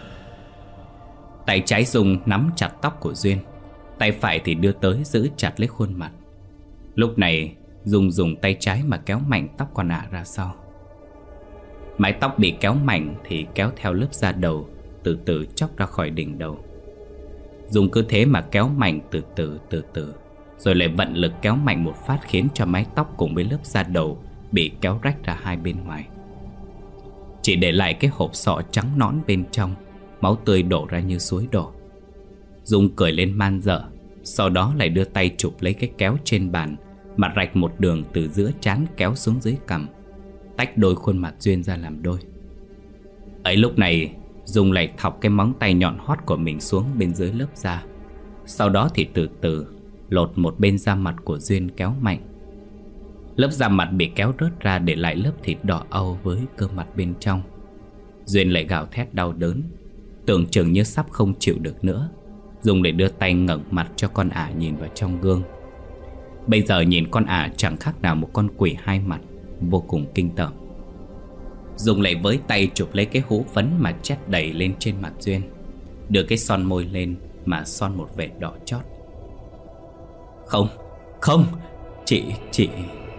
Tay trái Dung nắm chặt tóc của Duyên, tay phải thì đưa tới giữ chặt lấy khuôn mặt. Lúc này Dung dùng tay trái mà kéo mạnh tóc con ả ra sau. Mái tóc bị kéo mạnh thì kéo theo lớp da đầu, từ từ chóc ra khỏi đỉnh đầu. Dung cứ thế mà kéo mạnh từ từ, rồi lại vận lực kéo mạnh một phát, khiến cho mái tóc cùng với lớp da đầu bị kéo rách ra hai bên ngoài, chỉ để lại cái hộp sọ trắng nõn bên trong, máu tươi đổ ra như suối đổ. Dung cười lên man dợ, sau đó lại đưa tay chụp lấy cái kéo trên bàn mà rạch một đường từ giữa trán kéo xuống dưới cằm, tách đôi khuôn mặt Duyên ra làm đôi. Ấy lúc này Dung lại thọc cái móng tay nhọn hoắt của mình xuống bên dưới lớp da, sau đó thì từ từ lột một bên da mặt của Duyên kéo mạnh. Lớp da mặt bị kéo rớt ra để lại lớp thịt đỏ au với cơ mặt bên trong. Duyên lại gào thét đau đớn, tưởng chừng như sắp không chịu được nữa. Dung lại đưa tay ngẩng mặt cho con ả nhìn vào trong gương. Bây giờ nhìn con ả chẳng khác nào một con quỷ hai mặt, vô cùng kinh tởm. Dung lại với tay chụp lấy cái hũ phấn mà chét đầy lên trên mặt Duyên, đưa cái son môi lên mà son một vệt đỏ chót. Không, Không, chị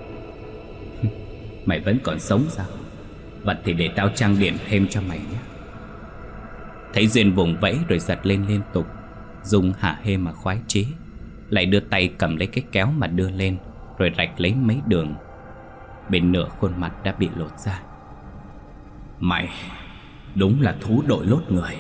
Mày vẫn còn sống sao? Vậy thì để tao trang điểm thêm cho mày nhé. Thấy Duyên vùng vẫy rồi giật lên liên tục. Dung hả hê mà khoái chí, lại đưa tay cầm lấy cái kéo mà đưa lên, rồi rạch lấy mấy đường. Bên nửa khuôn mặt đã bị lột ra. Mày đúng là thú đội lốt người.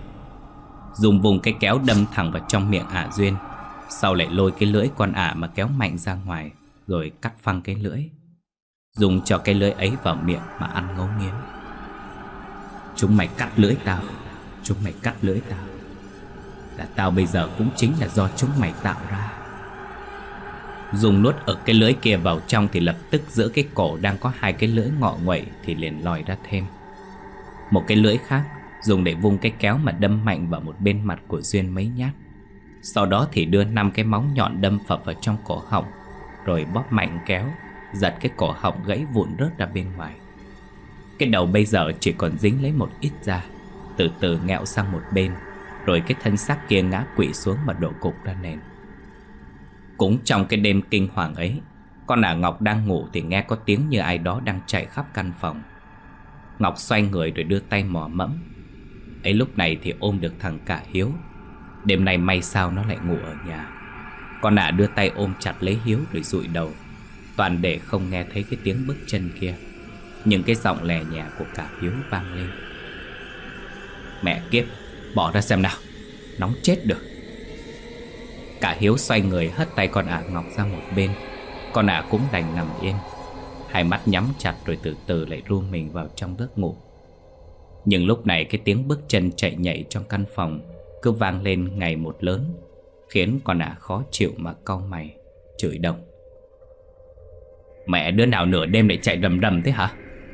Dung vùng cái kéo đâm thẳng vào trong miệng ả Duyên, sau lại lôi cái lưỡi con ả mà kéo mạnh ra ngoài, rồi cắt phăng cái lưỡi. Dùng cho cái lưỡi ấy vào miệng mà ăn ngấu nghiến. Chúng mày cắt lưỡi tao, chúng mày cắt lưỡi tao, là tao bây giờ cũng chính là do chúng mày tạo ra. Dùng nuốt ở cái lưỡi kia vào trong thì lập tức giữa cái cổ đang có hai cái lưỡi ngọ nguậy thì liền lòi ra thêm một cái lưỡi khác. Dùng để vung cái kéo mà đâm mạnh vào một bên mặt của Duyên mấy nhát. Sau đó thì đưa 5 cái móng nhọn đâm phập vào trong cổ họng, rồi bóp mạnh kéo, giật cái cổ họng gãy vụn rớt ra bên ngoài. Cái đầu bây giờ chỉ còn dính lấy một ít da, từ từ ngẹo sang một bên, rồi cái thân xác kia ngã quỵ xuống mà đổ cục ra nền. Cũng trong cái đêm kinh hoàng ấy, con ả Ngọc đang ngủ thì nghe có tiếng như ai đó đang chạy khắp căn phòng. Ngọc xoay người rồi đưa tay mò mẫm. Ấy lúc này thì ôm được thằng Cả Hiếu. Đêm nay may sao nó lại ngủ ở nhà. Con ả đưa tay ôm chặt lấy Hiếu rồi dụi đầu, toàn để không nghe thấy cái tiếng bước chân kia. Nhưng cái giọng lè nhẹ của Cả Hiếu vang lên: Mẹ kiếp, bỏ ra xem nào, nóng chết được. Cả Hiếu xoay người hất tay con ả Ngọc ra một bên. Con ả cũng đành nằm yên, hai mắt nhắm chặt rồi từ từ lại ru mình vào trong giấc ngủ. Nhưng lúc này cái tiếng bước chân chạy nhảy trong căn phòng cứ vang lên ngày một lớn, khiến con ả khó chịu mà cau mày, chửi đồng: Mẹ đứa nào nửa đêm lại chạy rầm rầm thế hả?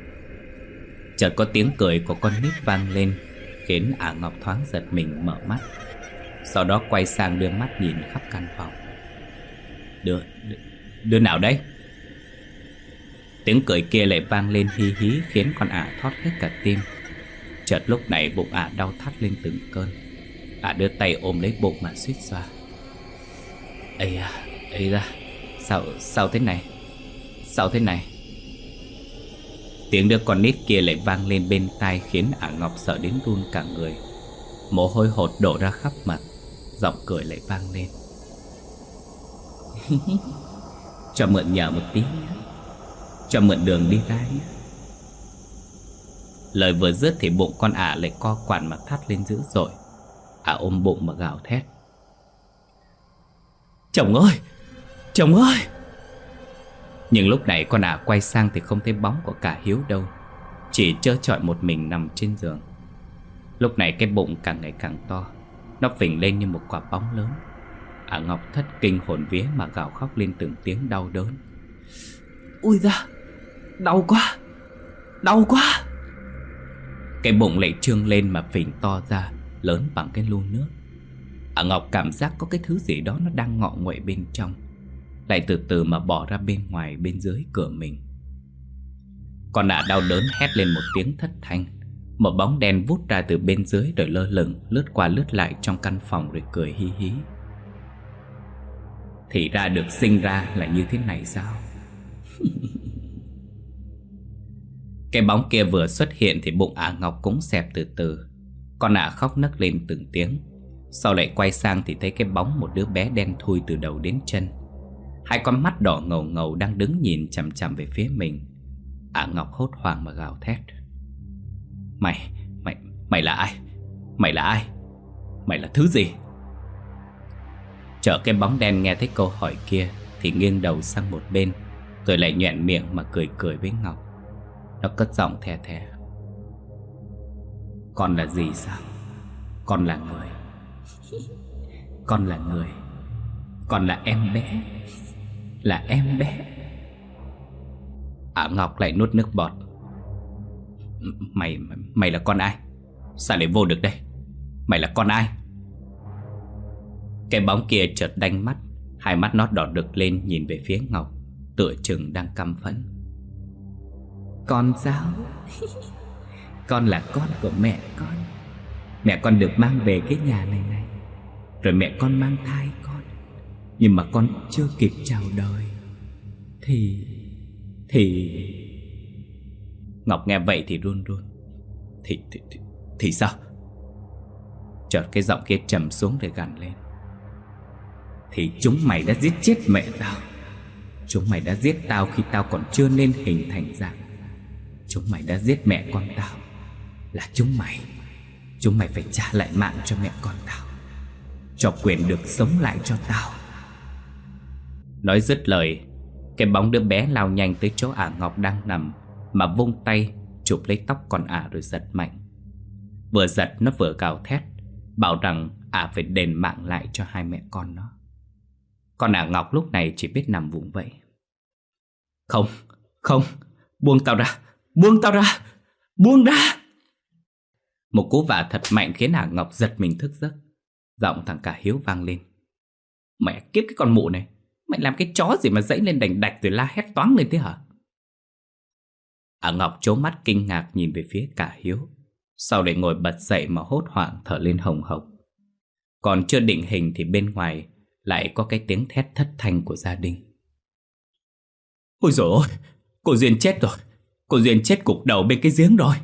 Chợt có tiếng cười của con nít vang lên, khiến ả Ngọc thoáng giật mình mở mắt. Sau đó quay sang đưa mắt nhìn khắp căn phòng. Đứa nào đấy? Tiếng cười kia lại vang lên hí hí, khiến con ả thót hết cả tim. Chợt lúc này bụng ả đau thắt lên từng cơn. Ả đưa tay ôm lấy bụng mà suýt xoa: Ây da, sao thế này? Sao thế này? Tiếng đứa con nít kia lại vang lên bên tai, khiến ả Ngọc sợ đến run cả người. Mồ hôi hột đổ ra khắp mặt. Giọng cười lại vang lên: Cho mượn nhờ một tí nhé, cho mượn đường đi ra nhé. Lời vừa dứt thì bụng con ả lại co quặn mà thắt lên dữ dội. Ả ôm bụng mà gào thét: Chồng ơi, chồng ơi! Nhưng lúc này con ả quay sang thì không thấy bóng của Cả Hiếu đâu, chỉ trơ trọi một mình nằm trên giường. Lúc này cái bụng càng ngày càng to, nó phình lên như một quả bóng lớn. Ả Ngọc thất kinh hồn vía mà gào khóc lên từng tiếng đau đớn: Ui da, đau quá, đau quá! Cái bụng lại trương lên mà phình to ra, lớn bằng cái lu nước. Ả Ngọc cảm giác có cái thứ gì đó nó đang ngọ nguậy bên trong, lại từ từ mà bỏ ra bên ngoài bên dưới cửa mình. Con ả đau đớn hét lên một tiếng thất thanh. Một bóng đen vút ra từ bên dưới rồi lơ lửng lướt qua lướt lại trong căn phòng rồi cười hí hí: Thì ra được sinh ra là như thế này sao? Cái bóng kia vừa xuất hiện thì bụng ả Ngọc cũng xẹp từ từ. Con ả khóc nấc lên từng tiếng. Sau lại quay sang thì thấy cái bóng một đứa bé đen thui từ đầu đến chân. Hai con mắt đỏ ngầu ngầu đang đứng nhìn chằm chằm về phía mình. Ả Ngọc hốt hoảng mà gào thét: Mày là ai? Mày là ai? Mày là thứ gì? Chợt cái bóng đen nghe thấy câu hỏi kia thì nghiêng đầu sang một bên, rồi lại nhoẻn miệng mà cười cười với Ngọc. Nó cất giọng the thé: Con là gì sao? Con là người. Con là người. Con là em bé. Là em bé. Ả Ngọc lại nuốt nước bọt: Mày là con ai? Sao lại vô được đây? Mày là con ai? Cái bóng kia chợt đanh mắt, hai mắt nó đỏ đực lên nhìn về phía Ngọc, tựa chừng đang căm phẫn: Con sao? Con là con của mẹ con. Mẹ con được mang về cái nhà này này, rồi mẹ con mang thai con. Nhưng mà con chưa kịp chào đời Thì... Ngọc nghe vậy thì run run. Thì sao? Chợt cái giọng kia trầm xuống để gằn lên. Thì chúng mày đã giết chết mẹ tao. Chúng mày đã giết tao khi tao còn chưa nên hình thành dạng. Chúng mày đã giết mẹ con tao. Là chúng mày phải trả lại mạng cho mẹ con tao, cho quyền được sống lại cho tao. Nói dứt lời, cái bóng đứa bé lao nhanh tới chỗ ả Ngọc đang nằm, mà vung tay chụp lấy tóc con ả rồi giật mạnh. Vừa giật nó vừa gào thét, bảo rằng ả phải đền mạng lại cho hai mẹ con nó. Còn ả Ngọc lúc này chỉ biết nằm vùng vẫy. Không, buông tao ra, buông ra. Một cú vả thật mạnh khiến ả Ngọc giật mình thức giấc. Giọng thằng Cả Hiếu vang lên. Mẹ kiếp cái con mụ này, mày làm cái chó gì mà dãy lên đành đạch rồi la hét toáng lên thế hả? Ả Ngọc trố mắt kinh ngạc nhìn về phía Cả Hiếu, sau để ngồi bật dậy mà hốt hoảng thở lên hồng hộc. Còn chưa định hình thì bên ngoài lại có cái tiếng thét thất thanh của gia đình. Ôi dồi ôi, cô Duyên chết rồi. Cô Duyên chết cục đầu bên cái giếng rồi.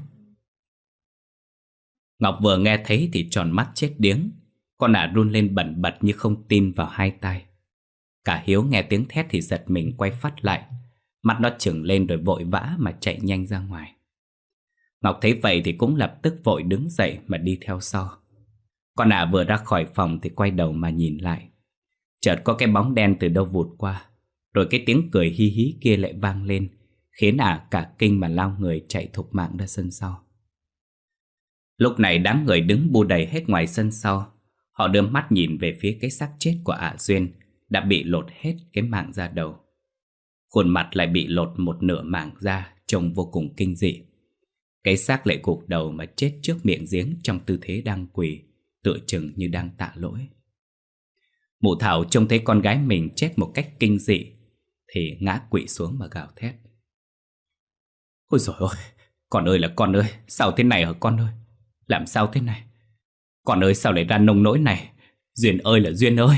Ngọc vừa nghe thấy thì tròn mắt chết điếng. Con ả run lên bần bật như không tin vào hai tai. Cả Hiếu nghe tiếng thét thì giật mình quay phắt lại. Mắt nó trừng lên rồi vội vã mà chạy nhanh ra ngoài. Ngọc thấy vậy thì cũng lập tức vội đứng dậy mà đi theo sau. Con ả vừa ra khỏi phòng thì quay đầu mà nhìn lại. Chợt có cái bóng đen từ đâu vụt qua, rồi cái tiếng cười hi hí kia lại vang lên, khiến ả cả kinh mà lao người chạy thục mạng ra sân sau. Lúc này đám người đứng bu đầy hết ngoài sân sau. Họ đưa mắt nhìn về phía cái xác chết của ả Duyên đã bị lột hết cái mảng da đầu. Khuôn mặt lại bị lột một nửa mảng da, trông vô cùng kinh dị. Cái xác lại gục đầu mà chết trước miệng giếng trong tư thế đang quỳ, tựa chừng như đang tạ lỗi. Mụ Thảo trông thấy con gái mình chết một cách kinh dị thì ngã quỵ xuống mà gào thét. Ôi dồi ôi, con ơi là con ơi, sao thế này hả con ơi? Làm sao thế này? Con ơi sao lại ra nông nỗi này? Duyên ơi là Duyên ơi!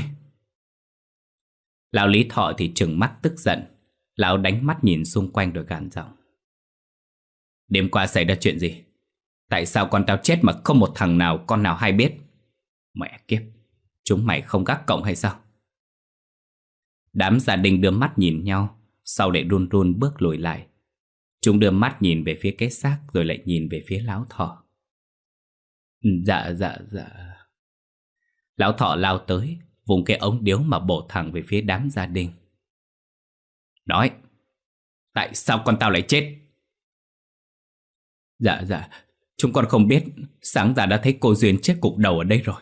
Lão Lý Thọ thì trừng mắt tức giận. Lão đánh mắt nhìn xung quanh rồi gằn giọng. Đêm qua xảy ra chuyện gì? Tại sao con tao chết mà không một thằng nào con nào hay biết? Mẹ kiếp, chúng mày không gác cổng hay sao? Đám gia đình đưa mắt nhìn nhau, sau lại run run bước lùi lại. Chúng đưa mắt nhìn về phía cái xác rồi lại nhìn về phía Lão Thọ. Dạ. Lão Thọ lao tới, vùng cái ống điếu mà bổ thẳng về phía đám gia đình. Nói, tại sao con tao lại chết? Dạ, chúng con không biết. Sáng ra đã thấy cô Duyên chết cục đầu ở đây rồi.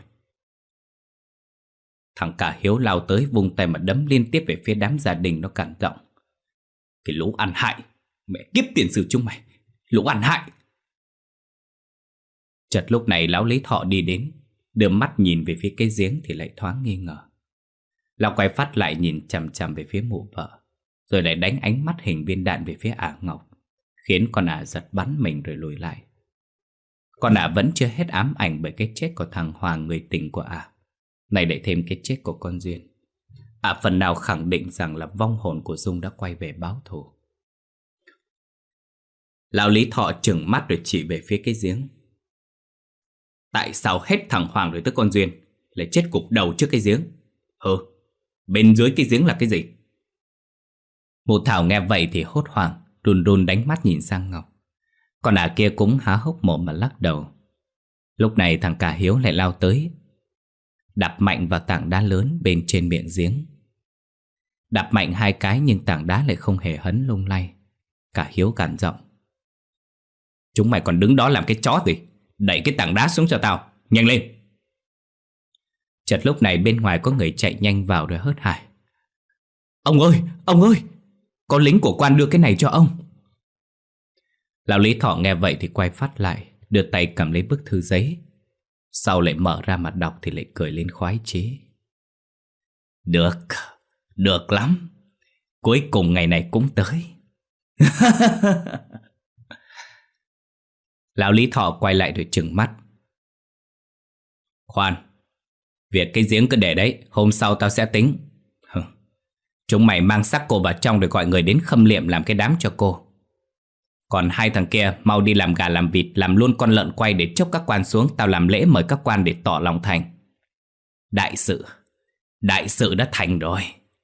Thằng Cả Hiếu lao tới vùng tay mà đấm liên tiếp về phía đám gia đình, nó cằn giọng. Cái lũ ăn hại, mẹ kiếp tiền sử chúng mày, lũ ăn hại. Chợt lúc này lão Lý Thọ đi đến, đưa mắt nhìn về phía cái giếng thì lại thoáng nghi ngờ. Lão quay phát lại nhìn chằm chằm về phía mụ vợ, rồi lại đánh ánh mắt hình viên đạn về phía ả Ngọc, khiến con ả giật bắn mình rồi lùi lại. Con ả vẫn chưa hết ám ảnh bởi cái chết của thằng Hoàng, người tình của ả. Này lại thêm cái chết của con Duyên. Ả phần nào khẳng định rằng là vong hồn của Dung đã quay về báo thù. Lão Lý Thọ trừng mắt rồi chỉ về phía cái giếng. Tại sao hết thằng Hoàng rồi tới con Duyên lại chết cục đầu trước cái giếng? Bên dưới cái giếng là cái gì? Mụ Thảo nghe vậy thì hốt hoảng, run run đánh mắt nhìn sang Ngọc. Còn ả kia cũng há hốc mồm mà lắc đầu. Lúc này thằng Cả Hiếu lại lao tới, đạp mạnh vào tảng đá lớn bên trên miệng giếng. Đạp mạnh 2 cái nhưng tảng đá lại không hề hấn lung lay. Cả Hiếu gằn giọng. Chúng mày còn đứng đó làm cái chó gì? Đẩy cái tảng đá xuống cho tao, nhanh lên! Chợt lúc này bên ngoài có người chạy nhanh vào rồi hớt hải. Ông ơi! Có lính của quan đưa cái này cho ông. Lão Lý Thọ nghe vậy thì quay phát lại, đưa tay cầm lấy bức thư giấy. Sau lại mở ra mà đọc thì lại cười lên khoái chí. Được lắm. Cuối cùng ngày này cũng tới. Lão Lý Thọ quay lại rồi trừng mắt. Khoan, việc cái giếng cứ để đấy, hôm sau tao sẽ tính. Chúng mày mang xác cô vào trong rồi gọi người đến khâm liệm làm cái đám cho cô. Còn hai thằng kia mau đi làm gà làm vịt, làm luôn con lợn quay để chốc các quan xuống. Tao làm lễ mời các quan để tỏ lòng thành. Đại sự đã thành rồi.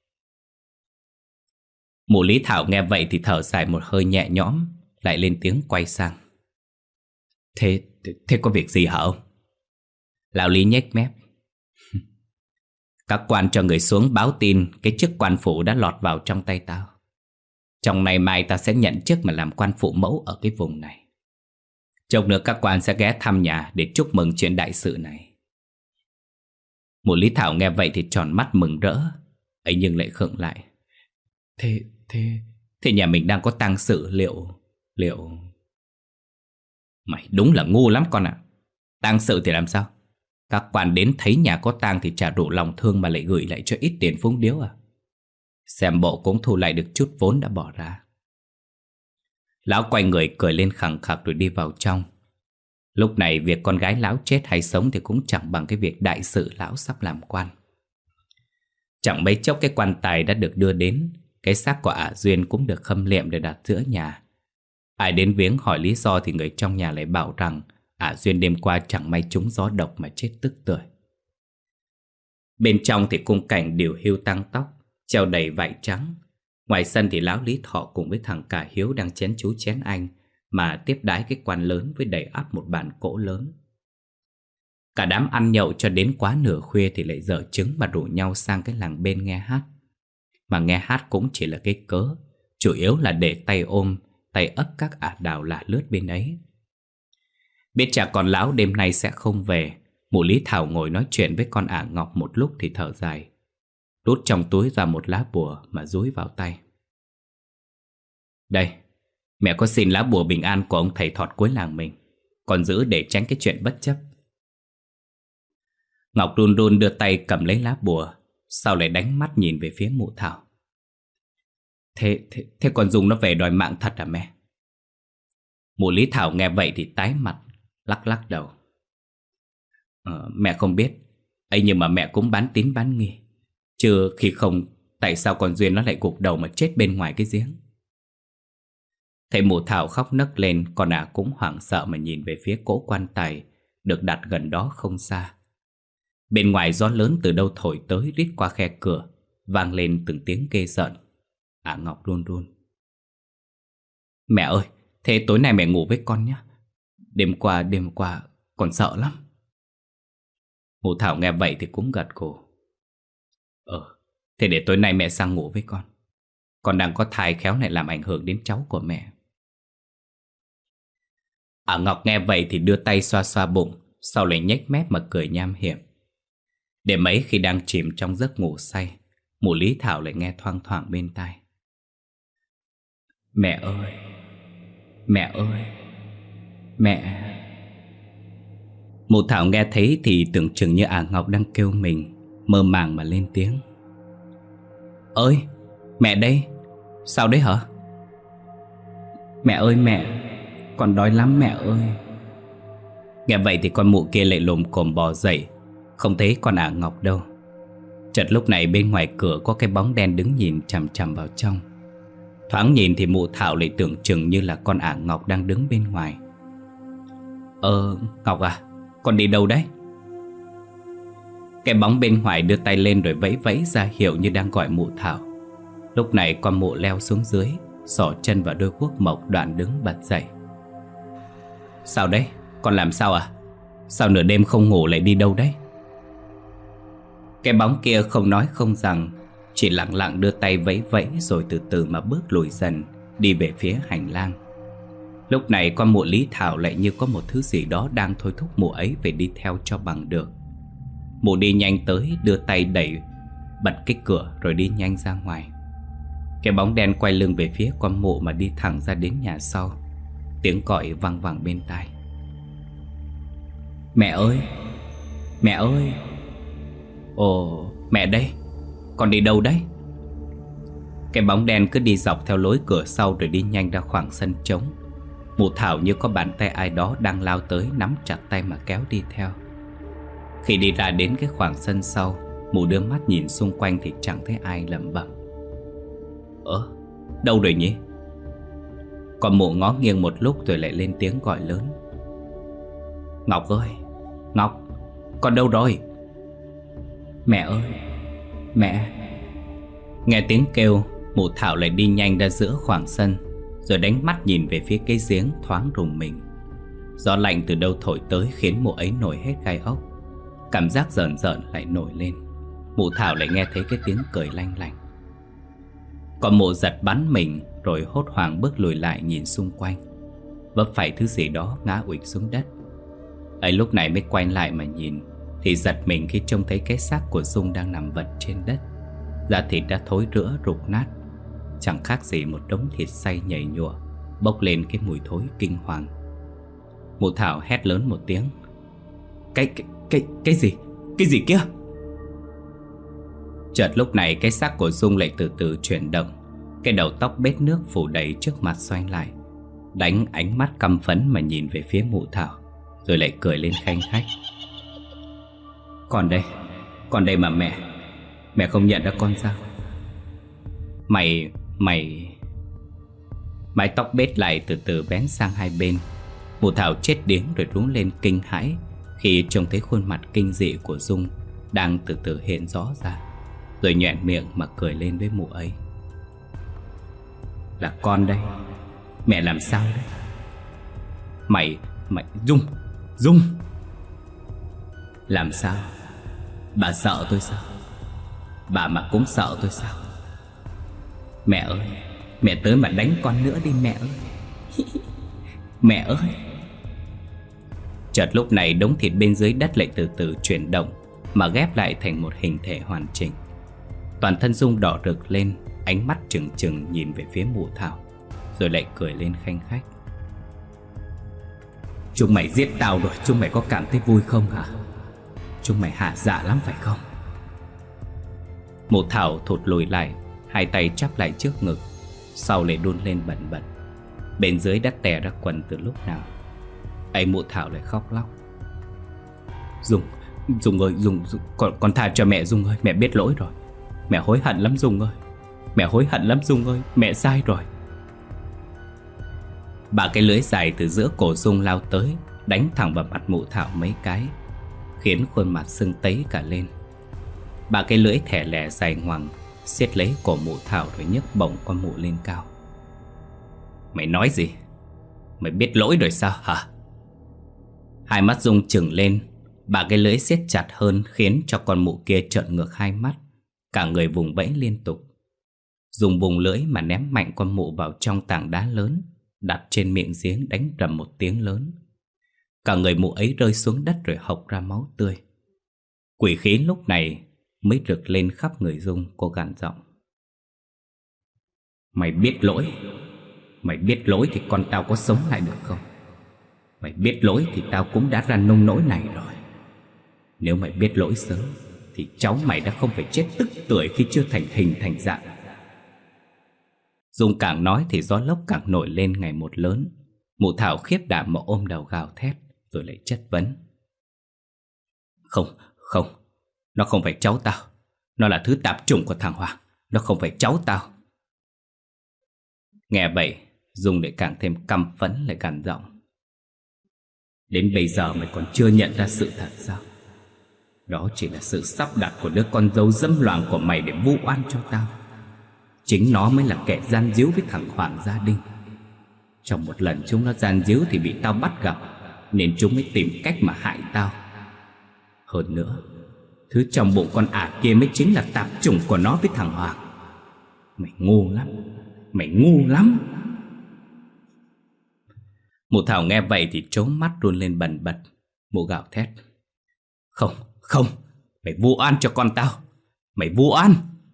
Mụ Lý Thảo nghe vậy thì thở dài một hơi nhẹ nhõm, lại lên tiếng quay sang. Thế có việc gì hả ông? Lão Lý nhếch mép. Các quan cho người xuống báo tin cái chức quan phụ đã lọt vào trong tay tao. Trong ngày mai ta sẽ nhận chức mà làm quan phụ mẫu ở cái vùng này. Chốc nữa các quan sẽ ghé thăm nhà để chúc mừng chuyện đại sự này. Mụ Lý Thảo nghe vậy thì tròn mắt mừng rỡ, ấy nhưng lại khựng lại. Thế nhà mình đang có tang sự liệu... Mày đúng là ngu lắm con ạ. Tang sự thì làm sao? Các quan đến thấy nhà có tang thì chả đủ lòng thương mà lại gửi lại cho ít tiền phúng điếu à? Xem bộ cũng thu lại được chút vốn đã bỏ ra. Lão quay người cười lên khằng khặc rồi đi vào trong. Lúc này việc con gái lão chết hay sống thì cũng chẳng bằng cái việc đại sự lão sắp làm quan. Chẳng mấy chốc cái quan tài đã được đưa đến. Cái xác của ả Duyên cũng được khâm liệm để đặt giữa nhà. Ai đến viếng hỏi lý do thì người trong nhà lại bảo rằng ả Duyên đêm qua chẳng may trúng gió độc mà chết tức tưởi. Bên trong thì cung cảnh điều hưu tăng tóc, treo đầy vải trắng. Ngoài sân thì lão Lý Thọ cùng với thằng Cả Hiếu đang chén chú chén anh mà tiếp đãi cái quan lớn với đầy ắp một bàn cỗ lớn. Cả đám ăn nhậu cho đến quá nửa khuya thì lại dở trứng mà rủ nhau sang cái làng bên nghe hát. Mà nghe hát cũng chỉ là cái cớ, chủ yếu là để tay ôm, tay ấp các ả đào lả lướt bên ấy. Biết cha con lão đêm nay sẽ không về, mụ Lý Thảo ngồi nói chuyện với con ả Ngọc một lúc thì thở dài, rút trong túi ra một lá bùa mà dúi vào tay. Đây, mẹ có xin lá bùa bình an của ông thầy thọt cuối làng mình, còn giữ để tránh cái chuyện bất chấp. Ngọc run run đưa tay cầm lấy lá bùa, sau lại đánh mắt nhìn về phía mụ Thảo. Thế còn dùng nó về đòi mạng thật à mẹ? Mụ Lý Thảo nghe vậy thì tái mặt, lắc lắc đầu. Mẹ không biết, ấy nhưng mà mẹ cũng bán tín bán nghi. Chứ khi không, tại sao con Duyên nó lại gục đầu mà chết bên ngoài cái giếng? Thấy mụ Thảo khóc nấc lên, con ả cũng hoảng sợ mà nhìn về phía cỗ quan tài được đặt gần đó không xa. Bên ngoài gió lớn từ đâu thổi tới rít qua khe cửa, vang lên từng tiếng ghê rợn. Ả Ngọc run run. Mẹ ơi, thế tối nay mẹ ngủ với con nhé. Đêm qua con sợ lắm. Mụ Thảo nghe vậy thì cũng gật gù. Thế để tối nay mẹ sang ngủ với con. Con đang có thai khéo lại làm ảnh hưởng đến cháu của mẹ. Ả Ngọc nghe vậy thì đưa tay xoa xoa bụng, sau lại nhếch mép mà cười nham hiểm. Đêm ấy khi đang chìm trong giấc ngủ say, mụ Lý Thảo lại nghe thoang thoảng bên tai. Mẹ ơi, mẹ ơi, mẹ. Mụ Thảo nghe thấy thì tưởng chừng như Ả Ngọc đang kêu mình, mơ màng mà lên tiếng. Ơi, mẹ đây, sao đấy hả? Mẹ ơi mẹ, con đói lắm mẹ ơi. Nghe vậy thì con mụ kia lại lồm cồm bò dậy, không thấy con Ả Ngọc đâu. Chợt lúc này bên ngoài cửa có cái bóng đen đứng nhìn chằm chằm vào trong. Thoáng nhìn thì mụ Thảo lại tưởng chừng như là con Ả Ngọc đang đứng bên ngoài. Ngọc à, con đi đâu đấy? Cái bóng bên ngoài đưa tay lên rồi vẫy vẫy ra hiệu như đang gọi mụ Thảo. Lúc này con mụ leo xuống dưới, xỏ chân vào đôi guốc mộc đoạn đứng bật dậy. Sao đấy, con làm sao à? Sao nửa đêm không ngủ lại đi đâu đấy? Cái bóng kia không nói không rằng, chỉ lặng lặng đưa tay vẫy vẫy rồi từ từ mà bước lùi dần, đi về phía hành lang. Lúc này con mụ Lý Thảo lại như có một thứ gì đó đang thôi thúc mụ ấy phải đi theo cho bằng được. Mụ đi nhanh tới, đưa tay đẩy bật cái cửa rồi đi nhanh ra ngoài. Cái bóng đen quay lưng về phía con mụ mà đi thẳng ra đến nhà sau. Tiếng gọi vang vẳng bên tai. Mẹ ơi, mẹ ơi. Ồ, mẹ đây, con đi đâu đấy? Cái bóng đen cứ đi dọc theo lối cửa sau rồi đi nhanh ra khoảng sân trống. Mụ Thảo như có bàn tay ai đó đang lao tới, nắm chặt tay mà kéo đi theo. Khi đi ra đến cái khoảng sân sau, mụ đưa mắt nhìn xung quanh thì chẳng thấy ai, lẩm bẩm. Đâu rồi nhỉ? Con mụ ngó nghiêng một lúc rồi lại lên tiếng gọi lớn. Ngọc ơi, Ngọc, con đâu rồi? Mẹ ơi, mẹ. Nghe tiếng kêu, mụ Thảo lại đi nhanh ra giữa khoảng sân, rồi đánh mắt nhìn về phía cái giếng thoáng rùng mình. Gió lạnh từ đâu thổi tới khiến mụ ấy nổi hết gai ốc. Cảm giác rợn rợn lại nổi lên. Mụ Thảo lại nghe thấy cái tiếng cười lanh lảnh. Còn mụ giật bắn mình, rồi hốt hoảng bước lùi lại nhìn xung quanh. Vấp phải thứ gì đó ngã ụịch xuống đất. Ấy lúc này mới quay lại mà nhìn, thì giật mình khi trông thấy cái xác của Dung đang nằm vật trên đất. Da thịt đã thối rữa rục nát, chẳng khác gì một đống thịt xay nhầy nhụa, bốc lên cái mùi thối kinh hoàng. Mụ Thảo hét lớn một tiếng. Cái gì? Cái gì kia? Chợt lúc này cái xác của Dung lại từ từ chuyển động. Cái đầu tóc bết nước phủ đầy trước mặt xoay lại, đánh ánh mắt căm phẫn mà nhìn về phía mụ Thảo, rồi lại cười lên khanh khách. Con đây mà mẹ. Mẹ không nhận ra con sao? Mày Mái tóc bết lại từ từ bén sang hai bên. Mụ Thảo chết điếng rồi rú lên kinh hãi khi trông thấy khuôn mặt kinh dị của Dung đang từ từ hiện rõ ra, rồi nhoẻn miệng mà cười lên với mụ ấy. Là con đây. Mẹ làm sao đấy? Mày Dung. Làm sao? Bà sợ tôi sao? Bà mà cũng sợ tôi sao? Mẹ ơi, mẹ tới mà đánh con nữa đi mẹ ơi. Mẹ ơi. Chợt lúc này đống thịt bên dưới đất lại từ từ chuyển động mà ghép lại thành một hình thể hoàn chỉnh. Toàn thân Dung đỏ rực lên, ánh mắt trừng trừng nhìn về phía mụ Thảo, rồi lại cười lên khanh khách. Chúng mày giết tao rồi, chúng mày có cảm thấy vui không hả? Chúng mày hả dạ lắm phải không? Mụ Thảo thụt lùi lại, hai tay chắp lại trước ngực, sau lại đun lên bần bật. Bên dưới đã tè ra quần từ lúc nào. Ấy mụ Thảo lại khóc lóc. Dung ơi, Dung, con tha cho mẹ Dung ơi, mẹ biết lỗi rồi. Mẹ hối hận lắm Dung ơi. Mẹ hối hận lắm Dung ơi, mẹ sai rồi. Bà cái lưỡi dài từ giữa cổ Dung lao tới, đánh thẳng vào mặt mụ Thảo mấy cái, khiến khuôn mặt sưng tấy cả lên. Bà cái lưỡi thẻ lẻ dài ngoằng siết lấy cổ mụ Thảo rồi nhấc bổng con mụ lên cao. Mày nói gì? Mày biết lỗi rồi sao hả? Hai mắt Dung trừng lên. Bà cái lưỡi siết chặt hơn khiến cho con mụ kia trợn ngược hai mắt, cả người vùng vẫy liên tục. Dùng vùng lưỡi mà ném mạnh con mụ vào trong tảng đá lớn đặt trên miệng giếng, đánh rầm một tiếng lớn. Cả người mụ ấy rơi xuống đất rồi hộc ra máu tươi. Quỷ khí lúc này mới rực lên khắp người Dung. Cô gằn giọng. Mày biết lỗi. Mày biết lỗi thì con tao có sống lại được không? Mày biết lỗi thì tao cũng đã ra nông nỗi này rồi. Nếu mày biết lỗi sớm thì cháu mày đã không phải chết tức tưởi khi chưa thành hình thành dạng. Dung càng nói thì gió lốc càng nổi lên ngày một lớn. Mụ Thảo khiếp đảm mà ôm đầu gào thét, rồi lại chất vấn. Không, nó không phải cháu tao. Nó là thứ tạp chủng của thằng Hoàng. Nó không phải cháu tao. Nghe vậy, Dung lại càng thêm căm phẫn, lại gằn giọng. Đến bây giờ mày còn chưa nhận ra sự thật sao? Đó chỉ là sự sắp đặt của đứa con dâu dâm loạn của mày để vu oan cho tao. Chính nó mới là kẻ gian díu với thằng Hoàng gia đình. Trong một lần chúng nó gian díu thì bị tao bắt gặp, nên chúng mới tìm cách mà hại tao. Hơn nữa, thứ trong bụng con ả kia mới chính là tạp chủng của nó với thằng Hoàng. Mày ngu lắm. Mày ngu lắm. Mụ Thảo nghe vậy thì trố mắt run lên bần bật. Mụ gào thét. Không, mày vu oan cho con tao. Mày vu oan.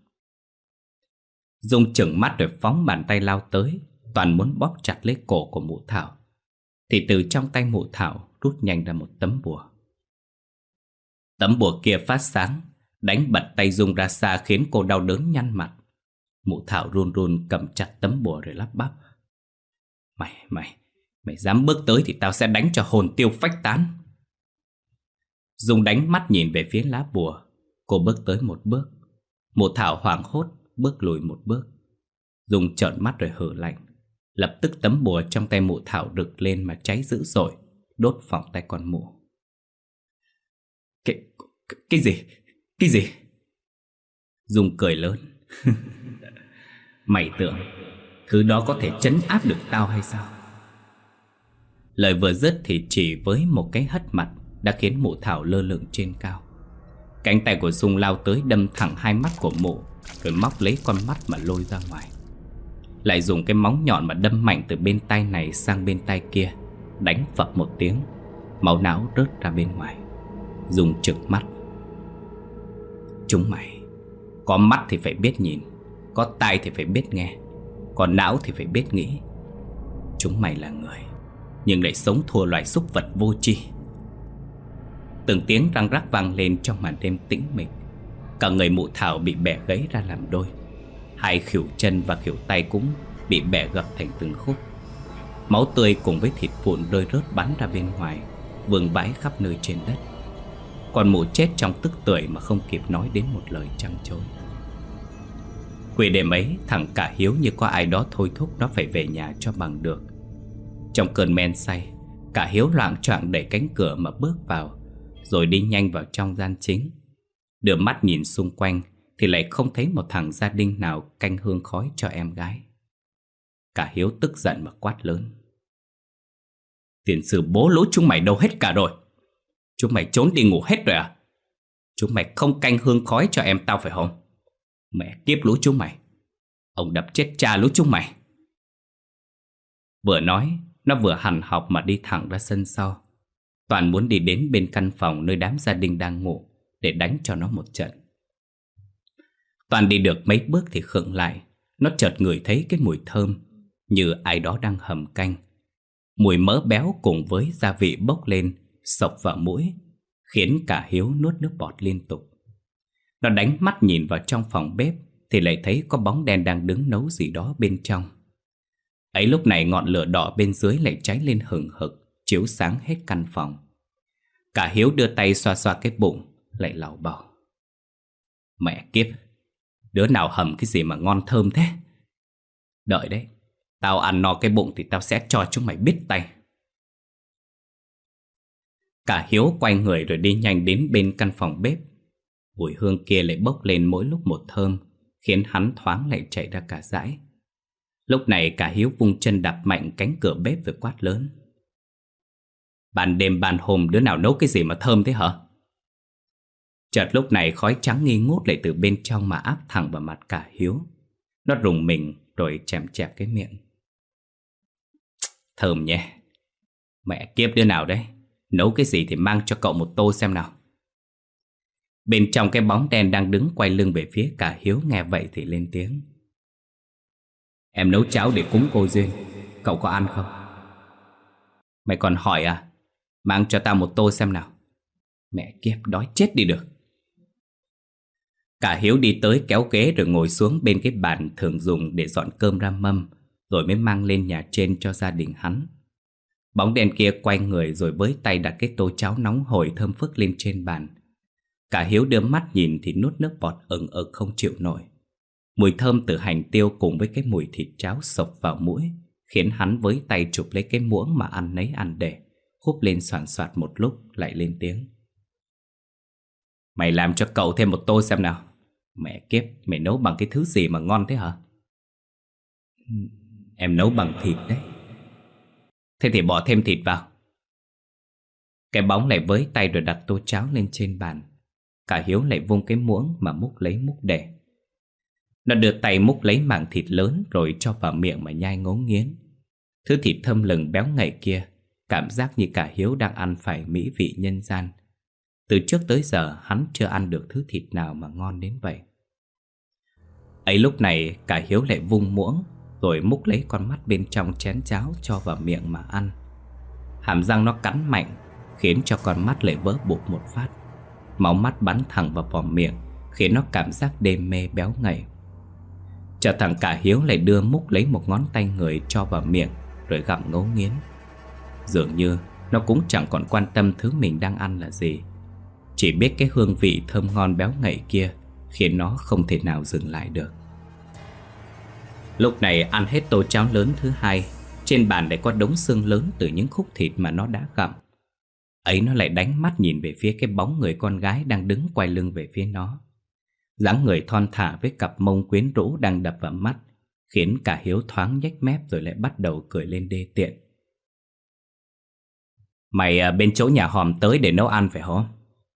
Dung chừng mắt rồi phóng bàn tay lao tới, toàn muốn bóp chặt lấy cổ của mụ Thảo. Thì từ trong tay mụ Thảo rút nhanh ra một tấm bùa. Tấm bùa kia phát sáng, đánh bật tay Dung ra xa khiến cô đau đớn nhăn mặt. Mụ Thảo run run cầm chặt tấm bùa rồi lắp bắp. Mày dám bước tới thì tao sẽ đánh cho hồn tiêu phách tán. Dung đánh mắt nhìn về phía lá bùa. Cô bước tới một bước. Mụ Thảo hoảng hốt bước lùi một bước. Dung trợn mắt rồi hừ lạnh. Lập tức tấm bùa trong tay mụ Thảo rực lên mà cháy dữ dội, đốt phỏng tay con mụ. Cái gì? Cái gì? Dung cười lớn. Mày tưởng thứ đó có thể trấn áp được tao hay sao? Lời vừa dứt thì chỉ với một cái hất mặt đã khiến mụ Thảo lơ lửng trên cao. Cánh tay của Dung lao tới đâm thẳng hai mắt của mụ, rồi móc lấy con mắt mà lôi ra ngoài. Lại dùng cái móng nhọn mà đâm mạnh từ bên tay này sang bên tay kia, đánh phập một tiếng, máu não rớt ra bên ngoài. Dung trừng mắt. Chúng mày, có mắt thì phải biết nhìn, có tai thì phải biết nghe, có não thì phải biết nghĩ. Chúng mày là người, nhưng lại sống thua loài súc vật vô tri. Từng tiếng răng rắc vang lên trong màn đêm tĩnh mịch. Cả người mụ Thảo bị bẻ gãy ra làm đôi. Hai khuỷu chân và khuỷu tay cũng bị bẻ gập thành từng khúc. Máu tươi cùng với thịt vụn rơi rớt bắn ra bên ngoài, vương vãi khắp nơi trên đất. Còn mụ chết trong tức tưởi mà không kịp nói đến một lời trăng trối. Quỷ đêm ấy, thằng Cả Hiếu như có ai đó thôi thúc nó phải về nhà cho bằng được. Trong cơn men say, Cả Hiếu loạng choạng đẩy cánh cửa mà bước vào, rồi đi nhanh vào trong gian chính. Đưa mắt nhìn xung quanh thì lại không thấy một thằng gia đình nào canh hương khói cho em gái. Cả Hiếu tức giận mà quát lớn. Tiền sử bố lũ chúng mày đâu hết cả rồi? Chúng mày trốn đi ngủ hết rồi à? Chúng mày không canh hương khói cho em tao phải không? Mẹ kiếp lũ chúng mày, ông đập chết cha lũ chúng mày. Vừa nói, nó vừa hằn học mà đi thẳng ra sân sau. Toàn muốn đi đến bên căn phòng nơi đám gia đình đang ngủ để đánh cho nó một trận. Toàn đi được mấy bước thì khựng lại. Nó chợt ngửi thấy cái mùi thơm như ai đó đang hầm canh. Mùi mỡ béo cùng với gia vị bốc lên xộc vào mũi, khiến Cả Hiếu nuốt nước bọt liên tục. Nó đánh mắt nhìn vào trong phòng bếp thì lại thấy có bóng đen đang đứng nấu gì đó bên trong. Ấy lúc này ngọn lửa đỏ bên dưới lại cháy lên hừng hực, chiếu sáng hết căn phòng. Cả Hiếu đưa tay xoa xoa cái bụng, lại lảo bảo. Mẹ kiếp, đứa nào hầm cái gì mà ngon thơm thế? Đợi đấy, tao ăn no cái bụng thì tao sẽ cho chúng mày biết tay. Cả Hiếu quay người rồi đi nhanh đến bên căn phòng bếp. Mùi hương kia lại bốc lên mỗi lúc một thơm, khiến hắn thoáng lại chạy ra cả dãi. Lúc này Cả Hiếu vung chân đạp mạnh cánh cửa bếp rồi quát lớn. Ban đêm ban hôm đứa nào nấu cái gì mà thơm thế hả? Chợt lúc này khói trắng nghi ngút lại từ bên trong mà áp thẳng vào mặt Cả Hiếu. Nó rùng mình rồi chèm chẹp cái miệng. Thơm nhé. Mẹ kiếp đứa nào đấy, nấu cái gì thì mang cho cậu một tô xem nào. Bên trong cái bóng đen đang đứng quay lưng về phía Cả Hiếu nghe vậy thì lên tiếng. Em nấu cháo để cúng cô Duyên, cậu có ăn không? Mày còn hỏi à? Mang cho tao một tô xem nào. Mẹ kiếp, đói chết đi được. Cả Hiếu đi tới kéo ghế rồi ngồi xuống bên cái bàn thường dùng để dọn cơm ra mâm, rồi mới mang lên nhà trên cho gia đình hắn. Bóng đen kia quay người rồi với tay đặt cái tô cháo nóng hổi thơm phức lên trên bàn. Cả Hiếu đưa mắt nhìn thì nuốt nước bọt ừng ực không chịu nổi. Mùi thơm từ hành tiêu cùng với cái mùi thịt cháo xộc vào mũi, khiến hắn với tay chụp lấy cái muỗng mà ăn nấy ăn để, húp lên soàn soạt một lúc lại lên tiếng. Mày làm cho cậu thêm một tô xem nào. Mẹ kiếp, mày nấu bằng cái thứ gì mà ngon thế hả? Em nấu bằng thịt đấy. Thế thì bỏ thêm thịt vào. Cái bóng lại với tay rồi đặt tô cháo lên trên bàn. Cả Hiếu lại vung cái muỗng mà múc lấy múc để. Nó đưa tay múc lấy mảng thịt lớn rồi cho vào miệng mà nhai ngấu nghiến. Thứ thịt thơm lừng béo ngậy kia, cảm giác như Cả Hiếu đang ăn phải mỹ vị nhân gian. Từ trước tới giờ hắn chưa ăn được thứ thịt nào mà ngon đến vậy. Ấy lúc này Cả Hiếu lại vung muỗng rồi múc lấy con mắt bên trong chén cháo cho vào miệng mà ăn. Hàm răng nó cắn mạnh, khiến cho con mắt lại vỡ bụp một phát. Máu mắt bắn thẳng vào vòm miệng, khiến nó cảm giác đê mê béo ngậy. Chợt thằng Cả Hiếu lại đưa múc lấy một ngón tay người cho vào miệng rồi gặm ngấu nghiến. Dường như nó cũng chẳng còn quan tâm thứ mình đang ăn là gì, chỉ biết cái hương vị thơm ngon béo ngậy kia khiến nó không thể nào dừng lại được. Lúc này ăn hết tô cháo lớn thứ hai, trên bàn lại có đống xương lớn từ những khúc thịt mà nó đã gặm. Ấy nó lại đánh mắt nhìn về phía cái bóng người con gái đang đứng quay lưng về phía nó. Dáng người thon thả với cặp mông quyến rũ đang đập vào mắt, khiến cả Hiếu thoáng nhếch mép rồi lại bắt đầu cười lên đê tiện. Mày bên chỗ nhà Hòm tới để nấu ăn phải không?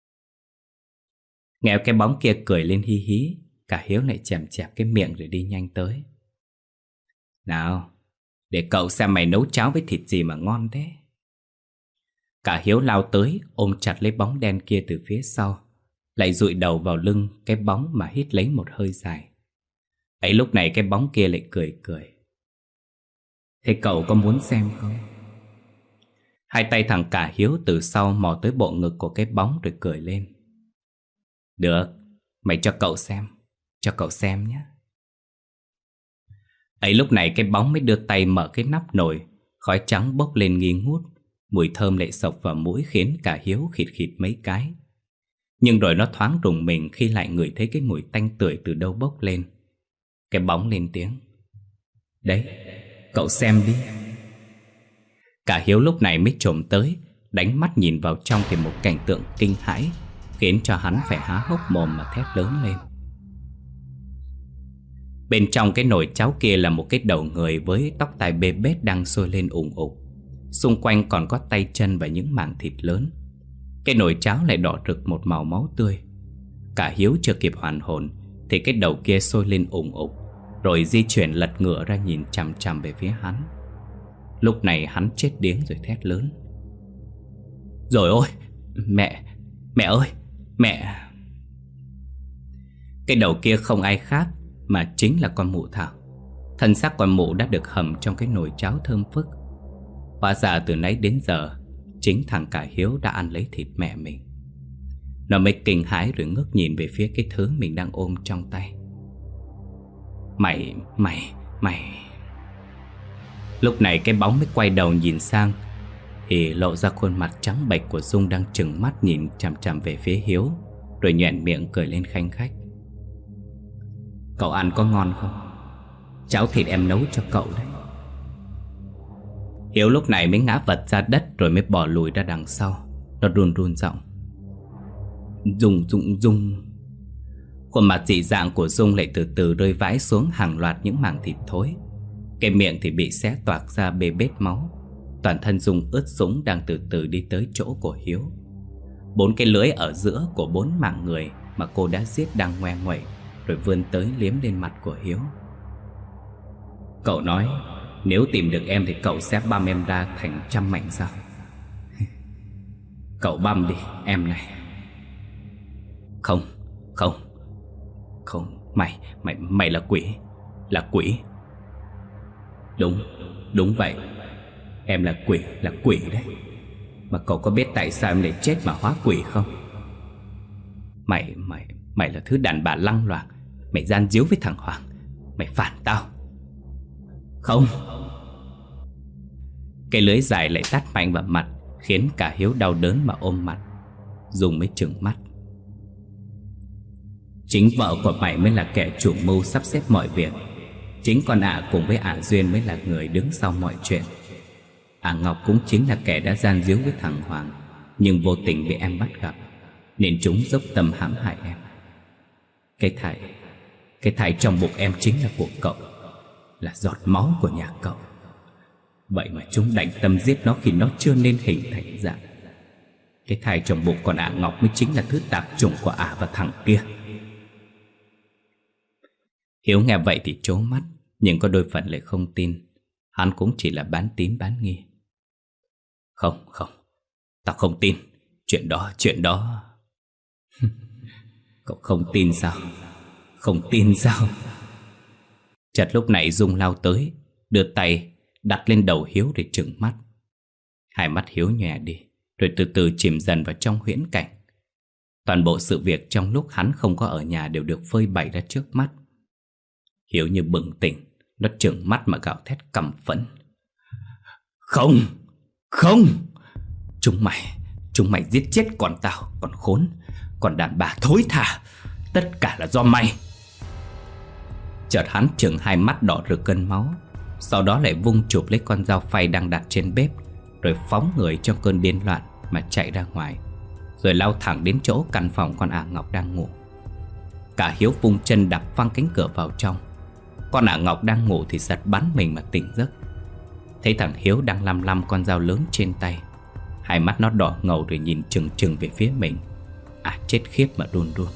Nghe cái bóng kia cười lên hi hí, cả Hiếu lại chèm chẹp cái miệng rồi đi nhanh tới. Nào, để cậu xem mày nấu cháo với thịt gì mà ngon thế. Cả Hiếu lao tới ôm chặt lấy bóng đen kia từ phía sau, lại dụi đầu vào lưng cái bóng mà hít lấy một hơi dài. Ấy lúc này cái bóng kia lại cười cười. Thế cậu có muốn xem không? Hai tay thằng Cả Hiếu từ sau mò tới bộ ngực của cái bóng rồi cười lên. Được, mày cho cậu xem nhé. Ấy lúc này cái bóng mới đưa tay mở cái nắp nồi, khói trắng bốc lên nghi ngút, mùi thơm lại xộc vào mũi khiến Cả Hiếu khịt khịt mấy cái. Nhưng rồi nó thoáng rùng mình khi lại ngửi thấy cái mùi tanh tưởi từ đâu bốc lên. Cái bóng lên tiếng. Đấy, cậu xem đi. Cả Hiếu lúc này mới trồm tới, đánh mắt nhìn vào trong thì một cảnh tượng kinh hãi, khiến cho hắn phải há hốc mồm mà thét lớn lên. Bên trong cái nồi cháo kia là một cái đầu người với tóc tai bê bết đang sôi lên ủng ục. Xung quanh còn có tay chân và những mảng thịt lớn. Cái nồi cháo lại đỏ rực một màu máu tươi. Cả Hiếu chưa kịp hoàn hồn thì cái đầu kia sôi lên ủng ục, rồi di chuyển lật ngửa ra nhìn chằm chằm về phía hắn. Lúc này hắn chết điếng rồi thét lớn. Rồi ôi, mẹ ơi, mẹ. Cái đầu kia không ai khác mà chính là con mụ Thảo. Thân xác con mụ đã được hầm trong cái nồi cháo thơm phức. Hóa ra từ nãy đến giờ chính thằng Cả Hiếu đã ăn lấy thịt mẹ mình. Nó mới kinh hãi rồi ngước nhìn về phía cái thứ mình đang ôm trong tay. Mày. Lúc này cái bóng mới quay đầu nhìn sang thì lộ ra khuôn mặt trắng bệch của Dung đang trừng mắt nhìn chằm chằm về phía Hiếu, rồi nhoẻn miệng cười lên khanh khách. Cậu ăn có ngon không? Cháo thịt em nấu cho cậu đấy. Hiếu lúc này mới ngã vật ra đất rồi mới bỏ lùi ra đằng sau. Nó run run giọng. Dung. Khuôn mặt dị dạng của Dung lại từ từ rơi vãi xuống hàng loạt những mảng thịt thối. Cái miệng thì bị xé toạc ra bê bết máu. Toàn thân Dung ướt sũng đang từ từ đi tới chỗ của Hiếu. 4 cái lưỡi ở giữa của 4 mảng người mà cô đã giết đang ngoe nguậy, rồi vươn tới liếm lên mặt của Hiếu. Cậu nói nếu tìm được em thì cậu sẽ băm em ra thành trăm mảnh sao? Cậu băm đi em này. Không, mày là quỷ. Là quỷ. Đúng vậy. Em là quỷ đấy. Mà cậu có biết tại sao em lại chết mà hóa quỷ không? Mày là thứ đàn bà lăng loàn. Mày gian díu với thằng Hoàng. Mày phản tao. Không. Cái lưỡi dài lại tát mạnh vào mặt, khiến cả Hiếu đau đớn mà ôm mặt. Dung mới trừng mắt. Chính vợ của mày mới là kẻ chủ mưu sắp xếp mọi việc. Chính con ả cùng với ả Duyên mới là người đứng sau mọi chuyện. Ả Ngọc cũng chính là kẻ đã gian díu với thằng Hoàng, nhưng vô tình bị em bắt gặp, nên chúng dốc tâm hãm hại em. Cái thai trong bụng em chính là của cậu, là giọt máu của nhà cậu. Vậy mà chúng đành tâm giết nó khi nó chưa nên hình thành dạng. Cái thai trong bụng con ả Ngọc mới chính là thứ tạp chủng của ả và thằng kia. Hiếu nghe vậy thì trố mắt, nhưng có đôi phần lại không tin. Hắn cũng chỉ là bán tín bán nghi. Không, tao không tin. Chuyện đó. Cậu không tin sao? Không tin sao? Chợt lúc này Dung lao tới, đưa tay đặt lên đầu Hiếu để trừng mắt. Hai mắt Hiếu nhòe đi, rồi từ từ chìm dần vào trong huyễn cảnh. Toàn bộ sự việc trong lúc hắn không có ở nhà đều được phơi bày ra trước mắt. Hiếu như bừng tỉnh, nó trừng mắt mà gào thét căm phẫn. Không. Chúng mày giết chết con tao, còn khốn, còn đàn bà thối tha. Tất cả là do mày. Chợt hắn chừng hai mắt đỏ rực cơn máu, sau đó lại vung chụp lấy con dao phay đang đặt trên bếp, rồi phóng người trong cơn điên loạn mà chạy ra ngoài, rồi lao thẳng đến chỗ căn phòng con Ả Ngọc đang ngủ. Cả Hiếu vung chân đạp văng cánh cửa vào trong. Con Ả Ngọc đang ngủ thì giật bắn mình mà tỉnh giấc. Thấy thằng Hiếu đang lăm lăm con dao lớn trên tay, hai mắt nó đỏ ngầu rồi nhìn chừng chừng về phía mình. Chết khiếp mà run run.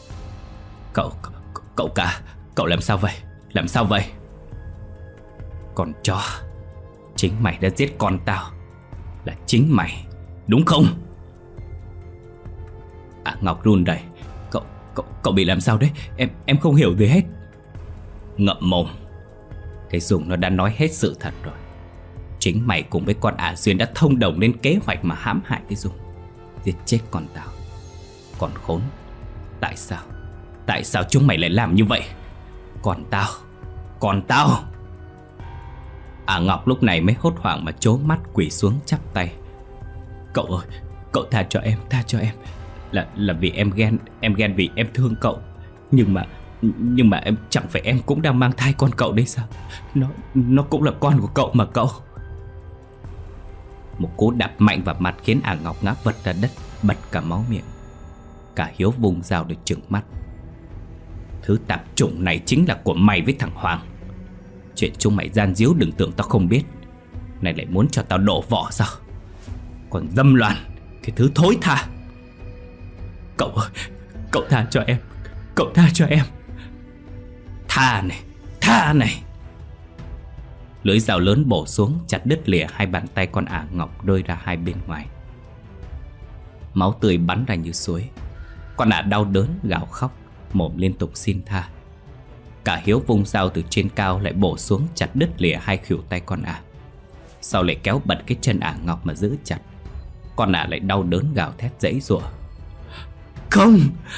Cậu cả, cậu làm sao vậy? Làm sao vậy? Con chó, chính mày đã giết con tao. Là chính mày, đúng không? Ngọc run rẩy. Cậu bị làm sao đấy? Em không hiểu gì hết. Ngậm mồm. Cái Dung nó đã nói hết sự thật rồi. Chính mày cùng với con Ả Duyên đã thông đồng lên kế hoạch mà hãm hại cái Dung, giết chết con tao. Còn khốn, tại sao chúng mày lại làm như vậy? Còn tao. Ả Ngọc lúc này mới hốt hoảng mà trố mắt quỳ xuống chắp tay. Cậu ơi, cậu tha cho em. Là vì em ghen vì em thương cậu. Nhưng mà em chẳng phải em cũng đang mang thai con cậu đấy sao? Nó cũng là con của cậu mà cậu. Một cú đạp mạnh vào mặt khiến Ả Ngọc ngã vật ra đất, bật cả máu miệng. Cả Hiếu vùng dao để trừng mắt. Thứ tạp chủng này chính là của mày với thằng Hoàng. Chuyện chúng mày gian díu đừng tưởng tao không biết. Này lại muốn cho tao đổ vỏ sao? Còn dâm loạn, cái thứ thối tha. Cậu ơi, cậu tha cho em. Cậu tha cho em. Tha này. Lưỡi dao lớn bổ xuống chặt đứt lìa hai bàn tay con Ả Ngọc rơi ra hai bên ngoài. Máu tươi bắn ra như suối. Con Ả đau đớn gào khóc, mồm liên tục xin tha. Cả Hiếu vung dao từ trên cao lại bổ xuống chặt đứt lìa hai khuỷu tay con Ả. Sau lại kéo bật cái chân Ả Ngọc mà giữ chặt. Con Ả lại đau đớn gào thét giãy giụa. Không.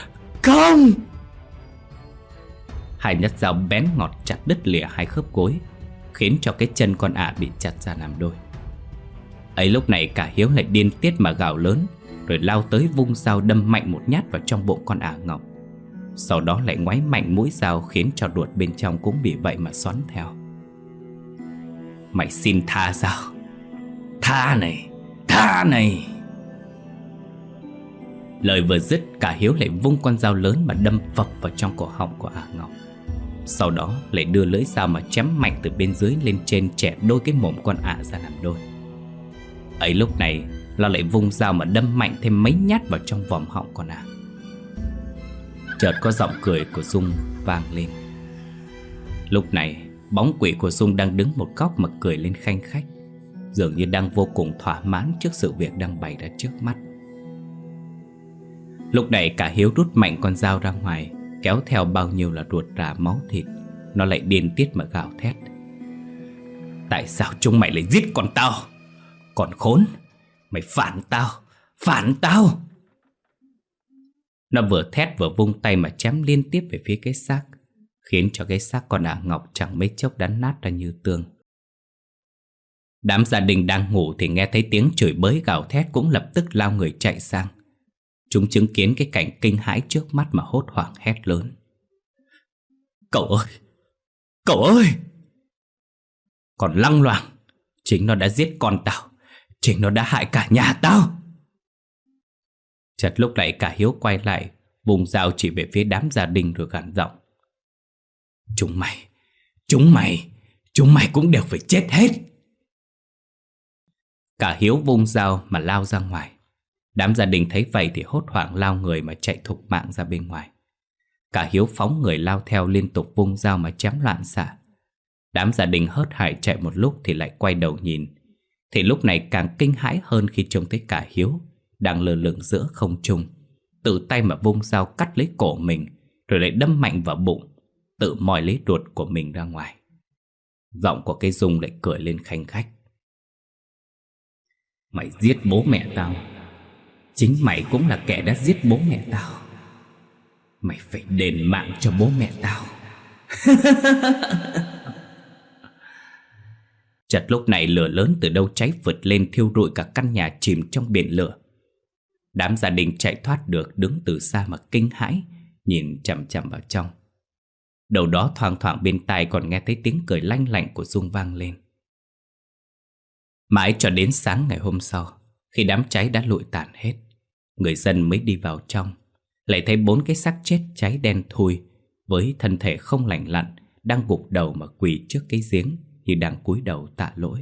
Hai nhát dao bén ngọt chặt đứt lìa hai khớp gối, khiến cho cái chân con Ả bị chặt ra làm đôi. Ấy lúc này cả Hiếu lại điên tiết mà gào lớn, rồi lao tới vung dao đâm mạnh một nhát vào trong bụng con Ả Ngọc. Sau đó lại ngoáy mạnh mũi dao khiến cho ruột bên trong cũng bị vậy mà xoắn theo. Mày xin tha sao? Tha này. Lời vừa dứt, cả Hiếu lại vung con dao lớn mà đâm phập vào trong cổ họng của Ả Ngọc. Sau đó lại đưa lưỡi dao mà chém mạnh từ bên dưới lên trên, chẻ đôi cái mồm con Ả ra làm đôi. Ấy lúc này là lại vung dao mà đâm mạnh thêm mấy nhát vào trong vòm họng con Ả. Chợt có giọng cười của Dung vang lên. Lúc này bóng quỷ của Dung đang đứng một góc mà cười lên khanh khách, dường như đang vô cùng thỏa mãn trước sự việc đang bày ra trước mắt. Lúc này cả Hiếu rút mạnh con dao ra ngoài, kéo theo bao nhiêu là ruột rà máu thịt. Nó lại điên tiết mà gào thét. Tại sao chúng mày lại giết con tao? Còn khốn, mày phản tao. Nó vừa thét vừa vung tay mà chém liên tiếp về phía cái xác, khiến cho cái xác con Ả Ngọc chẳng mấy chốc đã nát ra như tương. Đám gia đình đang ngủ thì nghe thấy tiếng chửi bới gào thét cũng lập tức lao người chạy sang. Chúng chứng kiến cái cảnh kinh hãi trước mắt mà hốt hoảng hét lớn. Cậu ơi! Còn lăng loàng, chính nó đã giết con tao, chính nó đã hại cả nhà tao. Chợt lúc này cả Hiếu quay lại, vùng dao chỉ về phía đám gia đình rồi gằn giọng. Chúng mày cũng đều phải chết hết. Cả Hiếu vung dao mà lao ra ngoài. Đám gia đình thấy vậy thì hốt hoảng lao người mà chạy thục mạng ra bên ngoài. Cả Hiếu phóng người lao theo, liên tục vung dao mà chém loạn xạ. Đám gia đình hớt hải chạy một lúc thì lại quay đầu nhìn, thì lúc này càng kinh hãi hơn khi trông thấy cả Hiếu đang lơ lửng giữa không trung, tự tay mà vung dao cắt lấy cổ mình, rồi lại đâm mạnh vào bụng, tự moi lấy ruột của mình ra ngoài. Giọng của cái Dung lại cười lên khanh khách. Mày giết bố mẹ tao, chính mày cũng là kẻ đã giết bố mẹ tao. Mày phải đền mạng cho bố mẹ tao. Chợt lúc này lửa lớn từ đâu cháy vượt lên, thiêu rụi cả căn nhà chìm trong biển lửa. Đám gia đình chạy thoát được đứng từ xa mà kinh hãi, nhìn chằm chằm vào trong. Đầu đó thoang thoảng bên tai còn nghe thấy tiếng cười lanh lảnh của Dung vang lên. Mãi cho đến sáng ngày hôm sau, khi đám cháy đã lụi tàn hết, người dân mới đi vào trong, lại thấy 4 cái xác chết cháy đen thui với thân thể không lành lặn đang gục đầu mà quỳ trước cái giếng như đang cúi đầu tạ lỗi.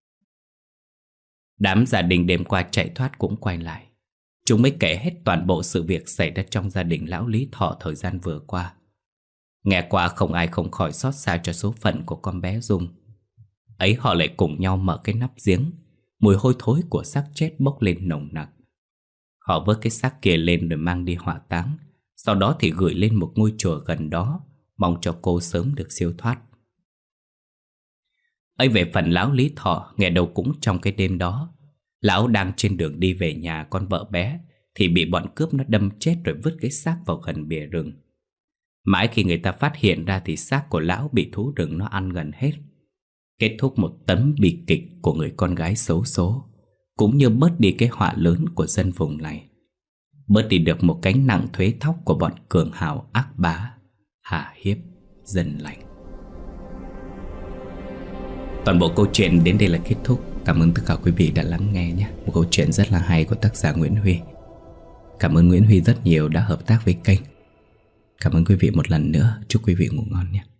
Đám gia đình đêm qua chạy thoát cũng quay lại. Chúng mới kể hết toàn bộ sự việc xảy ra trong gia đình lão Lý Thọ thời gian vừa qua. Nghe qua không ai không khỏi xót xa cho số phận của con bé Dung. Ấy họ lại cùng nhau mở cái nắp giếng. Mùi hôi thối của xác chết bốc lên nồng nặc. Họ vớt cái xác kia lên rồi mang đi hỏa táng. Sau đó thì gửi lên một ngôi chùa gần đó, mong cho cô sớm được siêu thoát. Ấy về phần lão Lý Thọ, nghe đâu cũng trong cái đêm đó, lão đang trên đường đi về nhà con vợ bé thì bị bọn cướp nó đâm chết rồi vứt cái xác vào gần bìa rừng. Mãi khi người ta phát hiện ra thì xác của lão bị thú rừng nó ăn gần hết. Kết thúc một tấm bi kịch của người con gái xấu số, cũng như bớt đi cái họa lớn của dân vùng này, bớt đi được một gánh nặng thuế thóc của bọn cường hào ác bá, hà hiếp dân lành. Toàn bộ câu chuyện đến đây là kết thúc. Cảm ơn tất cả quý vị đã lắng nghe nhé. Một câu chuyện rất là hay của tác giả Nguyễn Huy. Cảm ơn Nguyễn Huy rất nhiều đã hợp tác với kênh. Cảm ơn quý vị một lần nữa. Chúc quý vị ngủ ngon nhé.